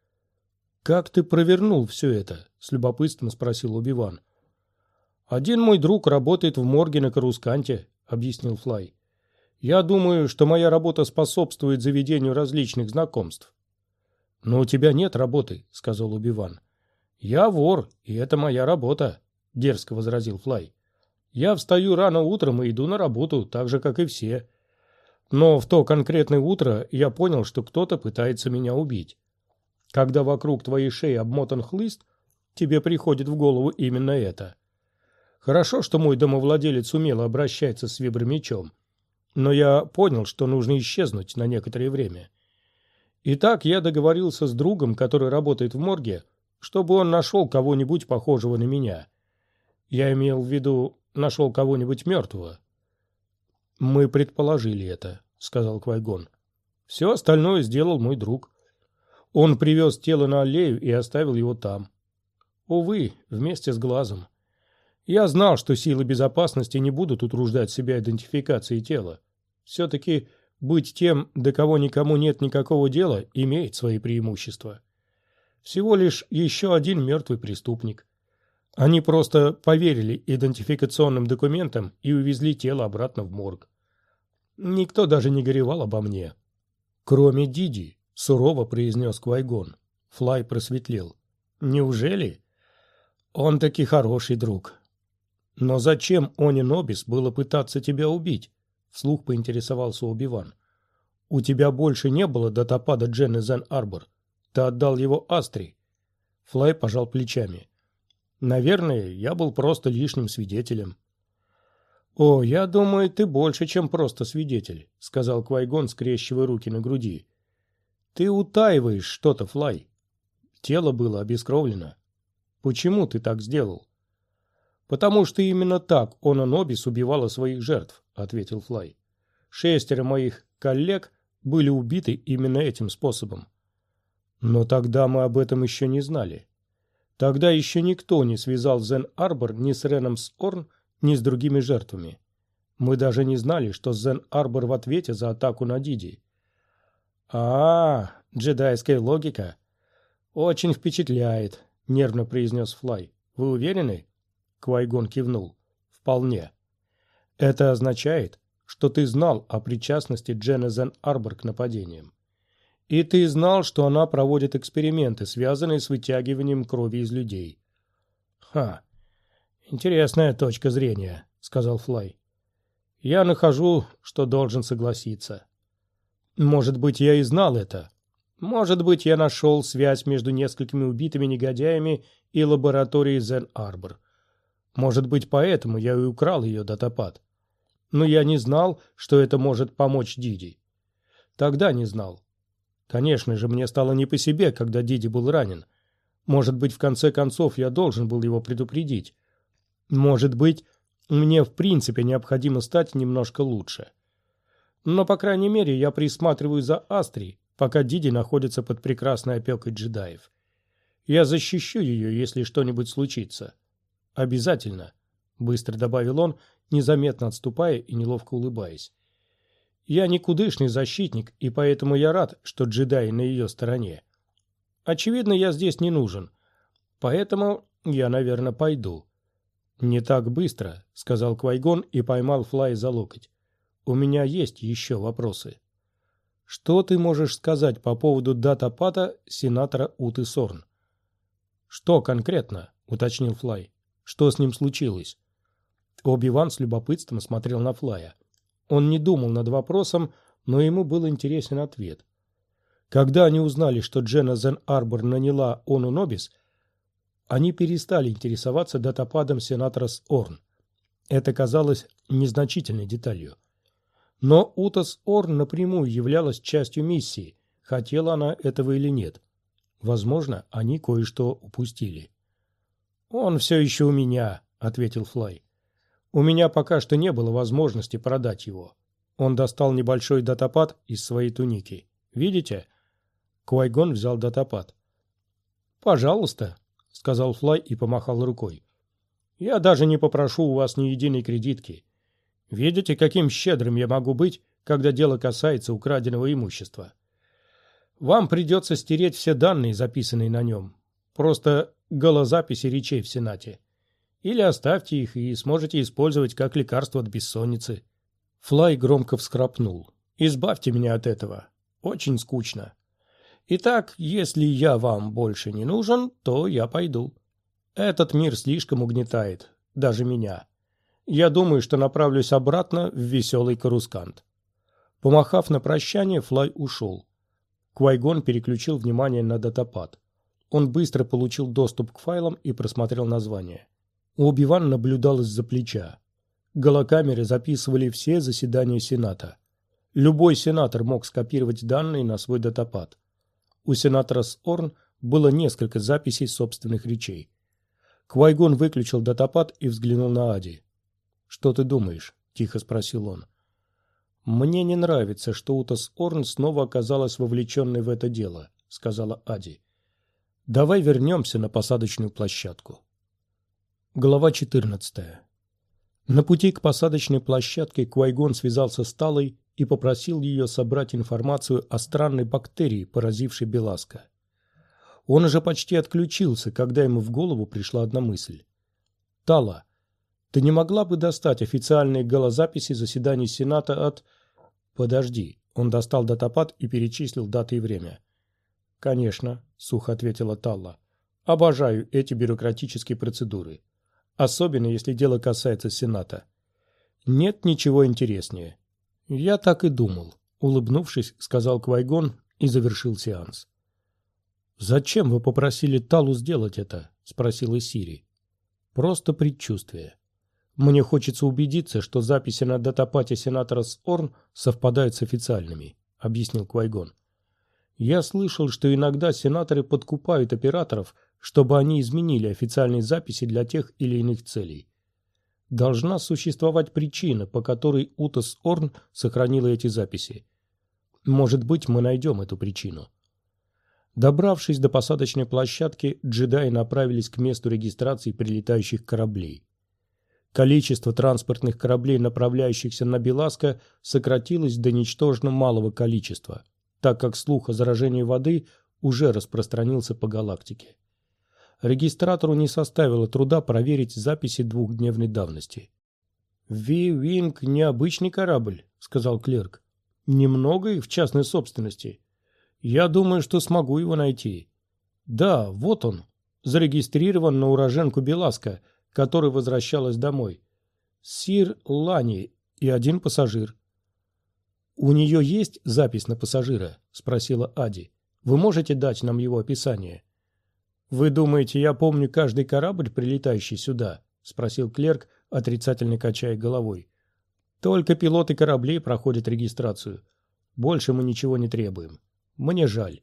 «Как ты провернул все это?» — с любопытством спросил Оби-Ван. «Один мой друг работает в морге на Корусканте», — объяснил Флай. «Я думаю, что моя работа способствует заведению различных знакомств». «Но у тебя нет работы», — сказал Оби-Ван. «Я вор, и это моя работа», — дерзко возразил Флай. «Я встаю рано утром и иду на работу, так же, как и все. Но в то конкретное утро я понял, что кто-то пытается меня убить. Когда вокруг твоей шеи обмотан хлыст, тебе приходит в голову именно это. Хорошо, что мой домовладелец умело обращается с вибромечом. Но я понял, что нужно исчезнуть на некоторое время. Итак, я договорился с другом, который работает в морге, чтобы он нашел кого-нибудь похожего на меня. Я имел в виду, нашел кого-нибудь мертвого». «Мы предположили это», — сказал Квай-Гон. «Все остальное сделал мой друг. Он привез тело на аллею и оставил его там. Увы, вместе с глазом. Я знал, что силы безопасности не будут утруждать себя идентификацией тела. Все-таки быть тем, до кого никому нет никакого дела, имеет свои преимущества. Всего лишь еще один мертвый преступник. Они просто поверили идентификационным документам и увезли тело обратно в морг. Никто даже не горевал обо мне. Кроме Диди, сурово произнес Квай-Гон. Флай просветлел. Неужели? Он таки хороший друг. Но зачем Они-Нобис было пытаться тебя убить? Вслух поинтересовался Оби-Ван. У тебя больше не было датапада Дженны Зен-Арбор. Ты отдал его Астри. Флай пожал плечами. Наверное, я был просто лишним свидетелем. «О, я думаю, ты больше, чем просто свидетель», — сказал Квай-Гон, скрещивая руки на груди. «Ты утаиваешь что-то, Флай. Тело было обескровлено. Почему ты так сделал?» «Потому что именно так Она-Нобис убивала своих жертв», — ответил Флай. 6 моих коллег были убиты именно этим способом. Но тогда мы об этом еще не знали. Тогда еще никто не связал Зен-Арбор ни с Реном Орн, ни с другими жертвами. Мы даже не знали, что Зен-Арбор в ответе за атаку на Диди. Джедайская логика. Очень впечатляет, нервно произнес Флай. «Вы уверены?» Квай-Гон кивнул. «Вполне. Это означает, что ты знал о причастности Дженны Зен-Арбор к нападениям. И ты знал, что она проводит эксперименты, связанные с вытягиванием крови из людей». «Ха, интересная точка зрения», — сказал Флай. «Я нахожу, что должен согласиться. Может быть, я и знал это. Может быть, я нашел связь между несколькими убитыми негодяями и лабораторией Зен-Арбор. Может быть, поэтому я и украл ее датапад. Но я не знал, что это может помочь Диди. Тогда не знал. Конечно же, мне стало не по себе, когда Диди был ранен. Может быть, в конце концов, я должен был его предупредить. Может быть, мне в принципе необходимо стать немножко лучше. Но, по крайней мере, я присматриваю за Астри, пока Диди находится под прекрасной опекой джедаев. Я защищу ее, если что-нибудь случится. Обязательно, быстро добавил он, незаметно отступая и неловко улыбаясь. Я никудышный защитник, и поэтому я рад, что джедаи на ее стороне. Очевидно, я здесь не нужен, поэтому я, наверное, пойду. Не так быстро, сказал Квай-Гон и поймал Флай за локоть. У меня есть еще вопросы. Что ты можешь сказать по поводу датапада сенатора Уты Сорн? Что конкретно? Уточнил Флай. Что с ним случилось? Оби-Ван с любопытством смотрел на Флая. Он не думал над вопросом, но ему был интересен ответ. Когда они узнали, что Дженна Зен-Арбор наняла Ону Нобис, они перестали интересоваться датападом сенатора Сорн. Это казалось незначительной деталью. Но Утас Орн напрямую являлась частью миссии, хотела она этого или нет. Возможно, они кое-что упустили. «Он все еще у меня», — ответил Флай. «У меня пока что не было возможности продать его». Он достал небольшой датапад из своей туники. «Видите?» Квай-Гон взял датапад. «Пожалуйста», — сказал Флай и помахал рукой. «Я даже не попрошу у вас ни единой кредитки. Видите, каким щедрым я могу быть, когда дело касается украденного имущества? Вам придется стереть все данные, записанные на нем. Просто голозаписи речей в Сенате. Или оставьте их и сможете использовать как лекарство от бессонницы». Флай громко всхрапнул. «Избавьте меня от этого. Очень скучно. Итак, если я вам больше не нужен, то я пойду. Этот мир слишком угнетает, даже меня. Я думаю, что направлюсь обратно в веселый Карускант». Помахав на прощание, Флай ушел. Квай-Гон переключил внимание на датапад. Он быстро получил доступ к файлам и просмотрел название. Оби-Ван наблюдал из-за плеча. Голокамеры записывали все заседания Сената. Любой сенатор мог скопировать данные на свой датапад. У сенатора Сорн было несколько записей собственных речей. Квай-Гон выключил датапад и взглянул на Ади. «Что ты думаешь?» – тихо спросил он. «Мне не нравится, что Утас Орн снова оказалась вовлеченной в это дело», – сказала Ади. «Давай вернемся на посадочную площадку». Глава 14. На пути к посадочной площадке Квай-Гон связался с Талой и попросил ее собрать информацию о странной бактерии, поразившей Беласка. Он уже почти отключился, когда ему в голову пришла одна мысль. «Тала, ты не могла бы достать официальные голозаписи заседаний Сената от...» «Подожди». Он достал датапад и перечислил даты и время. «Конечно», — сухо ответила Талла. «Обожаю эти бюрократические процедуры. Особенно, если дело касается Сената. Нет ничего интереснее». «Я так и думал», — улыбнувшись, сказал Квай-Гон и завершил сеанс. «Зачем вы попросили Талу сделать это?» — спросила Сири. «Просто предчувствие. Мне хочется убедиться, что записи на датападе сенатора Сорн совпадают с официальными», — объяснил Квай-Гон. «Я слышал, что иногда сенаторы подкупают операторов, чтобы они изменили официальные записи для тех или иных целей. Должна существовать причина, по которой Утас Орн сохранила эти записи. Может быть, мы найдем эту причину». Добравшись до посадочной площадки, джедаи направились к месту регистрации прилетающих кораблей. Количество транспортных кораблей, направляющихся на Беласка, сократилось до ничтожно малого количества, так как слух о заражении воды уже распространился по галактике. Регистратору не составило труда проверить записи двухдневной давности. «Ви-Винг — необычный корабль», — сказал клерк. «Немного их в частной собственности. Я думаю, что смогу его найти. Да, вот он. Зарегистрирован на уроженку Беласка, которая возвращалась домой. Сир Лани и один пассажир». «У нее есть запись на пассажира?» — спросила Ади. «Вы можете дать нам его описание?» «Вы думаете, я помню каждый корабль, прилетающий сюда?» — спросил клерк, отрицательно качая головой. «Только пилоты кораблей проходят регистрацию. Больше мы ничего не требуем. Мне жаль».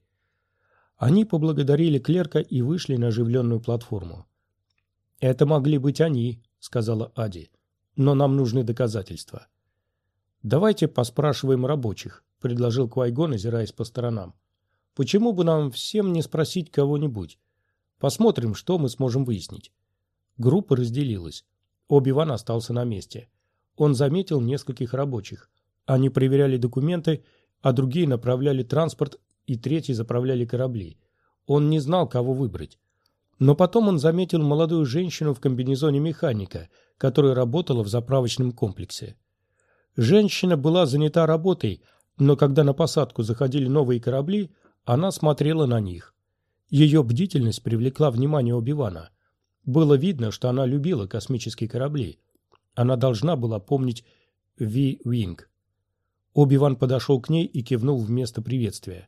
Они поблагодарили клерка и вышли на оживленную платформу. «Это могли быть они», — сказала Ади. «Но нам нужны доказательства». «Давайте поспрашиваем рабочих», — предложил Квай-Гон, озираясь по сторонам. «Почему бы нам всем не спросить кого-нибудь? Посмотрим, что мы сможем выяснить». Группа разделилась. Оби-Ван остался на месте. Он заметил нескольких рабочих. Они проверяли документы, а другие направляли транспорт и третьи заправляли корабли. Он не знал, кого выбрать. Но потом он заметил молодую женщину в комбинезоне механика, которая работала в заправочном комплексе. Женщина была занята работой, но когда на посадку заходили новые корабли, она смотрела на них. Ее бдительность привлекла внимание Оби-Вана. Было видно, что она любила космические корабли. Она должна была помнить Ви-Винг. Оби-Ван подошел к ней и кивнул вместо приветствия.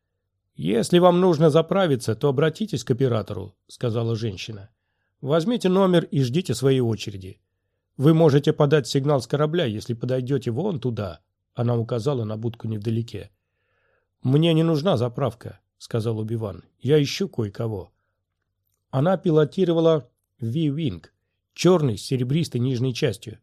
«Если вам нужно заправиться, то обратитесь к оператору», — сказала женщина. «Возьмите номер и ждите своей очереди. Вы можете подать сигнал с корабля, если подойдете вон туда», — она указала на будку невдалеке. «Мне не нужна заправка», — сказал Оби-Ван. «Я ищу кое-кого». Она пилотировала Ви-Винг, черный с серебристой нижней частью.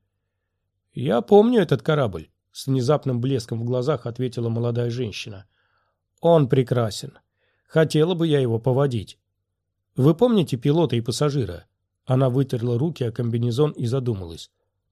«Я помню этот корабль», — с внезапным блеском в глазах ответила молодая женщина. «Он прекрасен. Хотела бы я его поводить». «Вы помните пилота и пассажира?» Она вытерла руки о комбинезон и задумалась.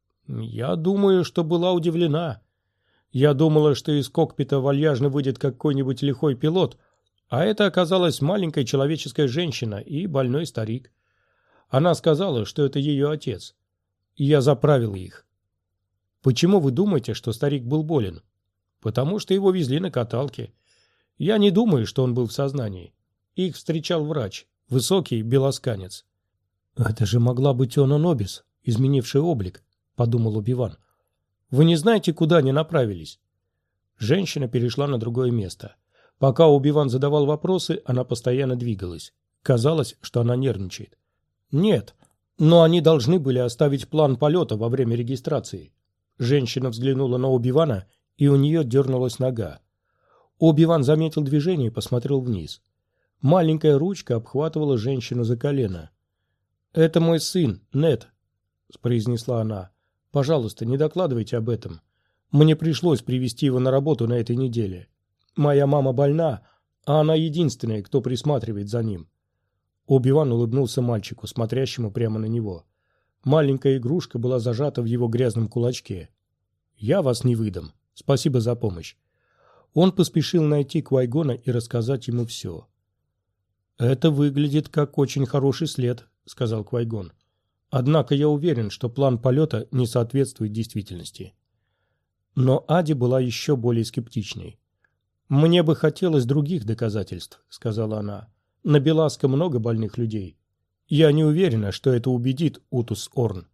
«Я думаю, что была удивлена. Я думала, что из кокпита вальяжно выйдет какой-нибудь лихой пилот, а это оказалась маленькая человеческая женщина и больной старик. Она сказала, что это ее отец. И я заправил их». «Почему вы думаете, что старик был болен?» «Потому что его везли на каталке. Я не думаю, что он был в сознании. Их встречал врач, высокий белосканец». «Это же могла быть Она Нобис, изменивший облик», — подумал Оби-Ван. «Вы не знаете, куда они направились?» Женщина перешла на другое место. Пока Оби-Ван задавал вопросы, она постоянно двигалась. Казалось, что она нервничает. «Нет, но они должны были оставить план полета во время регистрации». Женщина взглянула на Оби-Вана, и у нее дернулась нога. Оби-Ван заметил движение и посмотрел вниз. Маленькая ручка обхватывала женщину за колено. «Это мой сын, Нед», — произнесла она. «Пожалуйста, не докладывайте об этом. Мне пришлось привезти его на работу на этой неделе. Моя мама больна, а она единственная, кто присматривает за ним». Оби-Ван улыбнулся мальчику, смотрящему прямо на него. Маленькая игрушка была зажата в его грязном кулачке. «Я вас не выдам. Спасибо за помощь». Он поспешил найти Квай-Гона и рассказать ему все. «Это выглядит как очень хороший след», — сказал Квай-Гон. «Однако я уверен, что план полета не соответствует действительности». Но Ади была еще более скептичной. «Мне бы хотелось других доказательств», — сказала она. «На Беласко много больных людей. Я не уверена, что это убедит Утус Орн».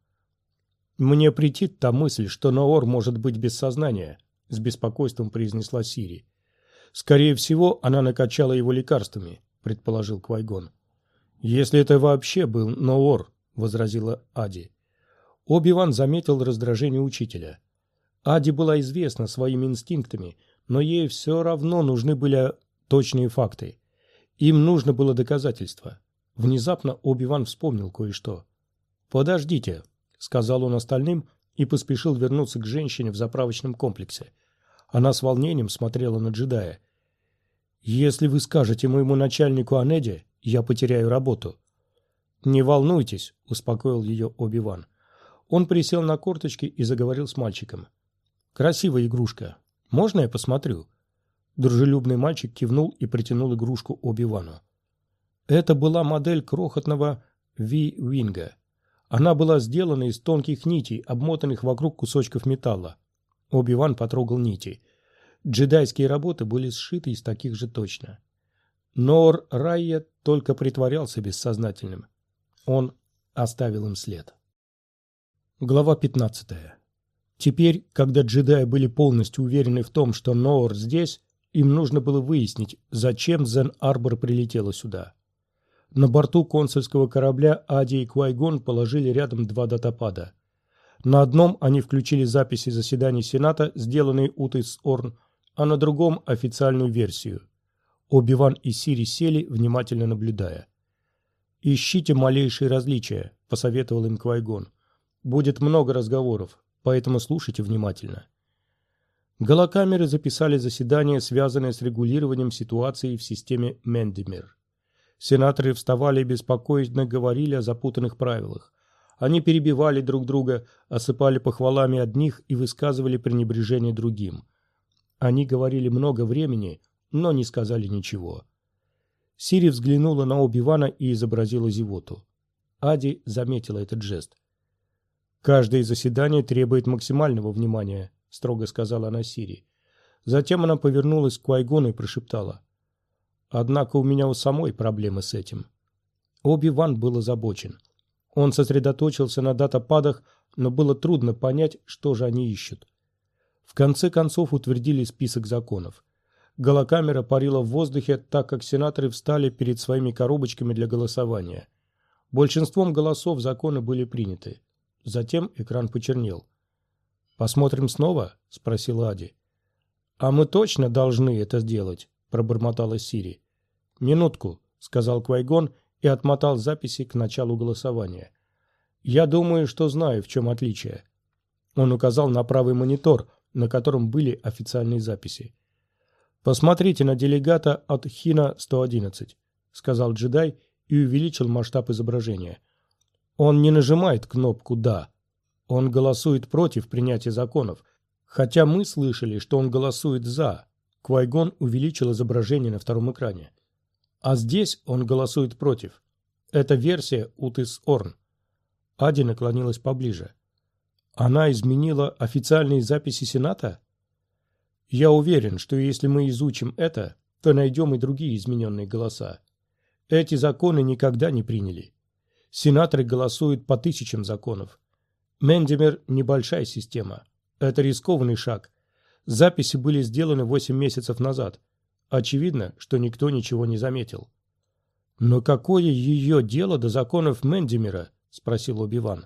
«Мне претит та мысль, что Ноор может быть без сознания», — с беспокойством произнесла Сири. «Скорее всего, она накачала его лекарствами», — предположил Квай-Гон. «Если это вообще был Ноор», — возразила Ади. Оби-Ван заметил раздражение учителя. Ади была известна своими инстинктами, но ей все равно нужны были точные факты. Им нужно было доказательство. Внезапно Оби-Ван вспомнил кое-что. «Подождите», — сказал он остальным и поспешил вернуться к женщине в заправочном комплексе. Она с волнением смотрела на джедая. «Если вы скажете моему начальнику о Неде, я потеряю работу». «Не волнуйтесь», — успокоил ее Оби-Ван. Он присел на корточки и заговорил с мальчиком. «Красивая игрушка. Можно я посмотрю?» Дружелюбный мальчик кивнул и протянул игрушку Оби-Вану. Это была модель крохотного V-Wing. Она была сделана из тонких нитей, обмотанных вокруг кусочков металла. Оби-Ван потрогал нити. Джедайские работы были сшиты из таких же точно. Ноор Райя только притворялся бессознательным. Он оставил им след. Глава 15. Теперь, когда джедаи были полностью уверены в том, что Ноор здесь, им нужно было выяснить, зачем Зен-Арбор прилетела сюда. На борту консульского корабля Ади и Квай-Гон положили рядом два датапада. На одном они включили записи заседаний Сената, сделанные Утис Орн, а на другом – официальную версию. Оби-Ван и Сири сели, внимательно наблюдая. «Ищите малейшие различия», – посоветовал им Квай-Гон. «Будет много разговоров, поэтому слушайте внимательно». Голокамеры записали заседания, связанные с регулированием ситуации в системе Мендимир. Сенаторы вставали и беспокойно говорили о запутанных правилах. Они перебивали друг друга, осыпали похвалами одних и высказывали пренебрежение другим. Они говорили много времени, но не сказали ничего. Сири взглянула на Оби-Вана и изобразила зевоту. Ади заметила этот жест. «Каждое заседание требует максимального внимания», — строго сказала она Сири. Затем она повернулась к Квай-Гону и прошептала. «Однако у меня у самой проблемы с этим». Оби-Ван был озабочен. Он сосредоточился на датападах, но было трудно понять, что же они ищут. В конце концов утвердили список законов. Голокамера парила в воздухе, так как сенаторы встали перед своими коробочками для голосования. Большинством голосов законы были приняты. Затем экран почернел. «Посмотрим снова?» – спросила Ади. «А мы точно должны это сделать?» – пробормотала Сири. «Минутку», – сказал Квай-Гон и отмотал записи к началу голосования. «Я думаю, что знаю, в чем отличие». Он указал на правый монитор, на котором были официальные записи. «Посмотрите на делегата от Хина-111», — сказал джедай и увеличил масштаб изображения. «Он не нажимает кнопку «Да». Он голосует против принятия законов, хотя мы слышали, что он голосует «за». Квай-Гон увеличил изображение на втором экране. А здесь он голосует против. Это версия Утис Орн. Ади наклонилась поближе. Она изменила официальные записи Сената? Я уверен, что если мы изучим это, то найдем и другие измененные голоса. Эти законы никогда не приняли. Сенаторы голосуют по тысячам законов. Мендимир – небольшая система. Это рискованный шаг. Записи были сделаны 8 месяцев назад. Очевидно, что никто ничего не заметил. «Но какое ее дело до законов Мендимира?» – спросил Оби-Ван.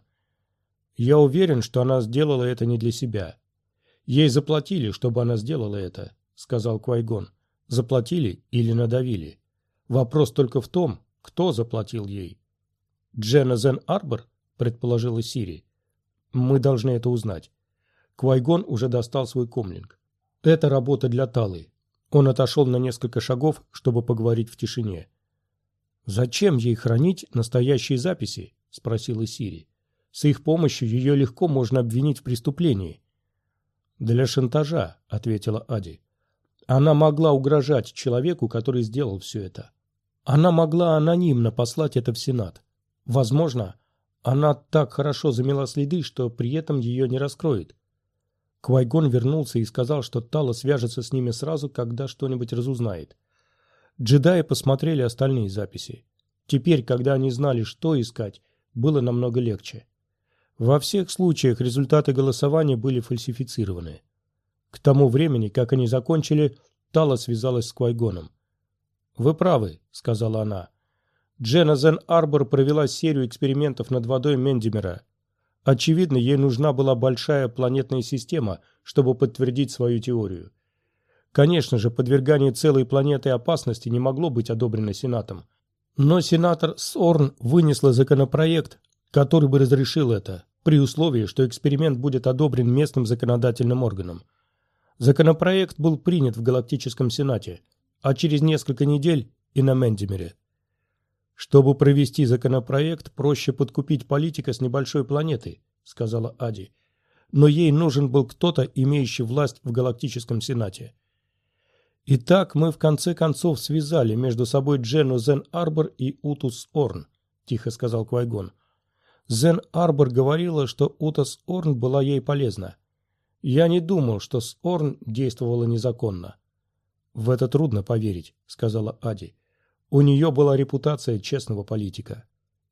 «Я уверен, что она сделала это не для себя. Ей заплатили, чтобы она сделала это», – сказал Квай-Гон. «Заплатили или надавили? Вопрос только в том, кто заплатил ей». «Джена Зен-Арбор?» – предположила Сири. «Мы должны это узнать». Квай-Гон уже достал свой комлинг. «Это работа для Талы». Он отошел на несколько шагов, чтобы поговорить в тишине. «Зачем ей хранить настоящие записи?» – спросила Сири. «С их помощью ее легко можно обвинить в преступлении». «Для шантажа», – ответила Ади. «Она могла угрожать человеку, который сделал все это. Она могла анонимно послать это в Сенат. Возможно, она так хорошо замела следы, что при этом ее не раскроет». Квай-Гон вернулся и сказал, что Тала свяжется с ними сразу, когда что-нибудь разузнает. Джедаи посмотрели остальные записи. Теперь, когда они знали, что искать, было намного легче. Во всех случаях результаты голосования были фальсифицированы. К тому времени, как они закончили, Тала связалась с Квай-Гоном. «Вы правы», — сказала она. «Джена Зен-Арбор провела серию экспериментов над водой Мендимира. Очевидно, ей нужна была большая планетная система, чтобы подтвердить свою теорию. Конечно же, подвергание целой планеты опасности не могло быть одобрено Сенатом. Но сенатор Сорн вынесла законопроект, который бы разрешил это, при условии, что эксперимент будет одобрен местным законодательным органом. Законопроект был принят в Галактическом Сенате, а через несколько недель и на Мендимире. «Чтобы провести законопроект, проще подкупить политика с небольшой планеты», — сказала Ади. «Но ей нужен был кто-то, имеющий власть в Галактическом Сенате. «Итак, мы в конце концов связали между собой Дженну Зен-Арбор и Утус Орн», — тихо сказал Квай-Гон. «Зен-Арбор говорила, что Утус Орн была ей полезна. Я не думал, что с Орн действовала незаконно». «В это трудно поверить», — сказала Ади. «У нее была репутация честного политика».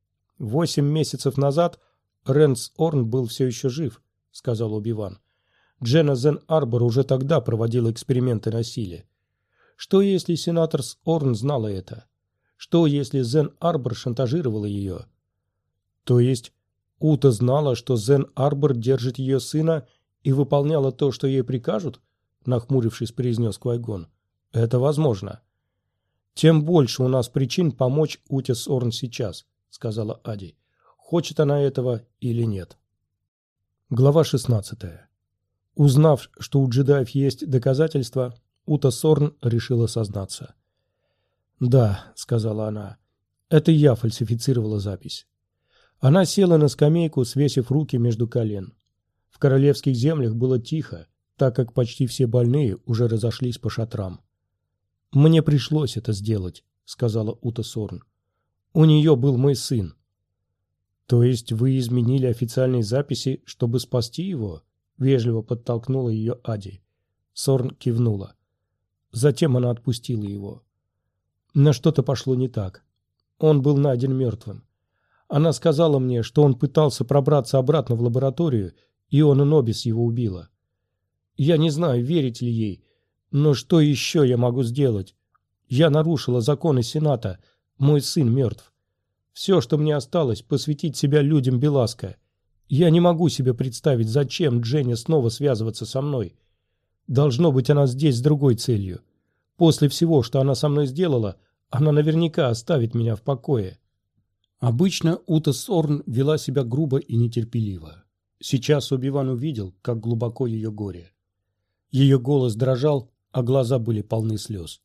8 месяцев назад Рэнс Орн был все еще жив», — сказал Оби-Ван. «Дженна Зен-Арбор уже тогда проводила эксперименты на силе. Что, если сенатор Орн знала это? Что, если Зен-Арбор шантажировала ее?» «То есть Ута знала, что Зен-Арбор держит ее сына и выполняла то, что ей прикажут?» — нахмурившись, произнес Квай-Гон. «Это возможно». «Тем больше у нас причин помочь Уте Орн сейчас», — сказала Ади. «Хочет она этого или нет». Глава 16. Узнав, что у джедаев есть доказательства, Ута Сорн решила сознаться. «Да», — сказала она, — «это я фальсифицировала запись». Она села на скамейку, свесив руки между колен. В королевских землях было тихо, так как почти все больные уже разошлись по шатрам. «Мне пришлось это сделать», — сказала Ута Сорн. «У нее был мой сын». «То есть вы изменили официальные записи, чтобы спасти его?» — вежливо подтолкнула ее Ади. Сорн кивнула. Затем она отпустила его. Но что-то пошло не так. Он был найден мертвым. Она сказала мне, что он пытался пробраться обратно в лабораторию, и он и Нобис его убила. Я не знаю, верить ли ей, но что еще я могу сделать? Я нарушила законы Сената, мой сын мертв. Все, что мне осталось, посвятить себя людям Беласка. Я не могу себе представить, зачем Дженни снова связываться со мной. Должно быть, она здесь с другой целью. После всего, что она со мной сделала, она наверняка оставит меня в покое. Обычно Ута Сорн вела себя грубо и нетерпеливо. Сейчас Оби-Ван увидел, как глубоко ее горе. Ее голос дрожал, а глаза были полны слез.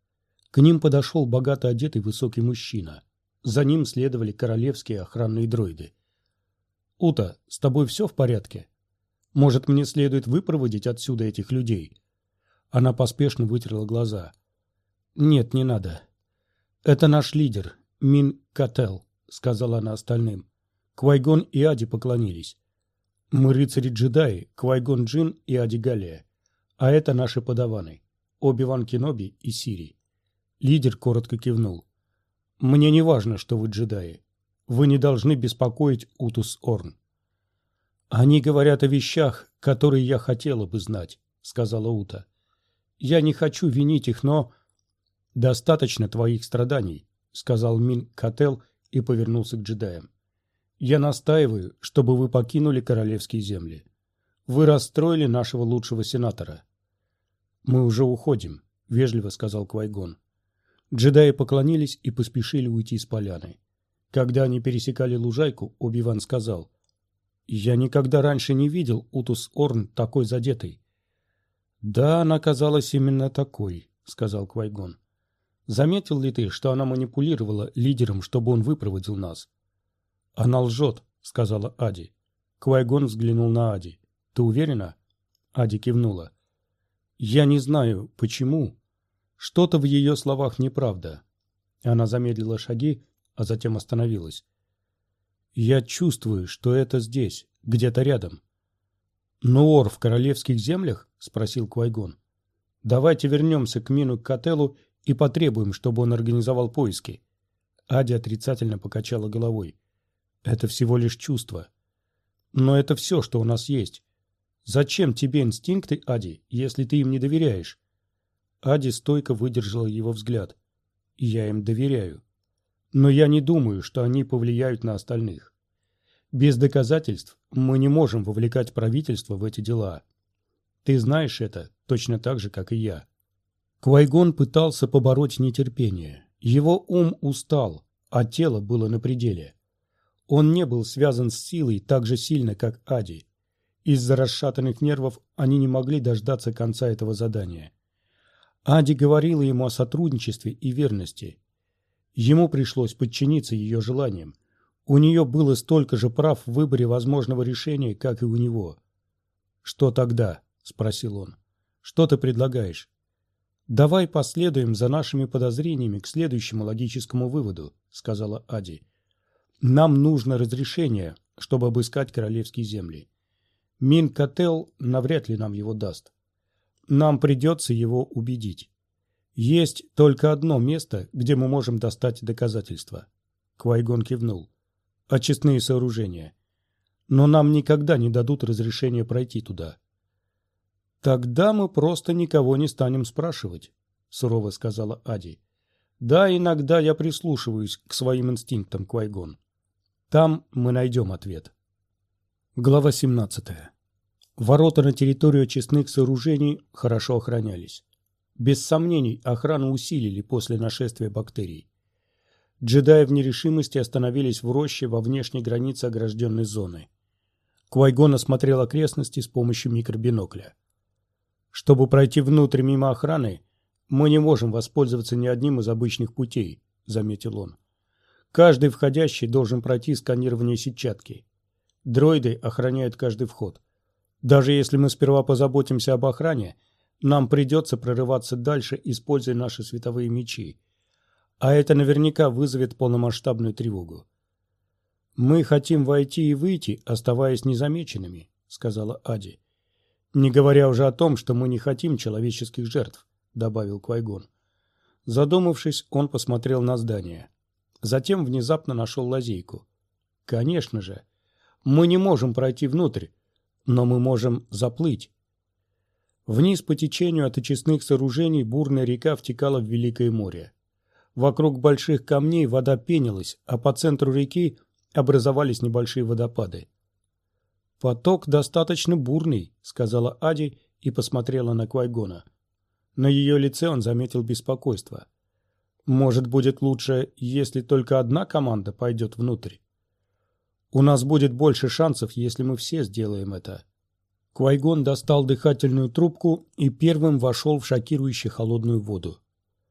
К ним подошел богато одетый высокий мужчина. За ним следовали королевские охранные дроиды. «Ута, с тобой все в порядке? Может, мне следует выпроводить отсюда этих людей?» Она поспешно вытерла глаза. «Нет, не надо. Это наш лидер, Мин Кател», — сказала она остальным. Квай-Гон и Ади поклонились. «Мы рыцари-джедаи, Квай-Гон Джин и Ади Галия. А это наши подаваны, Оби-Ван Кеноби и Сири». Лидер коротко кивнул. «Мне не важно, что вы джедаи. Вы не должны беспокоить Утус Орн». «Они говорят о вещах, которые я хотела бы знать», — сказала Ута. «Я не хочу винить их, но...» «Достаточно твоих страданий», — сказал Мин Кател и повернулся к джедаям. «Я настаиваю, чтобы вы покинули королевские земли. Вы расстроили нашего лучшего сенатора». «Мы уже уходим», — вежливо сказал Квай-Гон. Джедаи поклонились и поспешили уйти с поляны. Когда они пересекали лужайку, Оби-Ван сказал: «Я никогда раньше не видел Утус Орн такой задетой». «Да, она казалась именно такой», — сказал Квай-Гон. «Заметил ли ты, что она манипулировала лидером, чтобы он выпроводил нас?» «Она лжет», — сказала Ади. Квай-Гон взглянул на Ади. «Ты уверена?» Ади кивнула. «Я не знаю, почему. Что-то в ее словах неправда». Она замедлила шаги, а затем остановилась. «Я чувствую, что это здесь, где-то рядом». «Нуор в королевских землях?» — спросил Квай-Гон. «Давайте вернемся к Мину Кателлу и потребуем, чтобы он организовал поиски». Ади отрицательно покачала головой. «Это всего лишь чувство. Но это все, что у нас есть. Зачем тебе инстинкты, Ади, если ты им не доверяешь?» Ади стойко выдержала его взгляд. «Я им доверяю. Но я не думаю, что они повлияют на остальных. Без доказательств мы не можем вовлекать правительство в эти дела. Ты знаешь это точно так же, как и я». Квай-Гон пытался побороть нетерпение. Его ум устал, а тело было на пределе. Он не был связан с силой так же сильно, как Ади. Из-за расшатанных нервов они не могли дождаться конца этого задания. Ади говорила ему о сотрудничестве и верности. Ему пришлось подчиниться ее желаниям. У нее было столько же прав в выборе возможного решения, как и у него. «Что тогда?» — спросил он. «Что ты предлагаешь?» «Давай последуем за нашими подозрениями к следующему логическому выводу», — сказала Ади. «Нам нужно разрешение, чтобы обыскать королевские земли. Мин-Котел навряд ли нам его даст. Нам придется его убедить. Есть только одно место, где мы можем достать доказательства». Квай-Гон кивнул. «Очистные сооружения. Но нам никогда не дадут разрешения пройти туда». «Тогда мы просто никого не станем спрашивать», — сурово сказала Ади. «Да, иногда я прислушиваюсь к своим инстинктам, Квай-Гон. Там мы найдем ответ». Глава 17. Ворота на территорию очистных сооружений хорошо охранялись. Без сомнений, охрану усилили после нашествия бактерий. Джедаи в нерешимости остановились в роще во внешней границе огражденной зоны. Квай-Гон осмотрел окрестности с помощью микробинокля. «Чтобы пройти внутрь мимо охраны, мы не можем воспользоваться ни одним из обычных путей», — заметил он. «Каждый входящий должен пройти сканирование сетчатки. Дроиды охраняют каждый вход. Даже если мы сперва позаботимся об охране, нам придется прорываться дальше, используя наши световые мечи. А это наверняка вызовет полномасштабную тревогу». «Мы хотим войти и выйти, оставаясь незамеченными», — сказала Ади. «Не говоря уже о том, что мы не хотим человеческих жертв», — добавил Квай-Гон. Задумавшись, он посмотрел на здание. Затем внезапно нашел лазейку. «Конечно же, мы не можем пройти внутрь, но мы можем заплыть». Вниз по течению от очистных сооружений бурная река втекала в Великое море. Вокруг больших камней вода пенилась, а по центру реки образовались небольшие водопады. «Поток достаточно бурный», — сказала Ади и посмотрела на Квай-Гона. На ее лице он заметил беспокойство. «Может, будет лучше, если только одна команда пойдет внутрь? У нас будет больше шансов, если мы все сделаем это». Квай-Гон достал дыхательную трубку и первым вошел в шокирующе холодную воду.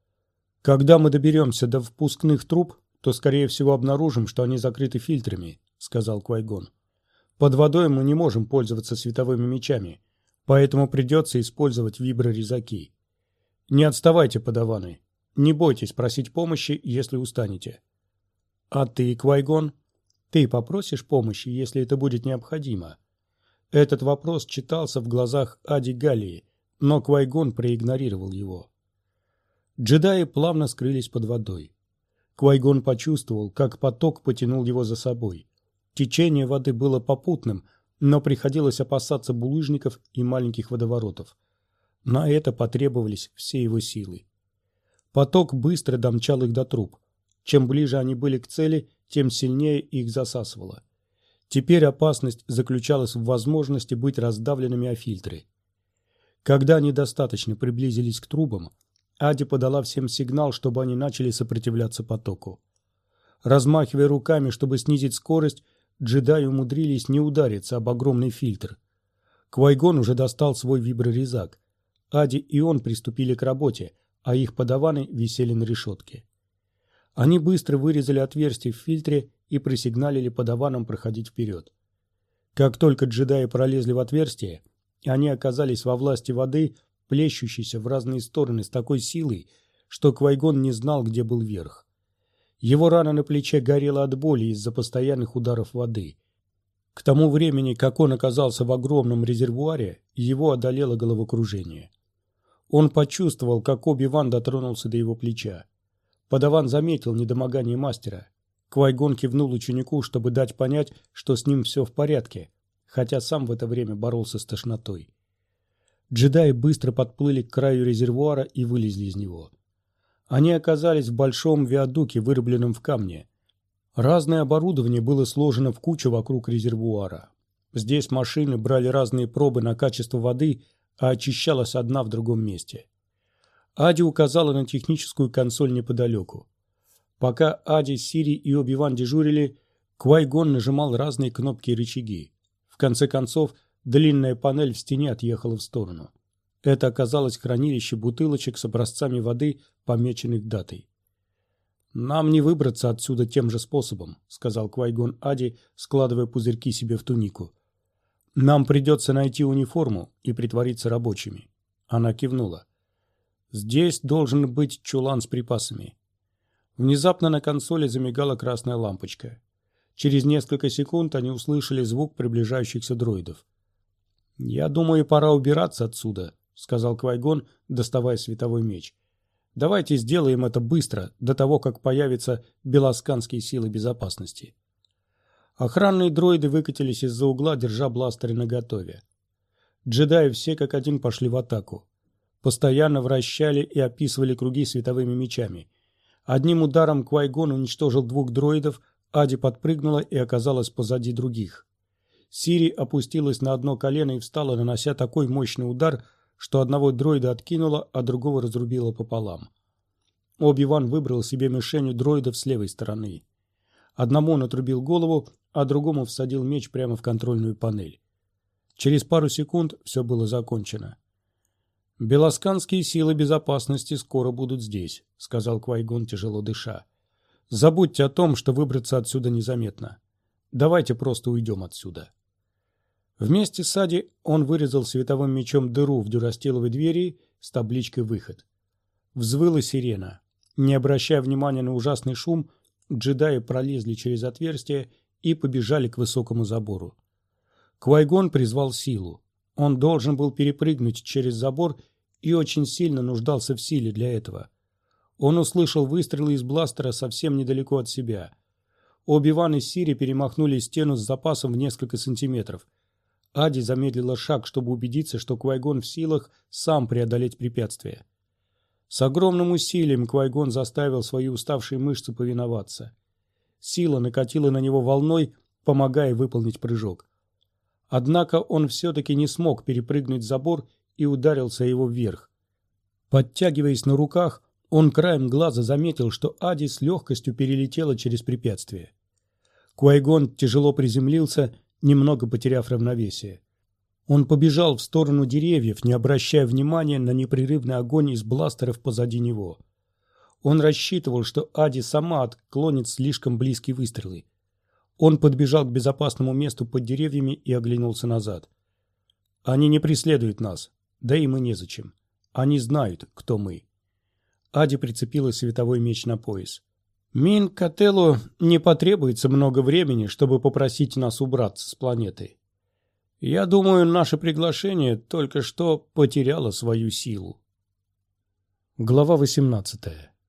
«Когда мы доберемся до впускных труб, то, скорее всего, обнаружим, что они закрыты фильтрами», — сказал Квай-Гон. «Под водой мы не можем пользоваться световыми мечами, поэтому придется использовать виброрезаки. Не отставайте, подаваны. Не бойтесь просить помощи, если устанете». «А ты, Квай-Гон? Ты попросишь помощи, если это будет необходимо?» Этот вопрос читался в глазах Ади Галии, но Квай-Гон проигнорировал его. Джедаи плавно скрылись под водой. Квай-Гон почувствовал, как поток потянул его за собой. Течение воды было попутным, но приходилось опасаться булыжников и маленьких водоворотов. На это потребовались все его силы. Поток быстро домчал их до труб. Чем ближе они были к цели, тем сильнее их засасывало. Теперь опасность заключалась в возможности быть раздавленными о фильтры. Когда они достаточно приблизились к трубам, Ади подала всем сигнал, чтобы они начали сопротивляться потоку. Размахивая руками, чтобы снизить скорость, джедаи умудрились не удариться об огромный фильтр. Квай-Гон уже достал свой виброрезак. Ади и он приступили к работе, а их подаваны висели на решетке. Они быстро вырезали отверстие в фильтре и присигналили подаванам проходить вперед. Как только джедаи пролезли в отверстие, они оказались во власти воды, плещущейся в разные стороны с такой силой, что Квай-Гон не знал, где был верх. Его рана на плече горела от боли из-за постоянных ударов воды. К тому времени, как он оказался в огромном резервуаре, его одолело головокружение. Он почувствовал, как Оби-Ван дотронулся до его плеча. Подаван заметил недомогание мастера. Квай-Гон кивнул ученику, чтобы дать понять, что с ним все в порядке, хотя сам в это время боролся с тошнотой. Джедаи быстро подплыли к краю резервуара и вылезли из него. Они оказались в большом виадуке, вырубленном в камне. Разное оборудование было сложено в кучу вокруг резервуара. Здесь машины брали разные пробы на качество воды, а очищалась одна в другом месте. Ади указала на техническую консоль неподалеку. Пока Ади, Сири и Оби-Ван дежурили, Квай-Гон нажимал разные кнопки и рычаги. В конце концов, длинная панель в стене отъехала в сторону. Это оказалось хранилище бутылочек с образцами воды, помеченных датой. «Нам не выбраться отсюда тем же способом», — сказал Квай-Гон Ади, складывая пузырьки себе в тунику. «Нам придется найти униформу и притвориться рабочими». Она кивнула. Здесь должен быть чулан с припасами. Внезапно на консоли замигала красная лампочка. Через несколько секунд они услышали звук приближающихся дроидов. «Я думаю, пора убираться отсюда», — сказал Квай-Гон, доставая световой меч. «Давайте сделаем это быстро, до того, как появятся белосканские силы безопасности». Охранные дроиды выкатились из-за угла, держа бластеры наготове. Джедаи все как один пошли в атаку. Постоянно вращали и описывали круги световыми мечами. Одним ударом Квай-Гон уничтожил 2 дроидов, Ади подпрыгнула и оказалась позади других. Сири опустилась на одно колено и встала, нанося такой мощный удар, что одного дроида откинула, а другого разрубила пополам. Оби-Ван выбрал себе мишенью дроидов с левой стороны. Одному он отрубил голову, а другому всадил меч прямо в контрольную панель. Через пару секунд все было закончено. «Белосканские силы безопасности скоро будут здесь», — сказал Квай-Гон, тяжело дыша. «Забудьте о том, что выбраться отсюда незаметно. Давайте просто уйдем отсюда». Вместе с Ади он вырезал световым мечом дыру в дюрастиловой двери с табличкой «Выход». Взвыла сирена. Не обращая внимания на ужасный шум, джедаи пролезли через отверстие и побежали к высокому забору. Квай-Гон призвал силу. Он должен был перепрыгнуть через забор и очень сильно нуждался в силе для этого. Он услышал выстрелы из бластера совсем недалеко от себя. Оби-Ван и Сири перемахнули стену с запасом в несколько сантиметров. Ади замедлила шаг, чтобы убедиться, что Квай-Гон в силах сам преодолеть препятствие. С огромным усилием Квай-Гон заставил свои уставшие мышцы повиноваться. Сила накатила на него волной, помогая выполнить прыжок. Однако он все-таки не смог перепрыгнуть забор и ударился его вверх. Подтягиваясь на руках, он краем глаза заметил, что Ади с легкостью перелетела через препятствие. Квай-Гон тяжело приземлился, немного потеряв равновесие. Он побежал в сторону деревьев, не обращая внимания на непрерывный огонь из бластеров позади него. Он рассчитывал, что Ади сама отклонит слишком близкие выстрелы. Он подбежал к безопасному месту под деревьями и оглянулся назад. «Они не преследуют нас, да и мы незачем. Они знают, кто мы». Ади прицепила световой меч на пояс. «Мин Котеллу не потребуется много времени, чтобы попросить нас убраться с планеты. Я думаю, наше приглашение только что потеряло свою силу». Глава 18.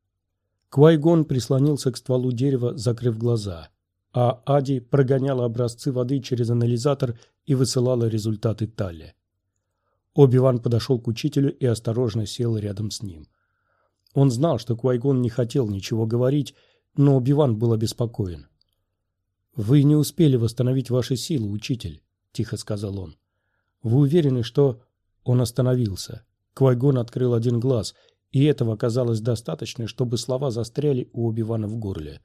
Квай-Гон прислонился к стволу дерева, закрыв глаза, а Ади прогоняла образцы воды через анализатор и высылала результаты Талли. Оби-Ван подошел к учителю и осторожно сел рядом с ним. Он знал, что Квай-Гон не хотел ничего говорить, но Оби-Ван был обеспокоен. «Вы не успели восстановить ваши силы, учитель», — тихо сказал он. «Вы уверены, что...» Он остановился. Квай-Гон открыл один глаз, и этого оказалось достаточно, чтобы слова застряли у Оби-Вана в горле.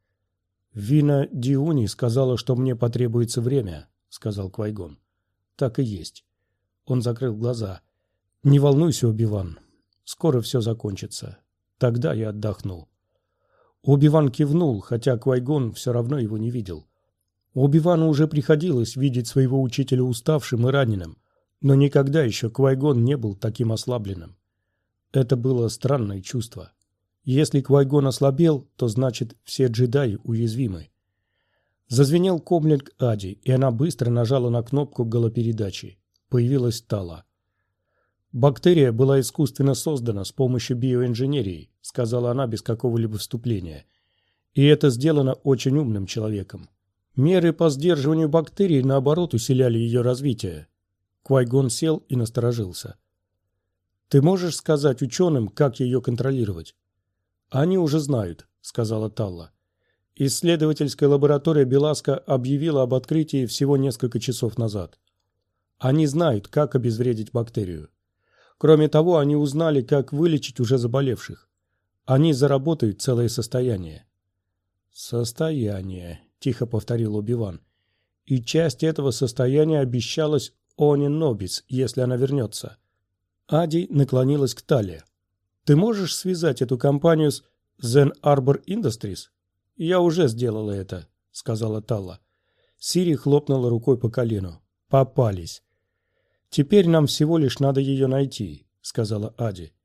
«Вина Диуни сказала, что мне потребуется время», — сказал Квай-Гон. «Так и есть». Он закрыл глаза. «Не волнуйся, Оби-Ван. Скоро все закончится. Тогда я отдохну». Оби-Ван кивнул, хотя Квай-Гон все равно его не видел. Оби-Вану уже приходилось видеть своего учителя уставшим и раненым, но никогда еще Квай-Гон не был таким ослабленным. Это было странное чувство. Если Квай-Гон ослабел, то значит все джедаи уязвимы. Зазвенел комлинг Ади, и она быстро нажала на кнопку голопередачи. Появилась Тала. «Бактерия была искусственно создана с помощью биоинженерии», сказала она без какого-либо вступления. «И это сделано очень умным человеком. Меры по сдерживанию бактерий, наоборот, усиляли ее развитие». Квай-Гон сел и насторожился. «Ты можешь сказать ученым, как ее контролировать?» «Они уже знают», — сказала Талла. «Исследовательская лаборатория Беласка объявила об открытии всего несколько часов назад. Они знают, как обезвредить бактерию. Кроме того, они узнали, как вылечить уже заболевших. Они заработают целое состояние». «Состояние», — тихо повторил Оби-Ван. «И часть этого состояния обещалась Они Нобис, если она вернется». Ади наклонилась к Талле. «Ты можешь связать эту компанию с Zen Arbor Industries?» «Я уже сделала это», — сказала Талла. Сири хлопнула рукой по колену. «Попались». «Теперь нам всего лишь надо ее найти», — сказала Ади.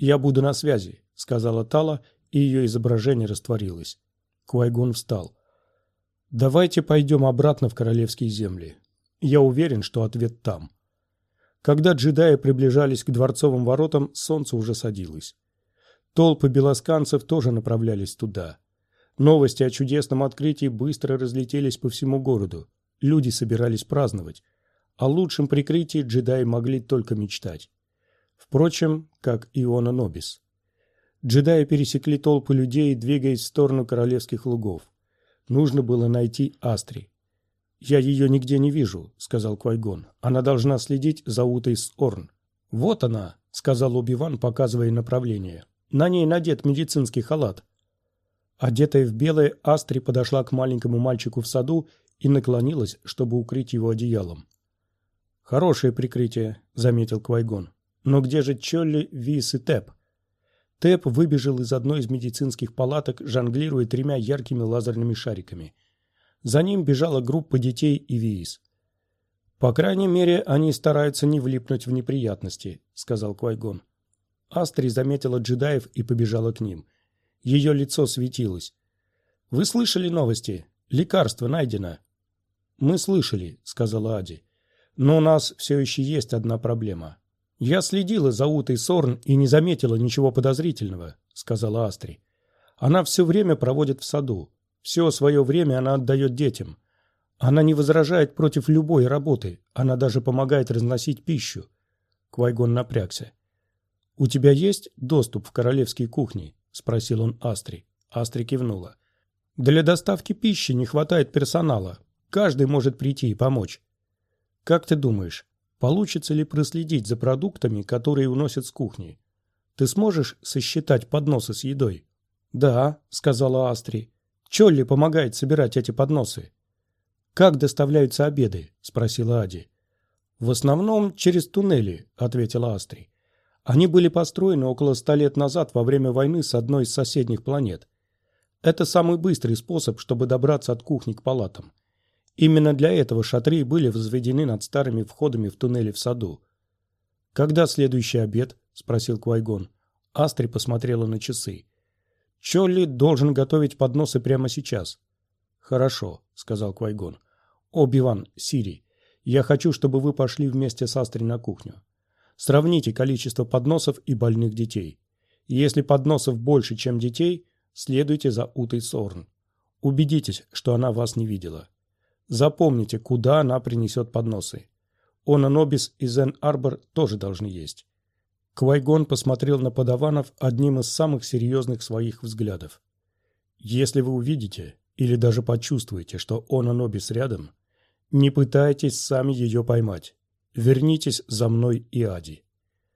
«Я буду на связи», — сказала Тала, и ее изображение растворилось. Квай-Гон встал. «Давайте пойдем обратно в королевские земли. Я уверен, что ответ там». Когда джедаи приближались к дворцовым воротам, солнце уже садилось. Толпы белосканцев тоже направлялись туда. Новости о чудесном открытии быстро разлетелись по всему городу. Люди собирались праздновать. О лучшем прикрытии джедаи могли только мечтать. Впрочем, как и Иона Нобис. Джедаи пересекли толпы людей, двигаясь в сторону королевских лугов. Нужно было найти Астри. «Я ее нигде не вижу», — сказал Квай-Гон. «Она должна следить за Утой с Орн». «Вот она», — сказал Оби-Ван, показывая направление. «На ней надет медицинский халат». Одетая в белое, Астри подошла к маленькому мальчику в саду и наклонилась, чтобы укрыть его одеялом. «Хорошее прикрытие», — заметил Квай-Гон. «Но где же Чолли, Вис и Тэп?» Тэп выбежал из одной из медицинских палаток, жонглируя 3 яркими лазерными шариками. За ним бежала группа детей и Виис. «По крайней мере, они стараются не влипнуть в неприятности», — сказал Квай-Гон. Астри заметила джедаев и побежала к ним. Ее лицо светилось. «Вы слышали новости? Лекарство найдено». «Мы слышали», — сказала Ади. «Но у нас все еще есть одна проблема». «Я следила за Утой Сорн и не заметила ничего подозрительного», — сказала Астри. «Она все время проводит в саду. Все свое время она отдает детям. Она не возражает против любой работы. Она даже помогает разносить пищу». Квай-Гон напрягся. «У тебя есть доступ в королевские кухни?» — спросил он Астри. Астри кивнула. «Для доставки пищи не хватает персонала. Каждый может прийти и помочь. Как ты думаешь, получится ли проследить за продуктами, которые уносят с кухни? Ты сможешь сосчитать подносы с едой?» «Да», — сказала Астри. «Чолли помогает собирать эти подносы». «Как доставляются обеды?» — спросила Ади. «В основном через туннели», — ответила Астри. «Они были построены около 100 лет назад во время войны с одной из соседних планет. Это самый быстрый способ, чтобы добраться от кухни к палатам. Именно для этого шатры и были возведены над старыми входами в туннели в саду». «Когда следующий обед?» — спросил Квай-Гон. Астри посмотрела на часы. «Чолли должен готовить подносы прямо сейчас». «Хорошо», — сказал Квай-Гон. «Оби-Ван, Сири, я хочу, чтобы вы пошли вместе с Астри на кухню. Сравните количество подносов и больных детей. Если подносов больше, чем детей, следуйте за Утой Сорн. Убедитесь, что она вас не видела. Запомните, куда она принесет подносы. Она Нобис и Зен Арбор тоже должны есть». Квай-Гон посмотрел на подаванов одним из самых серьезных своих взглядов. «Если вы увидите или даже почувствуете, что Она Нобис рядом, не пытайтесь сами ее поймать. Вернитесь за мной и Ади».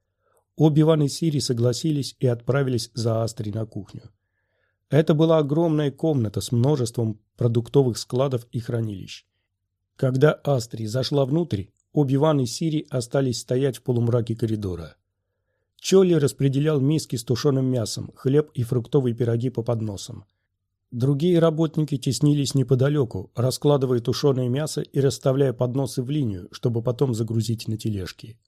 Оби-Ван и Сири согласились и отправились за Астри на кухню. Это была огромная комната с множеством продуктовых складов и хранилищ. Когда Астри зашла внутрь, Оби-Ван и Сири остались стоять в полумраке коридора. Чолли распределял миски с тушеным мясом, хлеб и фруктовые пироги по подносам. Другие работники теснились неподалеку, раскладывая тушеное мясо и расставляя подносы в линию, чтобы потом загрузить на тележки.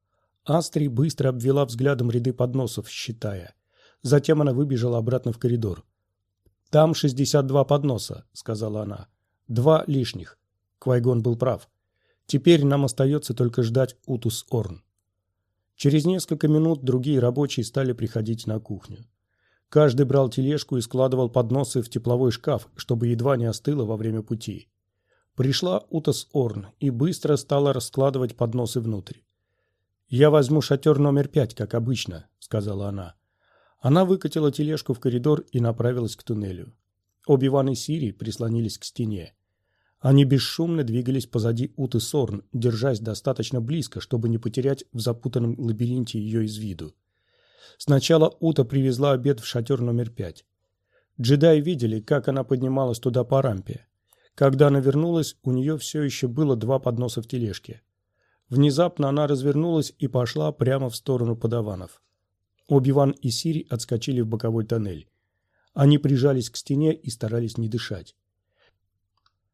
Астри быстро обвела взглядом ряды подносов, считая. Затем она выбежала обратно в коридор. «Там 62 подноса», — сказала она. «2 лишних». Квай-Гон был прав. «Теперь нам остается только ждать Утус Орн». Через несколько минут другие рабочие стали приходить на кухню. Каждый брал тележку и складывал подносы в тепловой шкаф, чтобы едва не остыло во время пути. Пришла Утас Орн и быстро стала раскладывать подносы внутрь. «Я возьму шатер номер 5, как обычно», — сказала она. Она выкатила тележку в коридор и направилась к туннелю. Оби-Ван и Сири прислонились к стене. Они бесшумно двигались позади Уты Сорн, держась достаточно близко, чтобы не потерять в запутанном лабиринте ее из виду. Сначала Ута привезла обед в шатер номер 5. Джедаи видели, как она поднималась туда по рампе. Когда она вернулась, у нее все еще было 2 подноса в тележке. Внезапно она развернулась и пошла прямо в сторону подаванов. Оби-Ван и Сири отскочили в боковой тоннель. Они прижались к стене и старались не дышать.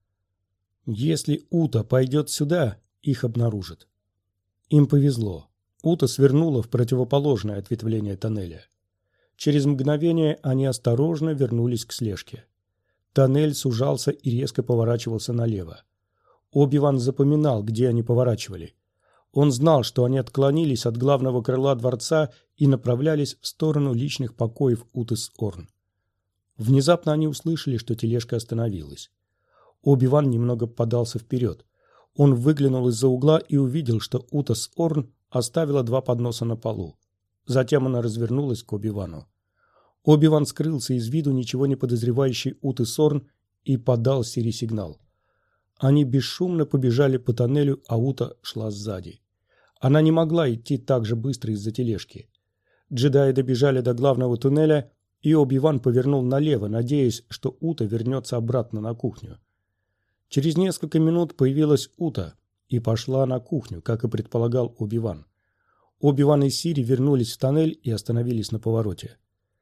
Если Ута пойдет сюда, их обнаружат. Им повезло. Ута свернула в противоположное ответвление тоннеля. Через мгновение они осторожно вернулись к слежке. Тоннель сужался и резко поворачивался налево. Оби-Ван запоминал, где они поворачивали. Он знал, что они отклонились от главного крыла дворца и направлялись в сторону личных покоев Утес Орн. Внезапно они услышали, что тележка остановилась. Оби-Ван немного подался вперед. Он выглянул из-за угла и увидел, что Утес Орн оставила 2 подноса на полу. Затем она развернулась к Оби-Вану. Оби-Ван скрылся из виду ничего не подозревающий Утес Орн и подал Сири сигнал. Они бесшумно побежали по тоннелю, а Ута шла сзади. Она не могла идти так же быстро из-за тележки. Джедаи добежали до главного туннеля, и Оби-Ван повернул налево, надеясь, что Ута вернется обратно на кухню. Через несколько минут появилась Ута и пошла на кухню, как и предполагал Оби-Ван. Оби-Ван и Сири вернулись в тоннель и остановились на повороте.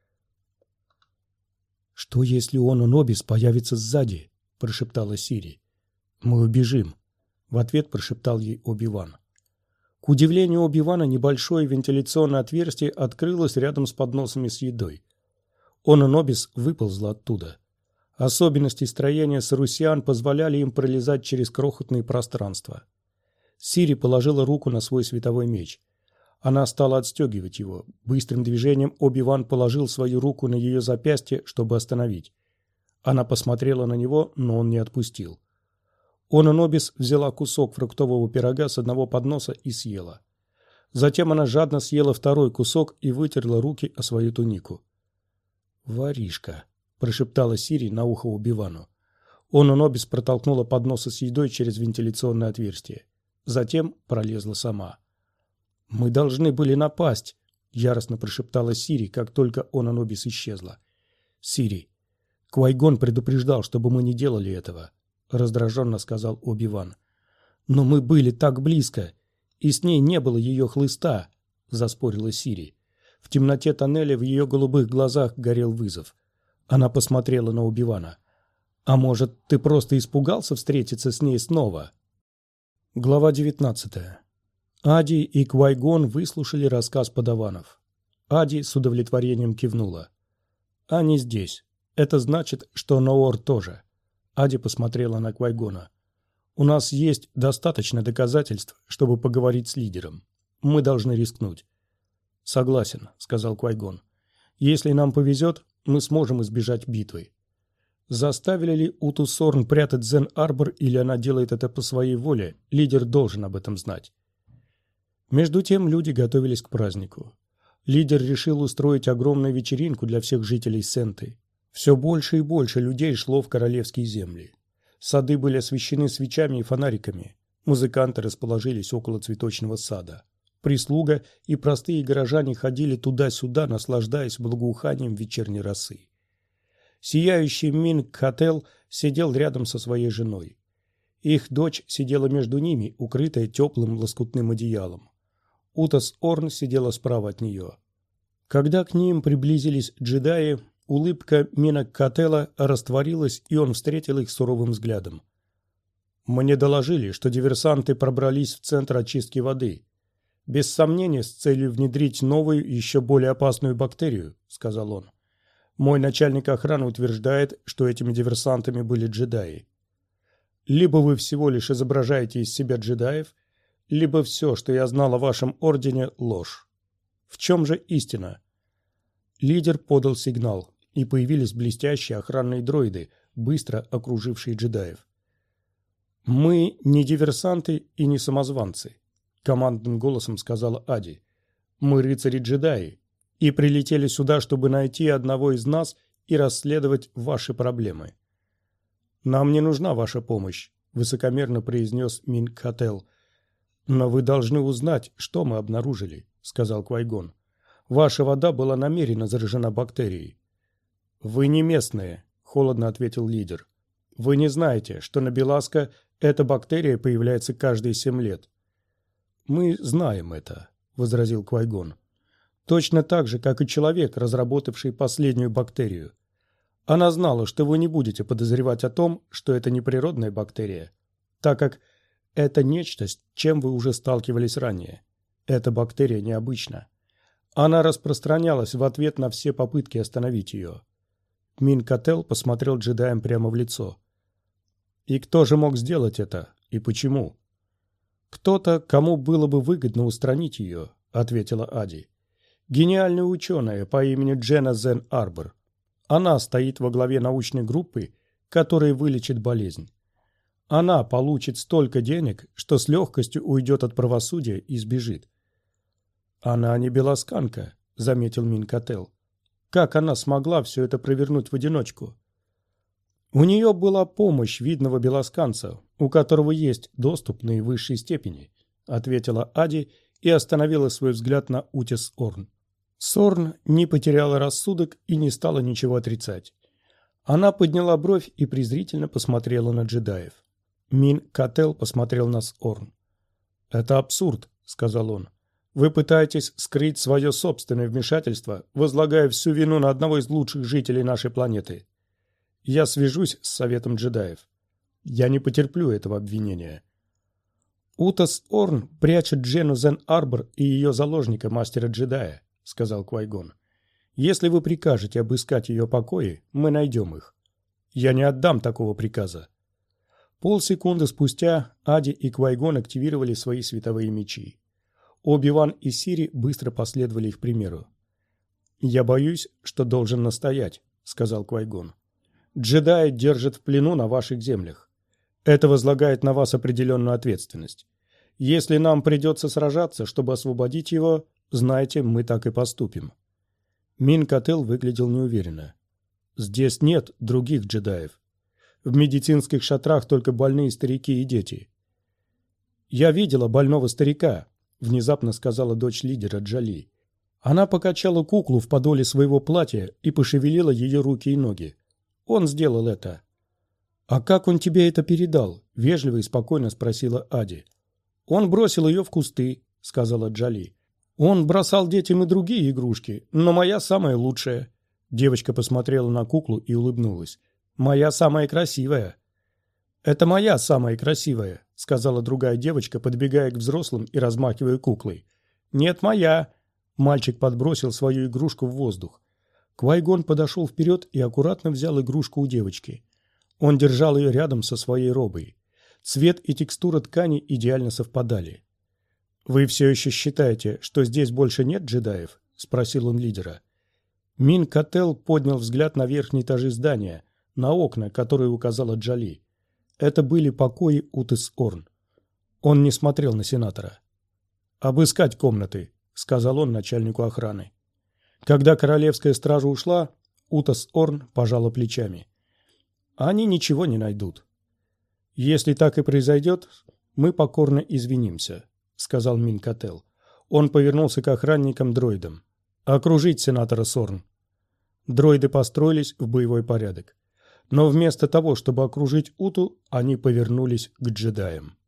«Что, если Ононобис появится сзади?» – прошептала Сири. «Мы убежим», – в ответ прошептал ей Оби-Ван. К удивлению Оби-Вана небольшое вентиляционное отверстие открылось рядом с подносами с едой. Ононобис выползла оттуда. Особенности строения сарусиан позволяли им пролезать через крохотные пространства. Сири положила руку на свой световой меч. Она стала отстегивать его. Быстрым движением Оби-Ван положил свою руку на ее запястье, чтобы остановить. Она посмотрела на него, но он не отпустил. Ононобис взяла кусок фруктового пирога с одного подноса и съела. Затем она жадно съела второй кусок и вытерла руки о свою тунику. «Воришка», – прошептала Сири на ухо Оби-Вану. Ононобис протолкнула подносы с едой через вентиляционное отверстие. Затем пролезла сама. «Мы должны были напасть», – яростно прошептала Сири, как только Ононобис исчезла. «Сири, Квай-Гон предупреждал, чтобы мы не делали этого», – раздраженно сказал Оби-Ван. «Но мы были так близко, и с ней не было ее хлыста», – заспорила Сири. В темноте тоннеля в ее голубых глазах горел вызов. Она посмотрела на Оби-Вана. «А может, ты просто испугался встретиться с ней снова?» Глава 19. Ади и Квай-Гон выслушали рассказ подаванов. Ади с удовлетворением кивнула. «Они здесь. Это значит, что Ноор тоже». Ади посмотрела на Квай-Гона. «У нас есть достаточно доказательств, чтобы поговорить с лидером. Мы должны рискнуть». «Согласен», — сказал Квай-Гон. «Если нам повезет, мы сможем избежать битвы». Заставили ли Уту Сорн прятать Зен-Арбор или она делает это по своей воле, лидер должен об этом знать. Между тем люди готовились к празднику. Лидер решил устроить огромную вечеринку для всех жителей Сенты. Все больше и больше людей шло в королевские земли. Сады были освещены свечами и фонариками. Музыканты расположились около цветочного сада. Прислуга и простые горожане ходили туда-сюда, наслаждаясь благоуханием вечерней росы. Сияющий Минг-Хател сидел рядом со своей женой. Их дочь сидела между ними, укрытая теплым лоскутным одеялом. Утес Орн сидела справа от нее. Когда к ним приблизились джедаи, улыбка Минг-Хатела растворилась, и он встретил их суровым взглядом. «Мне доложили, что диверсанты пробрались в центр очистки воды. Без сомнения, с целью внедрить новую, еще более опасную бактерию», — сказал он. «Мой начальник охраны утверждает, что этими диверсантами были джедаи. Либо вы всего лишь изображаете из себя джедаев, либо все, что я знал о вашем ордене, ложь. В чем же истина?» Лидер подал сигнал, и появились блестящие охранные дроиды, быстро окружившие джедаев. «Мы не диверсанты и не самозванцы», — командным голосом сказала Ади. «Мы рыцари-джедаи и прилетели сюда, чтобы найти одного из нас и расследовать ваши проблемы». «Нам не нужна ваша помощь», — высокомерно произнес Минг-Хател. «Но вы должны узнать, что мы обнаружили», — сказал Квай-Гон. «Ваша вода была намеренно заражена бактерией». «Вы не местные», — холодно ответил лидер. «Вы не знаете, что на Беласко эта бактерия появляется каждые 7 лет». «Мы знаем это», — возразил Квай-Гон. «Точно так же, как и человек, разработавший последнюю бактерию. Она знала, что вы не будете подозревать о том, что это не природная бактерия, так как это нечто, с чем вы уже сталкивались ранее. Эта бактерия необычна. Она распространялась в ответ на все попытки остановить ее. Мин-Кател посмотрел джедаям прямо в лицо. «И кто же мог сделать это? И почему?» «Кто-то, кому было бы выгодно устранить ее», — ответила Ади. «Гениальная ученая по имени Джена Зен Арбор. Она стоит во главе научной группы, которая вылечит болезнь. Она получит столько денег, что с легкостью уйдет от правосудия и сбежит». «Она не белосканка», — заметил Мин-Кател. «Как она смогла все это провернуть в одиночку?» «У нее была помощь видного белосканца, у которого есть доступ наивысшей степени», — ответила Ади и остановила свой взгляд на Утис Орн. Сорн не потеряла рассудок и не стала ничего отрицать. Она подняла бровь и презрительно посмотрела на джедаев. Мин-Кател посмотрел на Сорн. «Это абсурд», — сказал он. «Вы пытаетесь скрыть свое собственное вмешательство, возлагая всю вину на одного из лучших жителей нашей планеты. Я свяжусь с Советом джедаев. Я не потерплю этого обвинения». «Утас Орн прячет Джену Зен Арбор и ее заложника, мастера-джедая», — сказал Квай-Гон. «Если вы прикажете обыскать ее покои, мы найдем их. Я не отдам такого приказа». Полсекунды спустя Ади и Квай-Гон активировали свои световые мечи. Оби-Ван и Сири быстро последовали их примеру. «Я боюсь, что должен настоять», — сказал Квай-Гон. «Джедаи держат в плену на ваших землях. Это возлагает на вас определенную ответственность. Если нам придется сражаться, чтобы освободить его, знайте, мы так и поступим». Мин-Кател выглядел неуверенно. «Здесь нет других джедаев. В медицинских шатрах только больные старики и дети». «Я видела больного старика», — внезапно сказала дочь лидера Джали. Она покачала куклу в подоле своего платья и пошевелила ее руки и ноги. Он сделал это. «А как он тебе это передал?» — вежливо и спокойно спросила Ади. «Он бросил ее в кусты», — сказала Джали. «Он бросал детям и другие игрушки, но моя самая лучшая». Девочка посмотрела на куклу и улыбнулась. «Моя самая красивая». «Это моя самая красивая», — сказала другая девочка, подбегая к взрослым и размахивая куклой. «Нет, моя». Мальчик подбросил свою игрушку в воздух. Квай-Гон подошел вперед и аккуратно взял игрушку у девочки. Он держал ее рядом со своей робой. Цвет и текстура ткани идеально совпадали. «Вы все еще считаете, что здесь больше нет джедаев?» — спросил он лидера. Мин-Кател поднял взгляд на верхние этажи здания, на окна, которые указала Джали. Это были покои Утис Орн. Он не смотрел на сенатора. «Обыскать комнаты», — сказал он начальнику охраны. Когда королевская стража ушла, Утис Орн пожала плечами. «Они ничего не найдут». «Если так и произойдет, мы покорно извинимся», — сказал Мин-Кател. Он повернулся к охранникам-дроидам. «Окружить сенатора Сорн». Дроиды построились в боевой порядок. Но вместо того, чтобы окружить Уту, они повернулись к джедаям.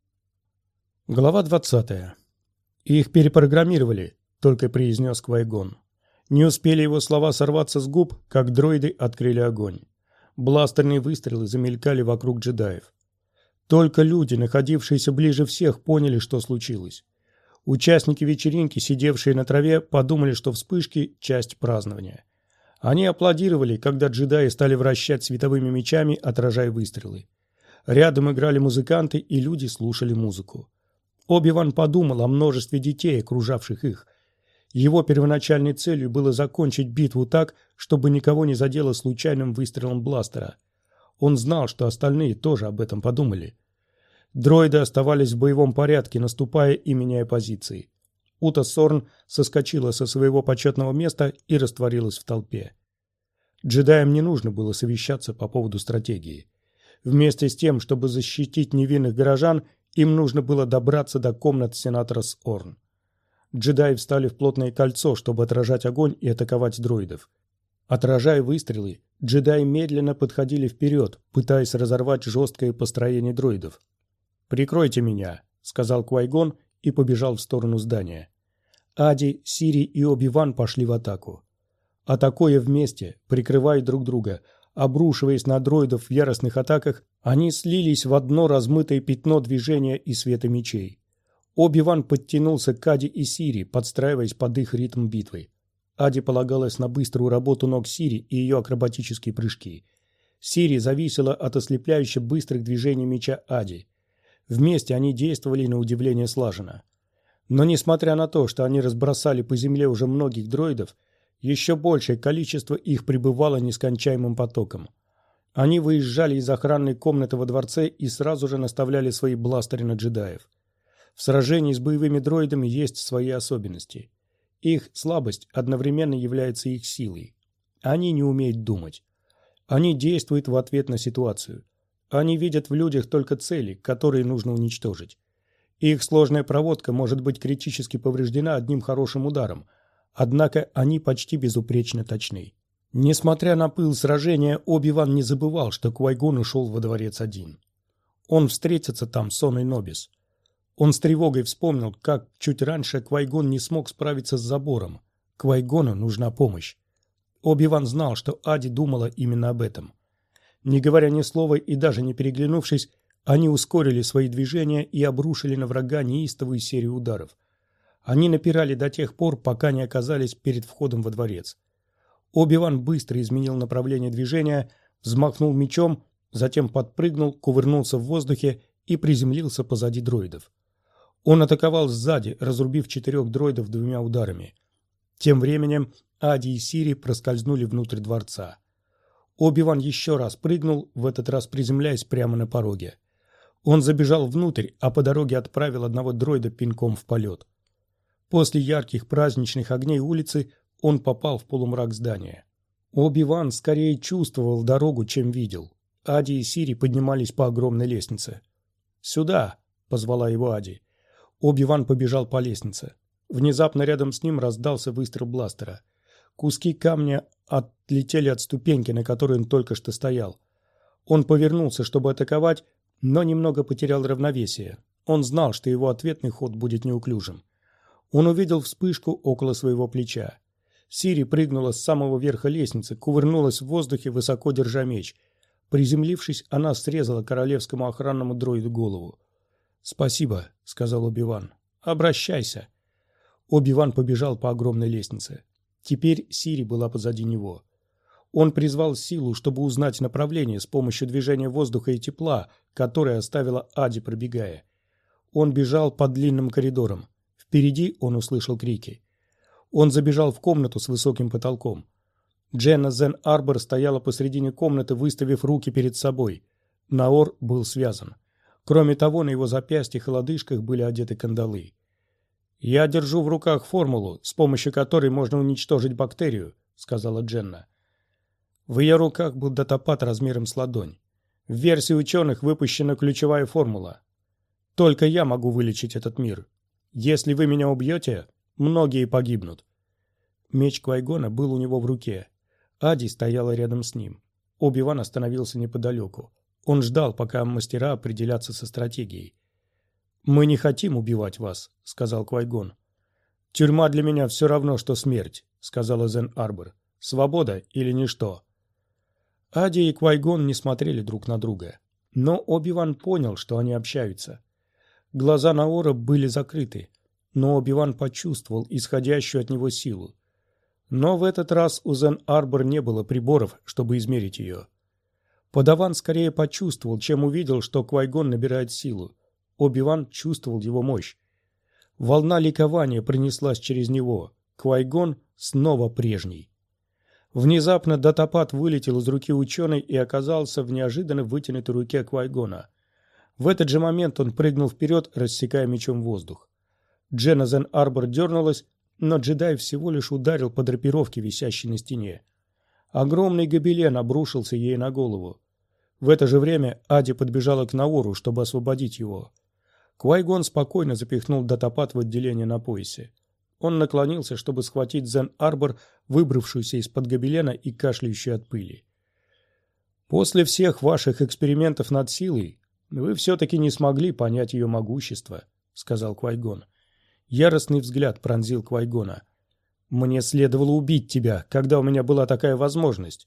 Глава 20. «Их перепрограммировали», — только произнес Квай-Гон. Не успели его слова сорваться с губ, как дроиды открыли огонь. Бластерные выстрелы замелькали вокруг джедаев. Только люди, находившиеся ближе всех, поняли, что случилось. Участники вечеринки, сидевшие на траве, подумали, что вспышки – часть празднования. Они аплодировали, когда джедаи стали вращать световыми мечами, отражая выстрелы. Рядом играли музыканты, и люди слушали музыку. Оби-Ван подумал о множестве детей, окружавших их. Его первоначальной целью было закончить битву так, чтобы никого не задело случайным выстрелом бластера. Он знал, что остальные тоже об этом подумали. Дроиды оставались в боевом порядке, наступая и меняя позиции. Ута Сорн соскочила со своего почетного места и растворилась в толпе. Джедаям не нужно было совещаться по поводу стратегии. Вместе с тем, чтобы защитить невинных горожан, им нужно было добраться до комнат сенатора Сорн. Джедаи встали в плотное кольцо, чтобы отражать огонь и атаковать дроидов. Отражая выстрелы, джедаи медленно подходили вперед, пытаясь разорвать жесткое построение дроидов. «Прикройте меня», — сказал Квай-Гон и побежал в сторону здания. Ади, Сири и Оби-Ван пошли в атаку. Атакуя вместе, прикрывая друг друга, обрушиваясь на дроидов в яростных атаках, они слились в одно размытое пятно движения и света мечей. Оби-Ван подтянулся к Ади и Сири, подстраиваясь под их ритм битвы. Ади полагалась на быструю работу ног Сири и ее акробатические прыжки. Сири зависела от ослепляюще быстрых движений меча Ади. Вместе они действовали на удивление слаженно. Но несмотря на то, что они разбросали по земле уже многих дроидов, еще большее количество их пребывало нескончаемым потоком. Они выезжали из охранной комнаты во дворце и сразу же наставляли свои бластеры на джедаев. В сражении с боевыми дроидами есть свои особенности. Их слабость одновременно является их силой. Они не умеют думать. Они действуют в ответ на ситуацию. Они видят в людях только цели, которые нужно уничтожить. Их сложная проводка может быть критически повреждена одним хорошим ударом, однако они почти безупречно точны. Несмотря на пыл сражения, Оби-Ван не забывал, что Квай-Гон ушел во дворец один. Он встретится там с Оной Нобис. Он с тревогой вспомнил, как чуть раньше Квай-Гон не смог справиться с забором. Квай-Гону нужна помощь. Оби-Ван знал, что Ади думала именно об этом. Не говоря ни слова и даже не переглянувшись, они ускорили свои движения и обрушили на врага неистовую серию ударов. Они напирали до тех пор, пока не оказались перед входом во дворец. Оби-Ван быстро изменил направление движения, взмахнул мечом, затем подпрыгнул, кувырнулся в воздухе и приземлился позади дроидов. Он атаковал сзади, разрубив 4 дроидов 2 ударами. Тем временем Ади и Сири проскользнули внутрь дворца. Оби-Ван еще раз прыгнул, в этот раз приземляясь прямо на пороге. Он забежал внутрь, а по дороге отправил одного дроида пинком в полет. После ярких праздничных огней улицы он попал в полумрак здания. Оби-Ван скорее чувствовал дорогу, чем видел. Ади и Сири поднимались по огромной лестнице. «Сюда!» — позвала его Ади. Оби-Ван побежал по лестнице. Внезапно рядом с ним раздался выстрел бластера. Куски камня отлетели от ступеньки, на которой он только что стоял. Он повернулся, чтобы атаковать, но немного потерял равновесие. Он знал, что его ответный ход будет неуклюжим. Он увидел вспышку около своего плеча. Сири прыгнула с самого верха лестницы, кувырнулась в воздухе, высоко держа меч. Приземлившись, она срезала королевскому охранному дроиду голову. «Спасибо», — сказал Оби-Ван. «Обращайся». Оби-Ван побежал по огромной лестнице. Теперь Сири была позади него. Он призвал силу, чтобы узнать направление с помощью движения воздуха и тепла, которое оставила Ади, пробегая. Он бежал по длинным коридорам. Впереди он услышал крики. Он забежал в комнату с высоким потолком. Дженна Зен-Арбор стояла посредине комнаты, выставив руки перед собой. Наор был связан. Кроме того, на его запястьях и лодыжках были одеты кандалы. «Я держу в руках формулу, с помощью которой можно уничтожить бактерию», — сказала Дженна. В ее руках был датапад размером с ладонь. В версии ученых выпущена ключевая формула. «Только я могу вылечить этот мир. Если вы меня убьете, многие погибнут». Меч Квай-Гона был у него в руке. Ади стояла рядом с ним. Оби-Ван остановился неподалеку. Он ждал, пока мастера определятся со стратегией. «Мы не хотим убивать вас», — сказал Квай-Гон. «Тюрьма для меня все равно, что смерть», — сказала Зен-Арбор. «Свобода или ничто». Ади и Квай-Гон не смотрели друг на друга. Но Оби-Ван понял, что они общаются. Глаза Наора были закрыты, но Оби-Ван почувствовал исходящую от него силу. Но в этот раз у Зен-Арбор не было приборов, чтобы измерить ее. Подаван скорее почувствовал, чем увидел, что Квай-Гон набирает силу. Оби-Ван чувствовал его мощь. Волна ликования пронеслась через него. Квай-Гон снова прежний. Внезапно датапад вылетел из руки ученой и оказался в неожиданно вытянутой руке Квай-Гона. В этот же момент он прыгнул вперед, рассекая мечом воздух. Дженна Зен-Арбор дернулась, но джедай всего лишь ударил по драпировке, висящей на стене. Огромный гобелен обрушился ей на голову. В это же время Ади подбежала к Наору, чтобы освободить его. Квай-Гон спокойно запихнул датапад в отделение на поясе. Он наклонился, чтобы схватить Зен-Арбор, выбравшуюся из-под гобелена и кашляющую от пыли. «После всех ваших экспериментов над силой вы все-таки не смогли понять ее могущество», — сказал Квай-Гон. Яростный взгляд пронзил Квай-Гона. «Мне следовало убить тебя, когда у меня была такая возможность».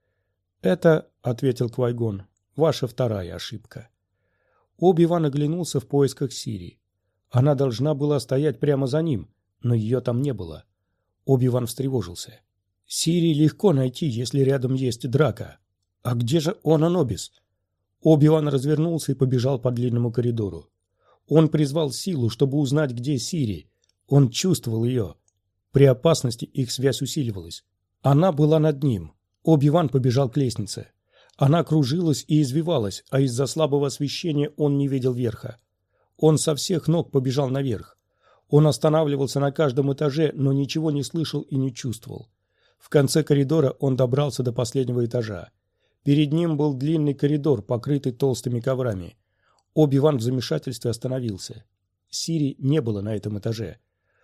«Это, — ответил Квай-Гон, — ваша вторая ошибка». Оби-Ван оглянулся в поисках Сири. Она должна была стоять прямо за ним, но ее там не было. Оби-Ван встревожился. Сири легко найти, если рядом есть Драко. А где же он, Анобис? Оби-Ван развернулся и побежал по длинному коридору. Он призвал силу, чтобы узнать, где Сири. Он чувствовал ее. При опасности их связь усиливалась. Она была над ним. Оби-Ван побежал к лестнице. Она кружилась и извивалась, а из-за слабого освещения он не видел верха. Он со всех ног побежал наверх. Он останавливался на каждом этаже, но ничего не слышал и не чувствовал. В конце коридора он добрался до последнего этажа. Перед ним был длинный коридор, покрытый толстыми коврами. Оби-Ван в замешательстве остановился. Сири не было на этом этаже.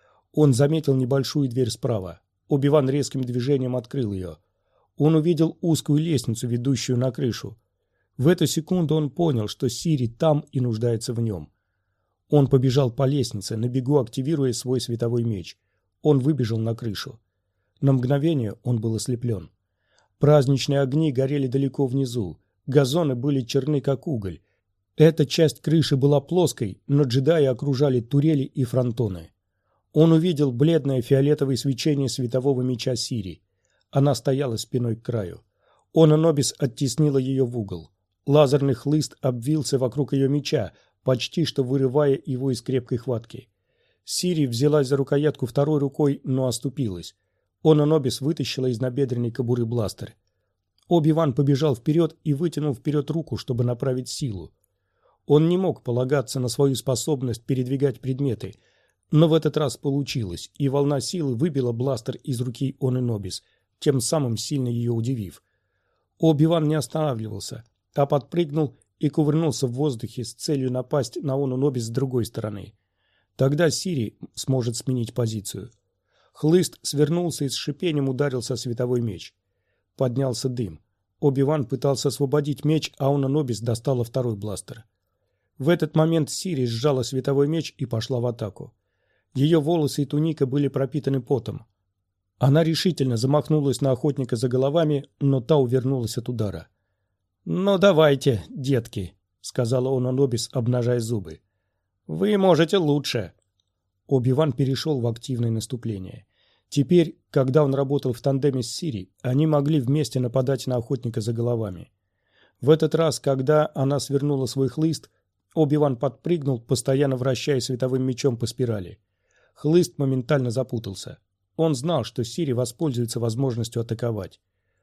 Он заметил небольшую дверь справа. Оби-Ван резким движением открыл ее. Он увидел узкую лестницу, ведущую на крышу. В эту секунду он понял, что Сири там и нуждается в нем. Он побежал по лестнице, на бегу активируя свой световой меч. Он выбежал на крышу. На мгновение он был ослеплен. Праздничные огни горели далеко внизу. Газоны были черны, как уголь. Эта часть крыши была плоской, но джедаи окружали турели и фронтоны. Он увидел бледное фиолетовое свечение светового меча Сири. Она стояла спиной к краю. Анобис оттеснила ее в угол. Лазерный хлыст обвился вокруг ее меча, почти что вырывая его из крепкой хватки. Сири взялась за рукоятку второй рукой, но оступилась. Анобис вытащила из набедренной кобуры бластер. Оби-Ван побежал вперед и вытянул вперед руку, чтобы направить силу. Он не мог полагаться на свою способность передвигать предметы, но в этот раз получилось, и волна силы выбила бластер из руки Анобис, тем самым сильно ее удивив. Оби-Ван не останавливался, а подпрыгнул и кувырнулся в воздухе с целью напасть на Анобис с другой стороны. Тогда Сири сможет сменить позицию. Хлыст свернулся и с шипением ударился о световой меч. Поднялся дым. Оби-Ван пытался освободить меч, а Анобис достала второй бластер. В этот момент Сири сжала световой меч и пошла в атаку. Ее волосы и туника были пропитаны потом. Она решительно замахнулась на охотника за головами, но та увернулась от удара. «Ну давайте, детки», — сказала Анобис, обнажая зубы. «Вы можете лучше». Оби-Ван перешел в активное наступление. Теперь, когда он работал в тандеме с Сири, они могли вместе нападать на охотника за головами. В этот раз, когда она свернула свой хлыст, Оби-Ван подпрыгнул, постоянно вращая световым мечом по спирали. Хлыст моментально запутался. Он знал, что Сири воспользуется возможностью атаковать.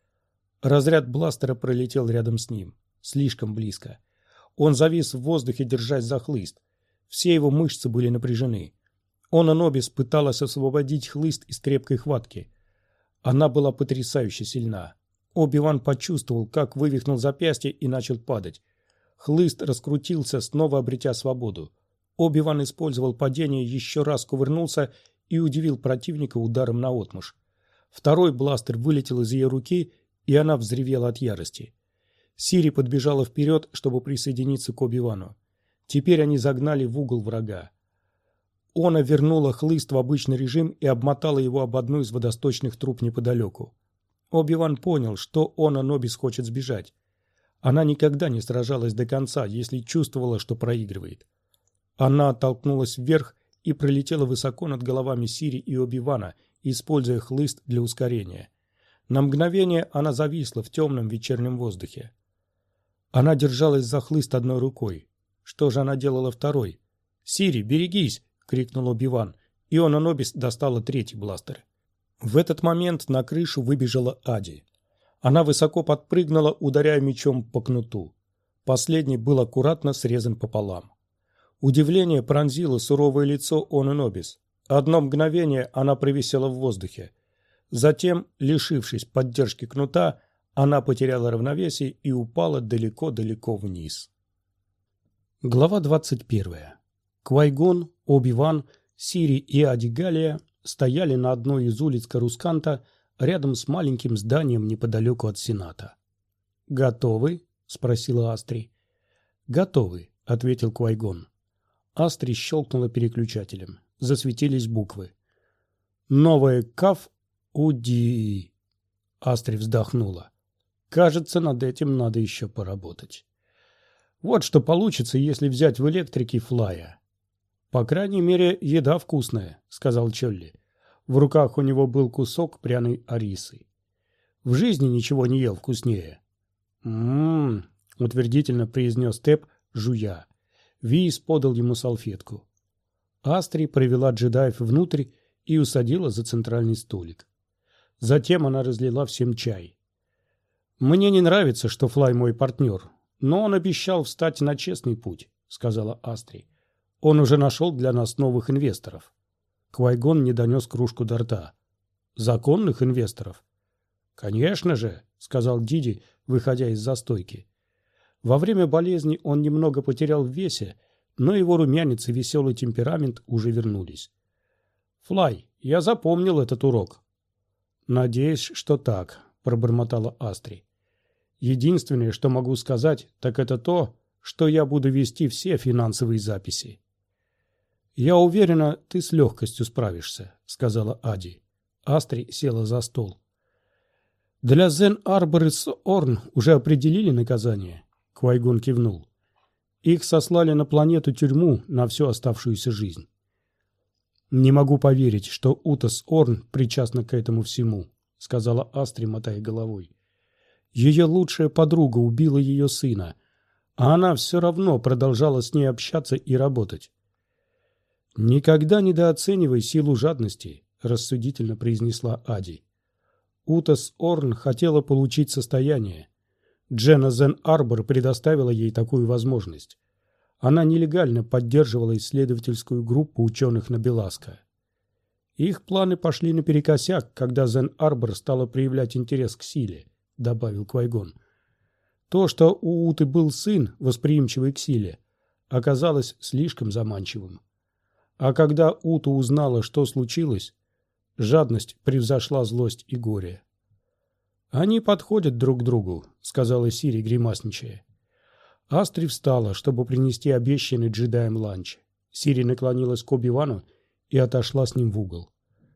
Разряд бластера пролетел рядом с ним. Слишком близко. Он завис в воздухе, держась за хлыст. Все его мышцы были напряжены. Анобис пыталась освободить хлыст из крепкой хватки. Она была потрясающе сильна. Оби-Ван почувствовал, как вывихнул запястье и начал падать. Хлыст раскрутился, снова обретя свободу. Оби-Ван использовал падение, еще раз кувырнулся и удивил противника ударом наотмашь. Второй бластер вылетел из ее руки, и она взревела от ярости. Сири подбежала вперед, чтобы присоединиться к Оби-Вану. Теперь они загнали в угол врага. Она вернула хлыст в обычный режим и обмотала его об одну из водосточных труб неподалеку. Оби-Ван понял, что Анобис хочет сбежать. Она никогда не сражалась до конца, если чувствовала, что проигрывает. Она оттолкнулась вверх и пролетела высоко над головами Сири и Оби-Вана, используя хлыст для ускорения. На мгновение она зависла в темном вечернем воздухе. Она держалась за хлыст одной рукой. Что же она делала второй? «Сири, берегись!» — крикнул Оби-Ван, и Анобис достала третий бластер. В этот момент на крышу выбежала Ади. Она высоко подпрыгнула, ударяя мечом по кнуту. Последний был аккуратно срезан пополам. Удивление пронзило суровое лицо Анобис. Одно мгновение она провисела в воздухе. Затем, лишившись поддержки кнута, она потеряла равновесие и упала далеко-далеко вниз. Глава 21. Квай-Гон, Оби-Ван, Сири и Ади Галия стояли на одной из улиц Карусканта рядом с маленьким зданием неподалеку от Сената. «Готовы?» — спросила Астри. «Готовы», — ответил Квай-Гон. Астри щелкнула переключателем. Засветились буквы. «Новое КАФ УДИ». Астри вздохнула. «Кажется, над этим надо еще поработать. Вот что получится, если взять в электрике Флая». «По крайней мере, еда вкусная», — сказал Чолли. В руках у него был кусок пряной арисы. «В жизни ничего не ел вкуснее». «М-м-м», утвердительно произнес Тэп, жуя. Виз подал ему салфетку. Астри провела джедаев внутрь и усадила за центральный столик. Затем она разлила всем чай. «Мне не нравится, что Флай мой партнер, но он обещал встать на честный путь», — сказала Астри. «Он уже нашел для нас новых инвесторов». Квай-Гон не донес кружку до рта. «Законных инвесторов?» «Конечно же», — сказал Диди, выходя из застойки. Во время болезни он немного потерял в весе, но его румянец и веселый темперамент уже вернулись. «Флай, я запомнил этот урок». «Надеюсь, что так», — пробормотала Астри. «Единственное, что могу сказать, так это то, что я буду вести все финансовые записи». «Я уверена, ты с легкостью справишься», — сказала Ади. Астри села за стол. «Для Зен-Арбор и С-Орн уже определили наказание?» Квай-Гон кивнул. «Их сослали на планету-тюрьму на всю оставшуюся жизнь». «Не могу поверить, что Утас Орн причастна к этому всему», — сказала Астри, мотая головой. «Ее лучшая подруга убила ее сына, а она все равно продолжала с ней общаться и работать». «Никогда недооценивай силу жадности», — рассудительно произнесла Ади. Утас Орн хотела получить состояние. Дженна Зен-Арбор предоставила ей такую возможность. Она нелегально поддерживала исследовательскую группу ученых на Беласко. «Их планы пошли наперекосяк, когда Зен-Арбор стала проявлять интерес к силе», — добавил Квай-Гон. «То, что у Уты был сын, восприимчивый к силе, оказалось слишком заманчивым. А когда Ута узнала, что случилось, жадность превзошла злость и горе». «Они подходят друг к другу», — сказала Сири, гримасничая. Астри встала, чтобы принести обещанный джедаем ланч. Сири наклонилась к Оби-Вану и отошла с ним в угол.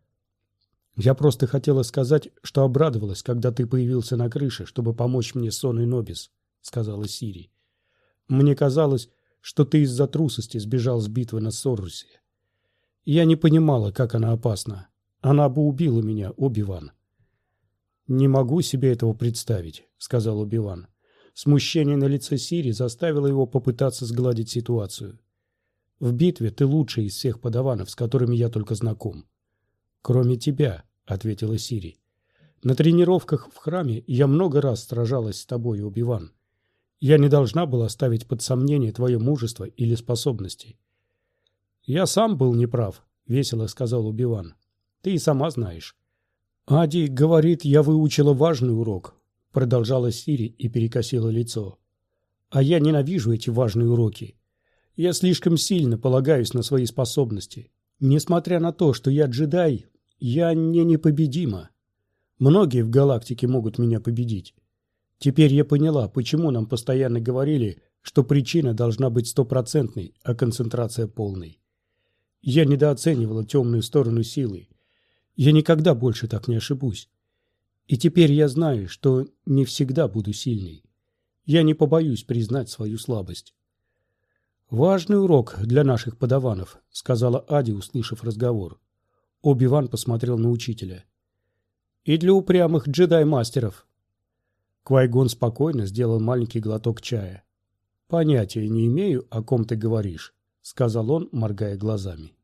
«Я просто хотела сказать, что обрадовалась, когда ты появился на крыше, чтобы помочь мне с Соной Нобис», — сказала Сири. «Мне казалось, что ты из-за трусости сбежал с битвы на Соррусе. Я не понимала, как она опасна. Она бы убила меня, Оби-Ван». «Не могу себе этого представить», — сказал Оби-Ван. Смущение на лице Сири заставило его попытаться сгладить ситуацию. «В битве ты лучший из всех подаванов, с которыми я только знаком». «Кроме тебя», — ответила Сири. «На тренировках в храме я много раз сражалась с тобой, Оби-Ван. Я не должна была ставить под сомнение твое мужество или способности». «Я сам был неправ», — весело сказал Оби-Ван. «Ты и сама знаешь». «Ади говорит, я выучила важный урок», — продолжала Сири и перекосила лицо. «А я ненавижу эти важные уроки. Я слишком сильно полагаюсь на свои способности. Несмотря на то, что я джедай, я не непобедима. Многие в галактике могут меня победить. Теперь я поняла, почему нам постоянно говорили, что причина должна быть стопроцентной, а концентрация полной. Я недооценивала темную сторону силы. Я никогда больше так не ошибусь. И теперь я знаю, что не всегда буду сильной. Я не побоюсь признать свою слабость». «Важный урок для наших подаванов», — сказала Ади, услышав разговор. Оби-Ван посмотрел на учителя. «И для упрямых джедай-мастеров». Квай-Гон спокойно сделал маленький глоток чая. «Понятия не имею, о ком ты говоришь», — сказал он, моргая глазами.